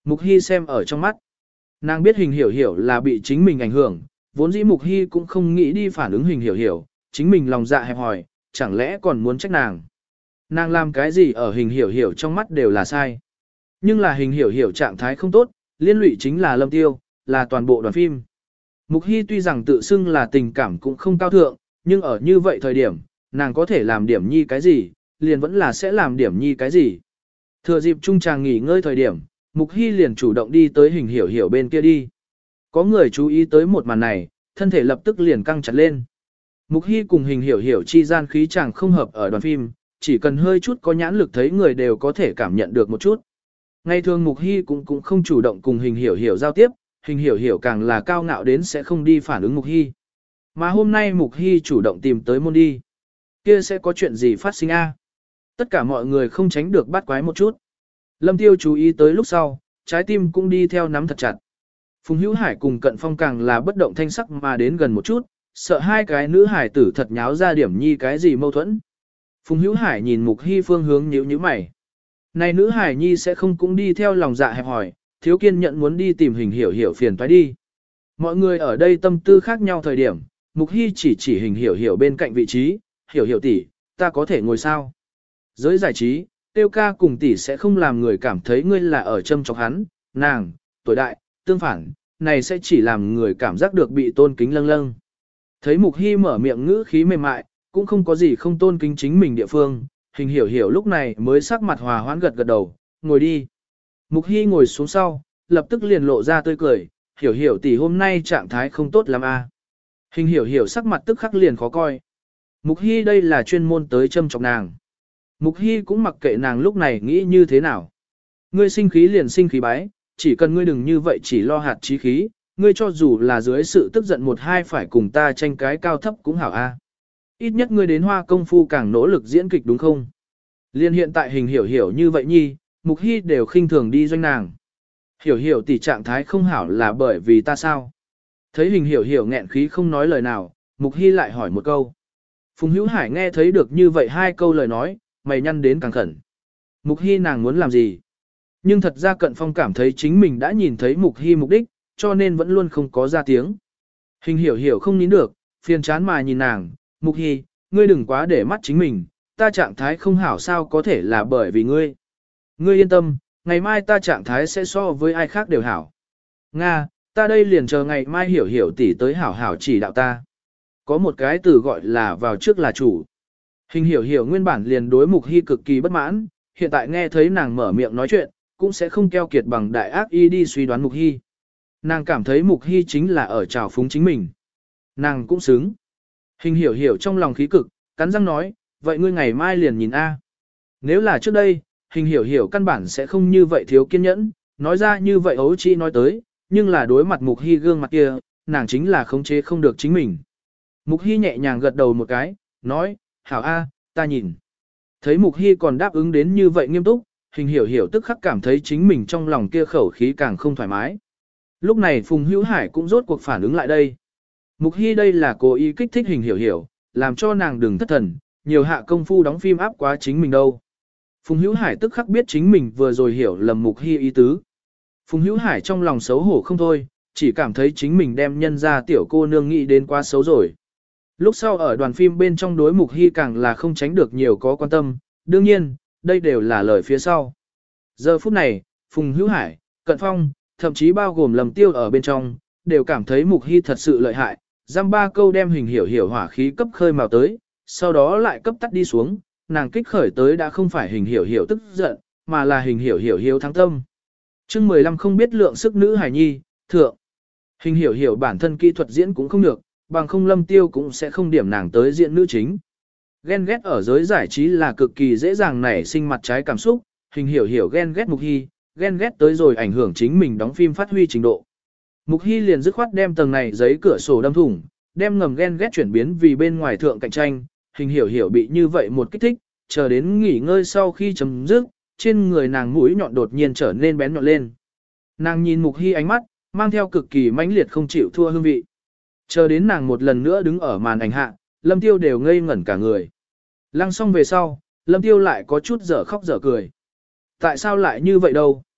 Mục Hy xem ở trong mắt. Nàng biết hình hiểu hiểu là bị chính mình ảnh hưởng, vốn dĩ Mục Hy cũng không nghĩ đi phản ứng hình hiểu hiểu, chính mình lòng dạ hẹp hòi, chẳng lẽ còn muốn trách nàng. Nàng làm cái gì ở hình hiểu hiểu trong mắt đều là sai. Nhưng là hình hiểu hiểu trạng thái không tốt, liên lụy chính là Lâm Tiêu, là toàn bộ đoàn phim. Mục Hy tuy rằng tự xưng là tình cảm cũng không cao thượng, nhưng ở như vậy thời điểm, nàng có thể làm điểm nhi cái gì, liền vẫn là sẽ làm điểm nhi cái gì. Thừa dịp trung tràng nghỉ ngơi thời điểm, Mục Hy liền chủ động đi tới hình hiểu hiểu bên kia đi. Có người chú ý tới một màn này, thân thể lập tức liền căng chặt lên. Mục Hy cùng hình hiểu hiểu chi gian khí chàng không hợp ở đoàn phim, chỉ cần hơi chút có nhãn lực thấy người đều có thể cảm nhận được một chút. Ngày thường Mục Hy cũng cũng không chủ động cùng hình hiểu hiểu giao tiếp, hình hiểu hiểu càng là cao ngạo đến sẽ không đi phản ứng Mục Hy. Mà hôm nay Mục Hy chủ động tìm tới môn đi. Kia sẽ có chuyện gì phát sinh a? Tất cả mọi người không tránh được bắt quái một chút. Lâm Tiêu chú ý tới lúc sau, trái tim cũng đi theo nắm thật chặt. Phùng Hữu Hải cùng Cận Phong càng là bất động thanh sắc mà đến gần một chút, sợ hai cái nữ hải tử thật nháo ra điểm nhi cái gì mâu thuẫn. Phùng Hữu Hải nhìn Mục Hy phương hướng nhíu nhíu mày. Này nữ hải nhi sẽ không cũng đi theo lòng dạ hẹp hỏi, thiếu kiên nhận muốn đi tìm hình hiểu hiểu phiền toái đi. Mọi người ở đây tâm tư khác nhau thời điểm, Mục Hy chỉ chỉ hình hiểu hiểu bên cạnh vị trí, hiểu hiểu tỷ, ta có thể ngồi sao? Giới giải trí, tiêu ca cùng tỷ sẽ không làm người cảm thấy ngươi là ở châm chọc hắn, nàng, tuổi đại, tương phản, này sẽ chỉ làm người cảm giác được bị tôn kính lâng lâng. Thấy Mục Hy mở miệng ngữ khí mềm mại, cũng không có gì không tôn kính chính mình địa phương, hình hiểu hiểu lúc này mới sắc mặt hòa hoãn gật gật đầu, ngồi đi. Mục Hy ngồi xuống sau, lập tức liền lộ ra tươi cười, hiểu hiểu tỷ hôm nay trạng thái không tốt lắm a. Hình hiểu hiểu sắc mặt tức khắc liền khó coi. Mục Hy đây là chuyên môn tới châm chọc nàng. Mục Hy cũng mặc kệ nàng lúc này nghĩ như thế nào. Ngươi sinh khí liền sinh khí bái, chỉ cần ngươi đừng như vậy chỉ lo hạt chí khí, ngươi cho dù là dưới sự tức giận một hai phải cùng ta tranh cái cao thấp cũng hảo a. Ít nhất ngươi đến hoa công phu càng nỗ lực diễn kịch đúng không? Liên hiện tại hình hiểu hiểu như vậy nhi, Mục Hy đều khinh thường đi doanh nàng. Hiểu hiểu tỷ trạng thái không hảo là bởi vì ta sao? Thấy hình hiểu hiểu nghẹn khí không nói lời nào, Mục Hy lại hỏi một câu. Phùng Hữu Hải nghe thấy được như vậy hai câu lời nói, mày nhăn đến càng khẩn. Mục Hy nàng muốn làm gì? Nhưng thật ra Cận Phong cảm thấy chính mình đã nhìn thấy Mục Hy mục đích, cho nên vẫn luôn không có ra tiếng. Hình hiểu hiểu không nín được, phiền chán mà nhìn nàng, Mục Hy, ngươi đừng quá để mắt chính mình, ta trạng thái không hảo sao có thể là bởi vì ngươi. Ngươi yên tâm, ngày mai ta trạng thái sẽ so với ai khác đều hảo. Nga, ta đây liền chờ ngày mai hiểu hiểu tỷ tới hảo hảo chỉ đạo ta. Có một cái từ gọi là vào trước là chủ. Hình hiểu hiểu nguyên bản liền đối Mục Hy cực kỳ bất mãn, hiện tại nghe thấy nàng mở miệng nói chuyện, cũng sẽ không keo kiệt bằng đại ác y đi suy đoán Mục Hy. Nàng cảm thấy Mục Hy chính là ở trào phúng chính mình. Nàng cũng xứng. Hình hiểu hiểu trong lòng khí cực, cắn răng nói, vậy ngươi ngày mai liền nhìn A. Nếu là trước đây, hình hiểu hiểu căn bản sẽ không như vậy thiếu kiên nhẫn, nói ra như vậy ấu chi nói tới, nhưng là đối mặt Mục Hy gương mặt kia, nàng chính là khống chế không được chính mình. Mục Hy nhẹ nhàng gật đầu một cái, nói, hảo A, ta nhìn. Thấy Mục Hy còn đáp ứng đến như vậy nghiêm túc, hình hiểu hiểu tức khắc cảm thấy chính mình trong lòng kia khẩu khí càng không thoải mái. Lúc này Phùng Hữu Hải cũng rốt cuộc phản ứng lại đây. Mục Hy đây là cố ý kích thích hình hiểu hiểu, làm cho nàng đừng thất thần, nhiều hạ công phu đóng phim áp quá chính mình đâu. Phùng Hữu Hải tức khắc biết chính mình vừa rồi hiểu lầm Mục Hy ý tứ. Phùng Hữu Hải trong lòng xấu hổ không thôi, chỉ cảm thấy chính mình đem nhân ra tiểu cô nương nghĩ đến quá xấu rồi. Lúc sau ở đoàn phim bên trong đối Mục Hy càng là không tránh được nhiều có quan tâm, đương nhiên, đây đều là lời phía sau. Giờ phút này, Phùng Hữu Hải, Cận Phong, thậm chí bao gồm Lâm Tiêu ở bên trong, đều cảm thấy Mục Hy thật sự lợi hại, giam ba câu đem hình hiểu hiểu hỏa khí cấp khơi mào tới, sau đó lại cấp tắt đi xuống, nàng kích khởi tới đã không phải hình hiểu hiểu tức giận, mà là hình hiểu hiểu hiếu thắng tâm. Chương mười lăm không biết lượng sức nữ hài nhi, thượng. Hình hiểu hiểu bản thân kỹ thuật diễn cũng không được, bằng không Lâm Tiêu cũng sẽ không điểm nàng tới diễn nữ chính. Ghen ghét ở giới giải trí là cực kỳ dễ dàng nảy sinh mặt trái cảm xúc, hình hiểu hiểu ghen ghét Mục Hy, ghen ghét tới rồi ảnh hưởng chính mình đóng phim phát huy trình độ. Mục Hy liền dứt khoát đem tầng này giấy cửa sổ đâm thủng, đem ngầm ghen ghét chuyển biến vì bên ngoài thượng cạnh tranh, hình hiểu hiểu bị như vậy một kích thích, chờ đến nghỉ ngơi sau khi chấm dứt, trên người nàng mũi nhọn đột nhiên trở nên bén nhọn lên. Nàng nhìn Mục Hy ánh mắt, mang theo cực kỳ mãnh liệt không chịu thua hương vị. Chờ đến nàng một lần nữa đứng ở màn ảnh hạ, Lâm Tiêu đều ngây ngẩn cả người. Lăng xong về sau, Lâm Tiêu lại có chút dở khóc dở cười. Tại sao lại như vậy đâu?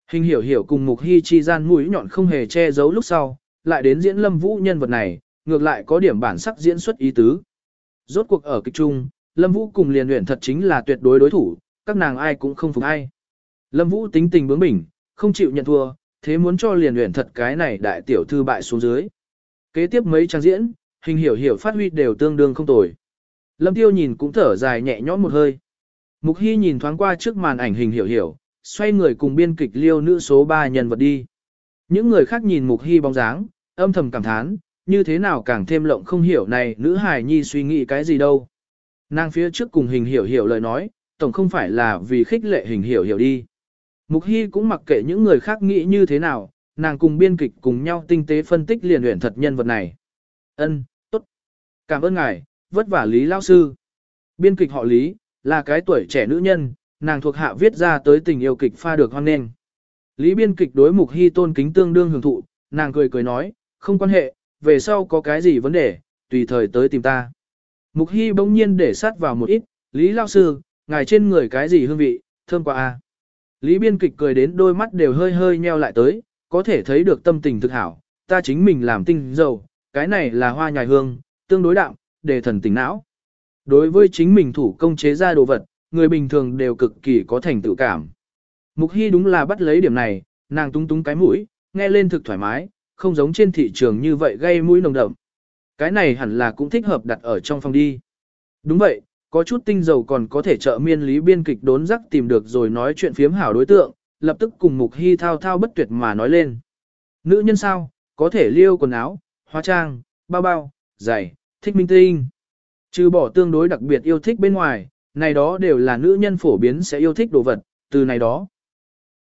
Hình hiểu hiểu cùng Mục Hy chi gian mũi nhọn không hề che giấu lúc sau, lại đến diễn Lâm Vũ nhân vật này, ngược lại có điểm bản sắc diễn xuất ý tứ. Rốt cuộc ở kịch trung, Lâm Vũ cùng Liên Uyển thật chính là tuyệt đối đối thủ, các nàng ai cũng không phục ai. Lâm Vũ tính tình bướng bỉnh, không chịu nhận thua, thế muốn cho Liên Uyển thật cái này đại tiểu thư bại xuống dưới. Kế tiếp mấy trang diễn, Hình hiểu hiểu phát huy đều tương đương không tồi. Lâm Tiêu nhìn cũng thở dài nhẹ nhõm một hơi. Mục Hy nhìn thoáng qua trước màn ảnh Hình hiểu hiểu, xoay người cùng biên kịch liêu nữ số ba nhân vật đi. Những người khác nhìn Mục Hy bóng dáng, âm thầm cảm thán, như thế nào càng thêm lộng không hiểu này nữ hài nhi suy nghĩ cái gì đâu. Nàng phía trước cùng Hình hiểu hiểu lời nói, tổng không phải là vì khích lệ Hình hiểu hiểu đi. Mục Hy cũng mặc kệ những người khác nghĩ như thế nào, nàng cùng biên kịch cùng nhau tinh tế phân tích Liên Uyển thật nhân vật này. Ân, tốt. Cảm ơn ngài, vất vả Lý lão sư. Biên kịch họ Lý, là cái tuổi trẻ nữ nhân, nàng thuộc hạ viết ra tới tình yêu kịch pha được hoan nghênh. Lý biên kịch đối Mục Hy tôn kính tương đương hưởng thụ, nàng cười cười nói, không quan hệ, về sau có cái gì vấn đề, tùy thời tới tìm ta. Mục Hy bỗng nhiên để sát vào một ít, Lý lão sư, ngài trên người cái gì hương vị, thơm quá a. Lý biên kịch cười đến đôi mắt đều hơi hơi nheo lại tới, có thể thấy được tâm tình thực hảo, ta chính mình làm tinh dầu, cái này là hoa nhài hương, tương đối đạm, để thần tỉnh não. Đối với chính mình thủ công chế ra đồ vật, người bình thường đều cực kỳ có thành tựu cảm. Mục Hy đúng là bắt lấy điểm này, nàng tung tung cái mũi, nghe lên thực thoải mái, không giống trên thị trường như vậy gây mũi nồng đậm. Cái này hẳn là cũng thích hợp đặt ở trong phòng đi. Đúng vậy, có chút tinh dầu còn có thể trợ miên Lý biên kịch đốn rắc tìm được rồi nói chuyện phiếm hảo đối tượng, lập tức cùng Mục Hy thao thao bất tuyệt mà nói lên. Nữ nhân sao, có thể liêu quần áo, hóa trang, bao bao, giày, thích minh tinh. Trừ bỏ tương đối đặc biệt yêu thích bên ngoài, này đó đều là nữ nhân phổ biến sẽ yêu thích đồ vật, từ này đó.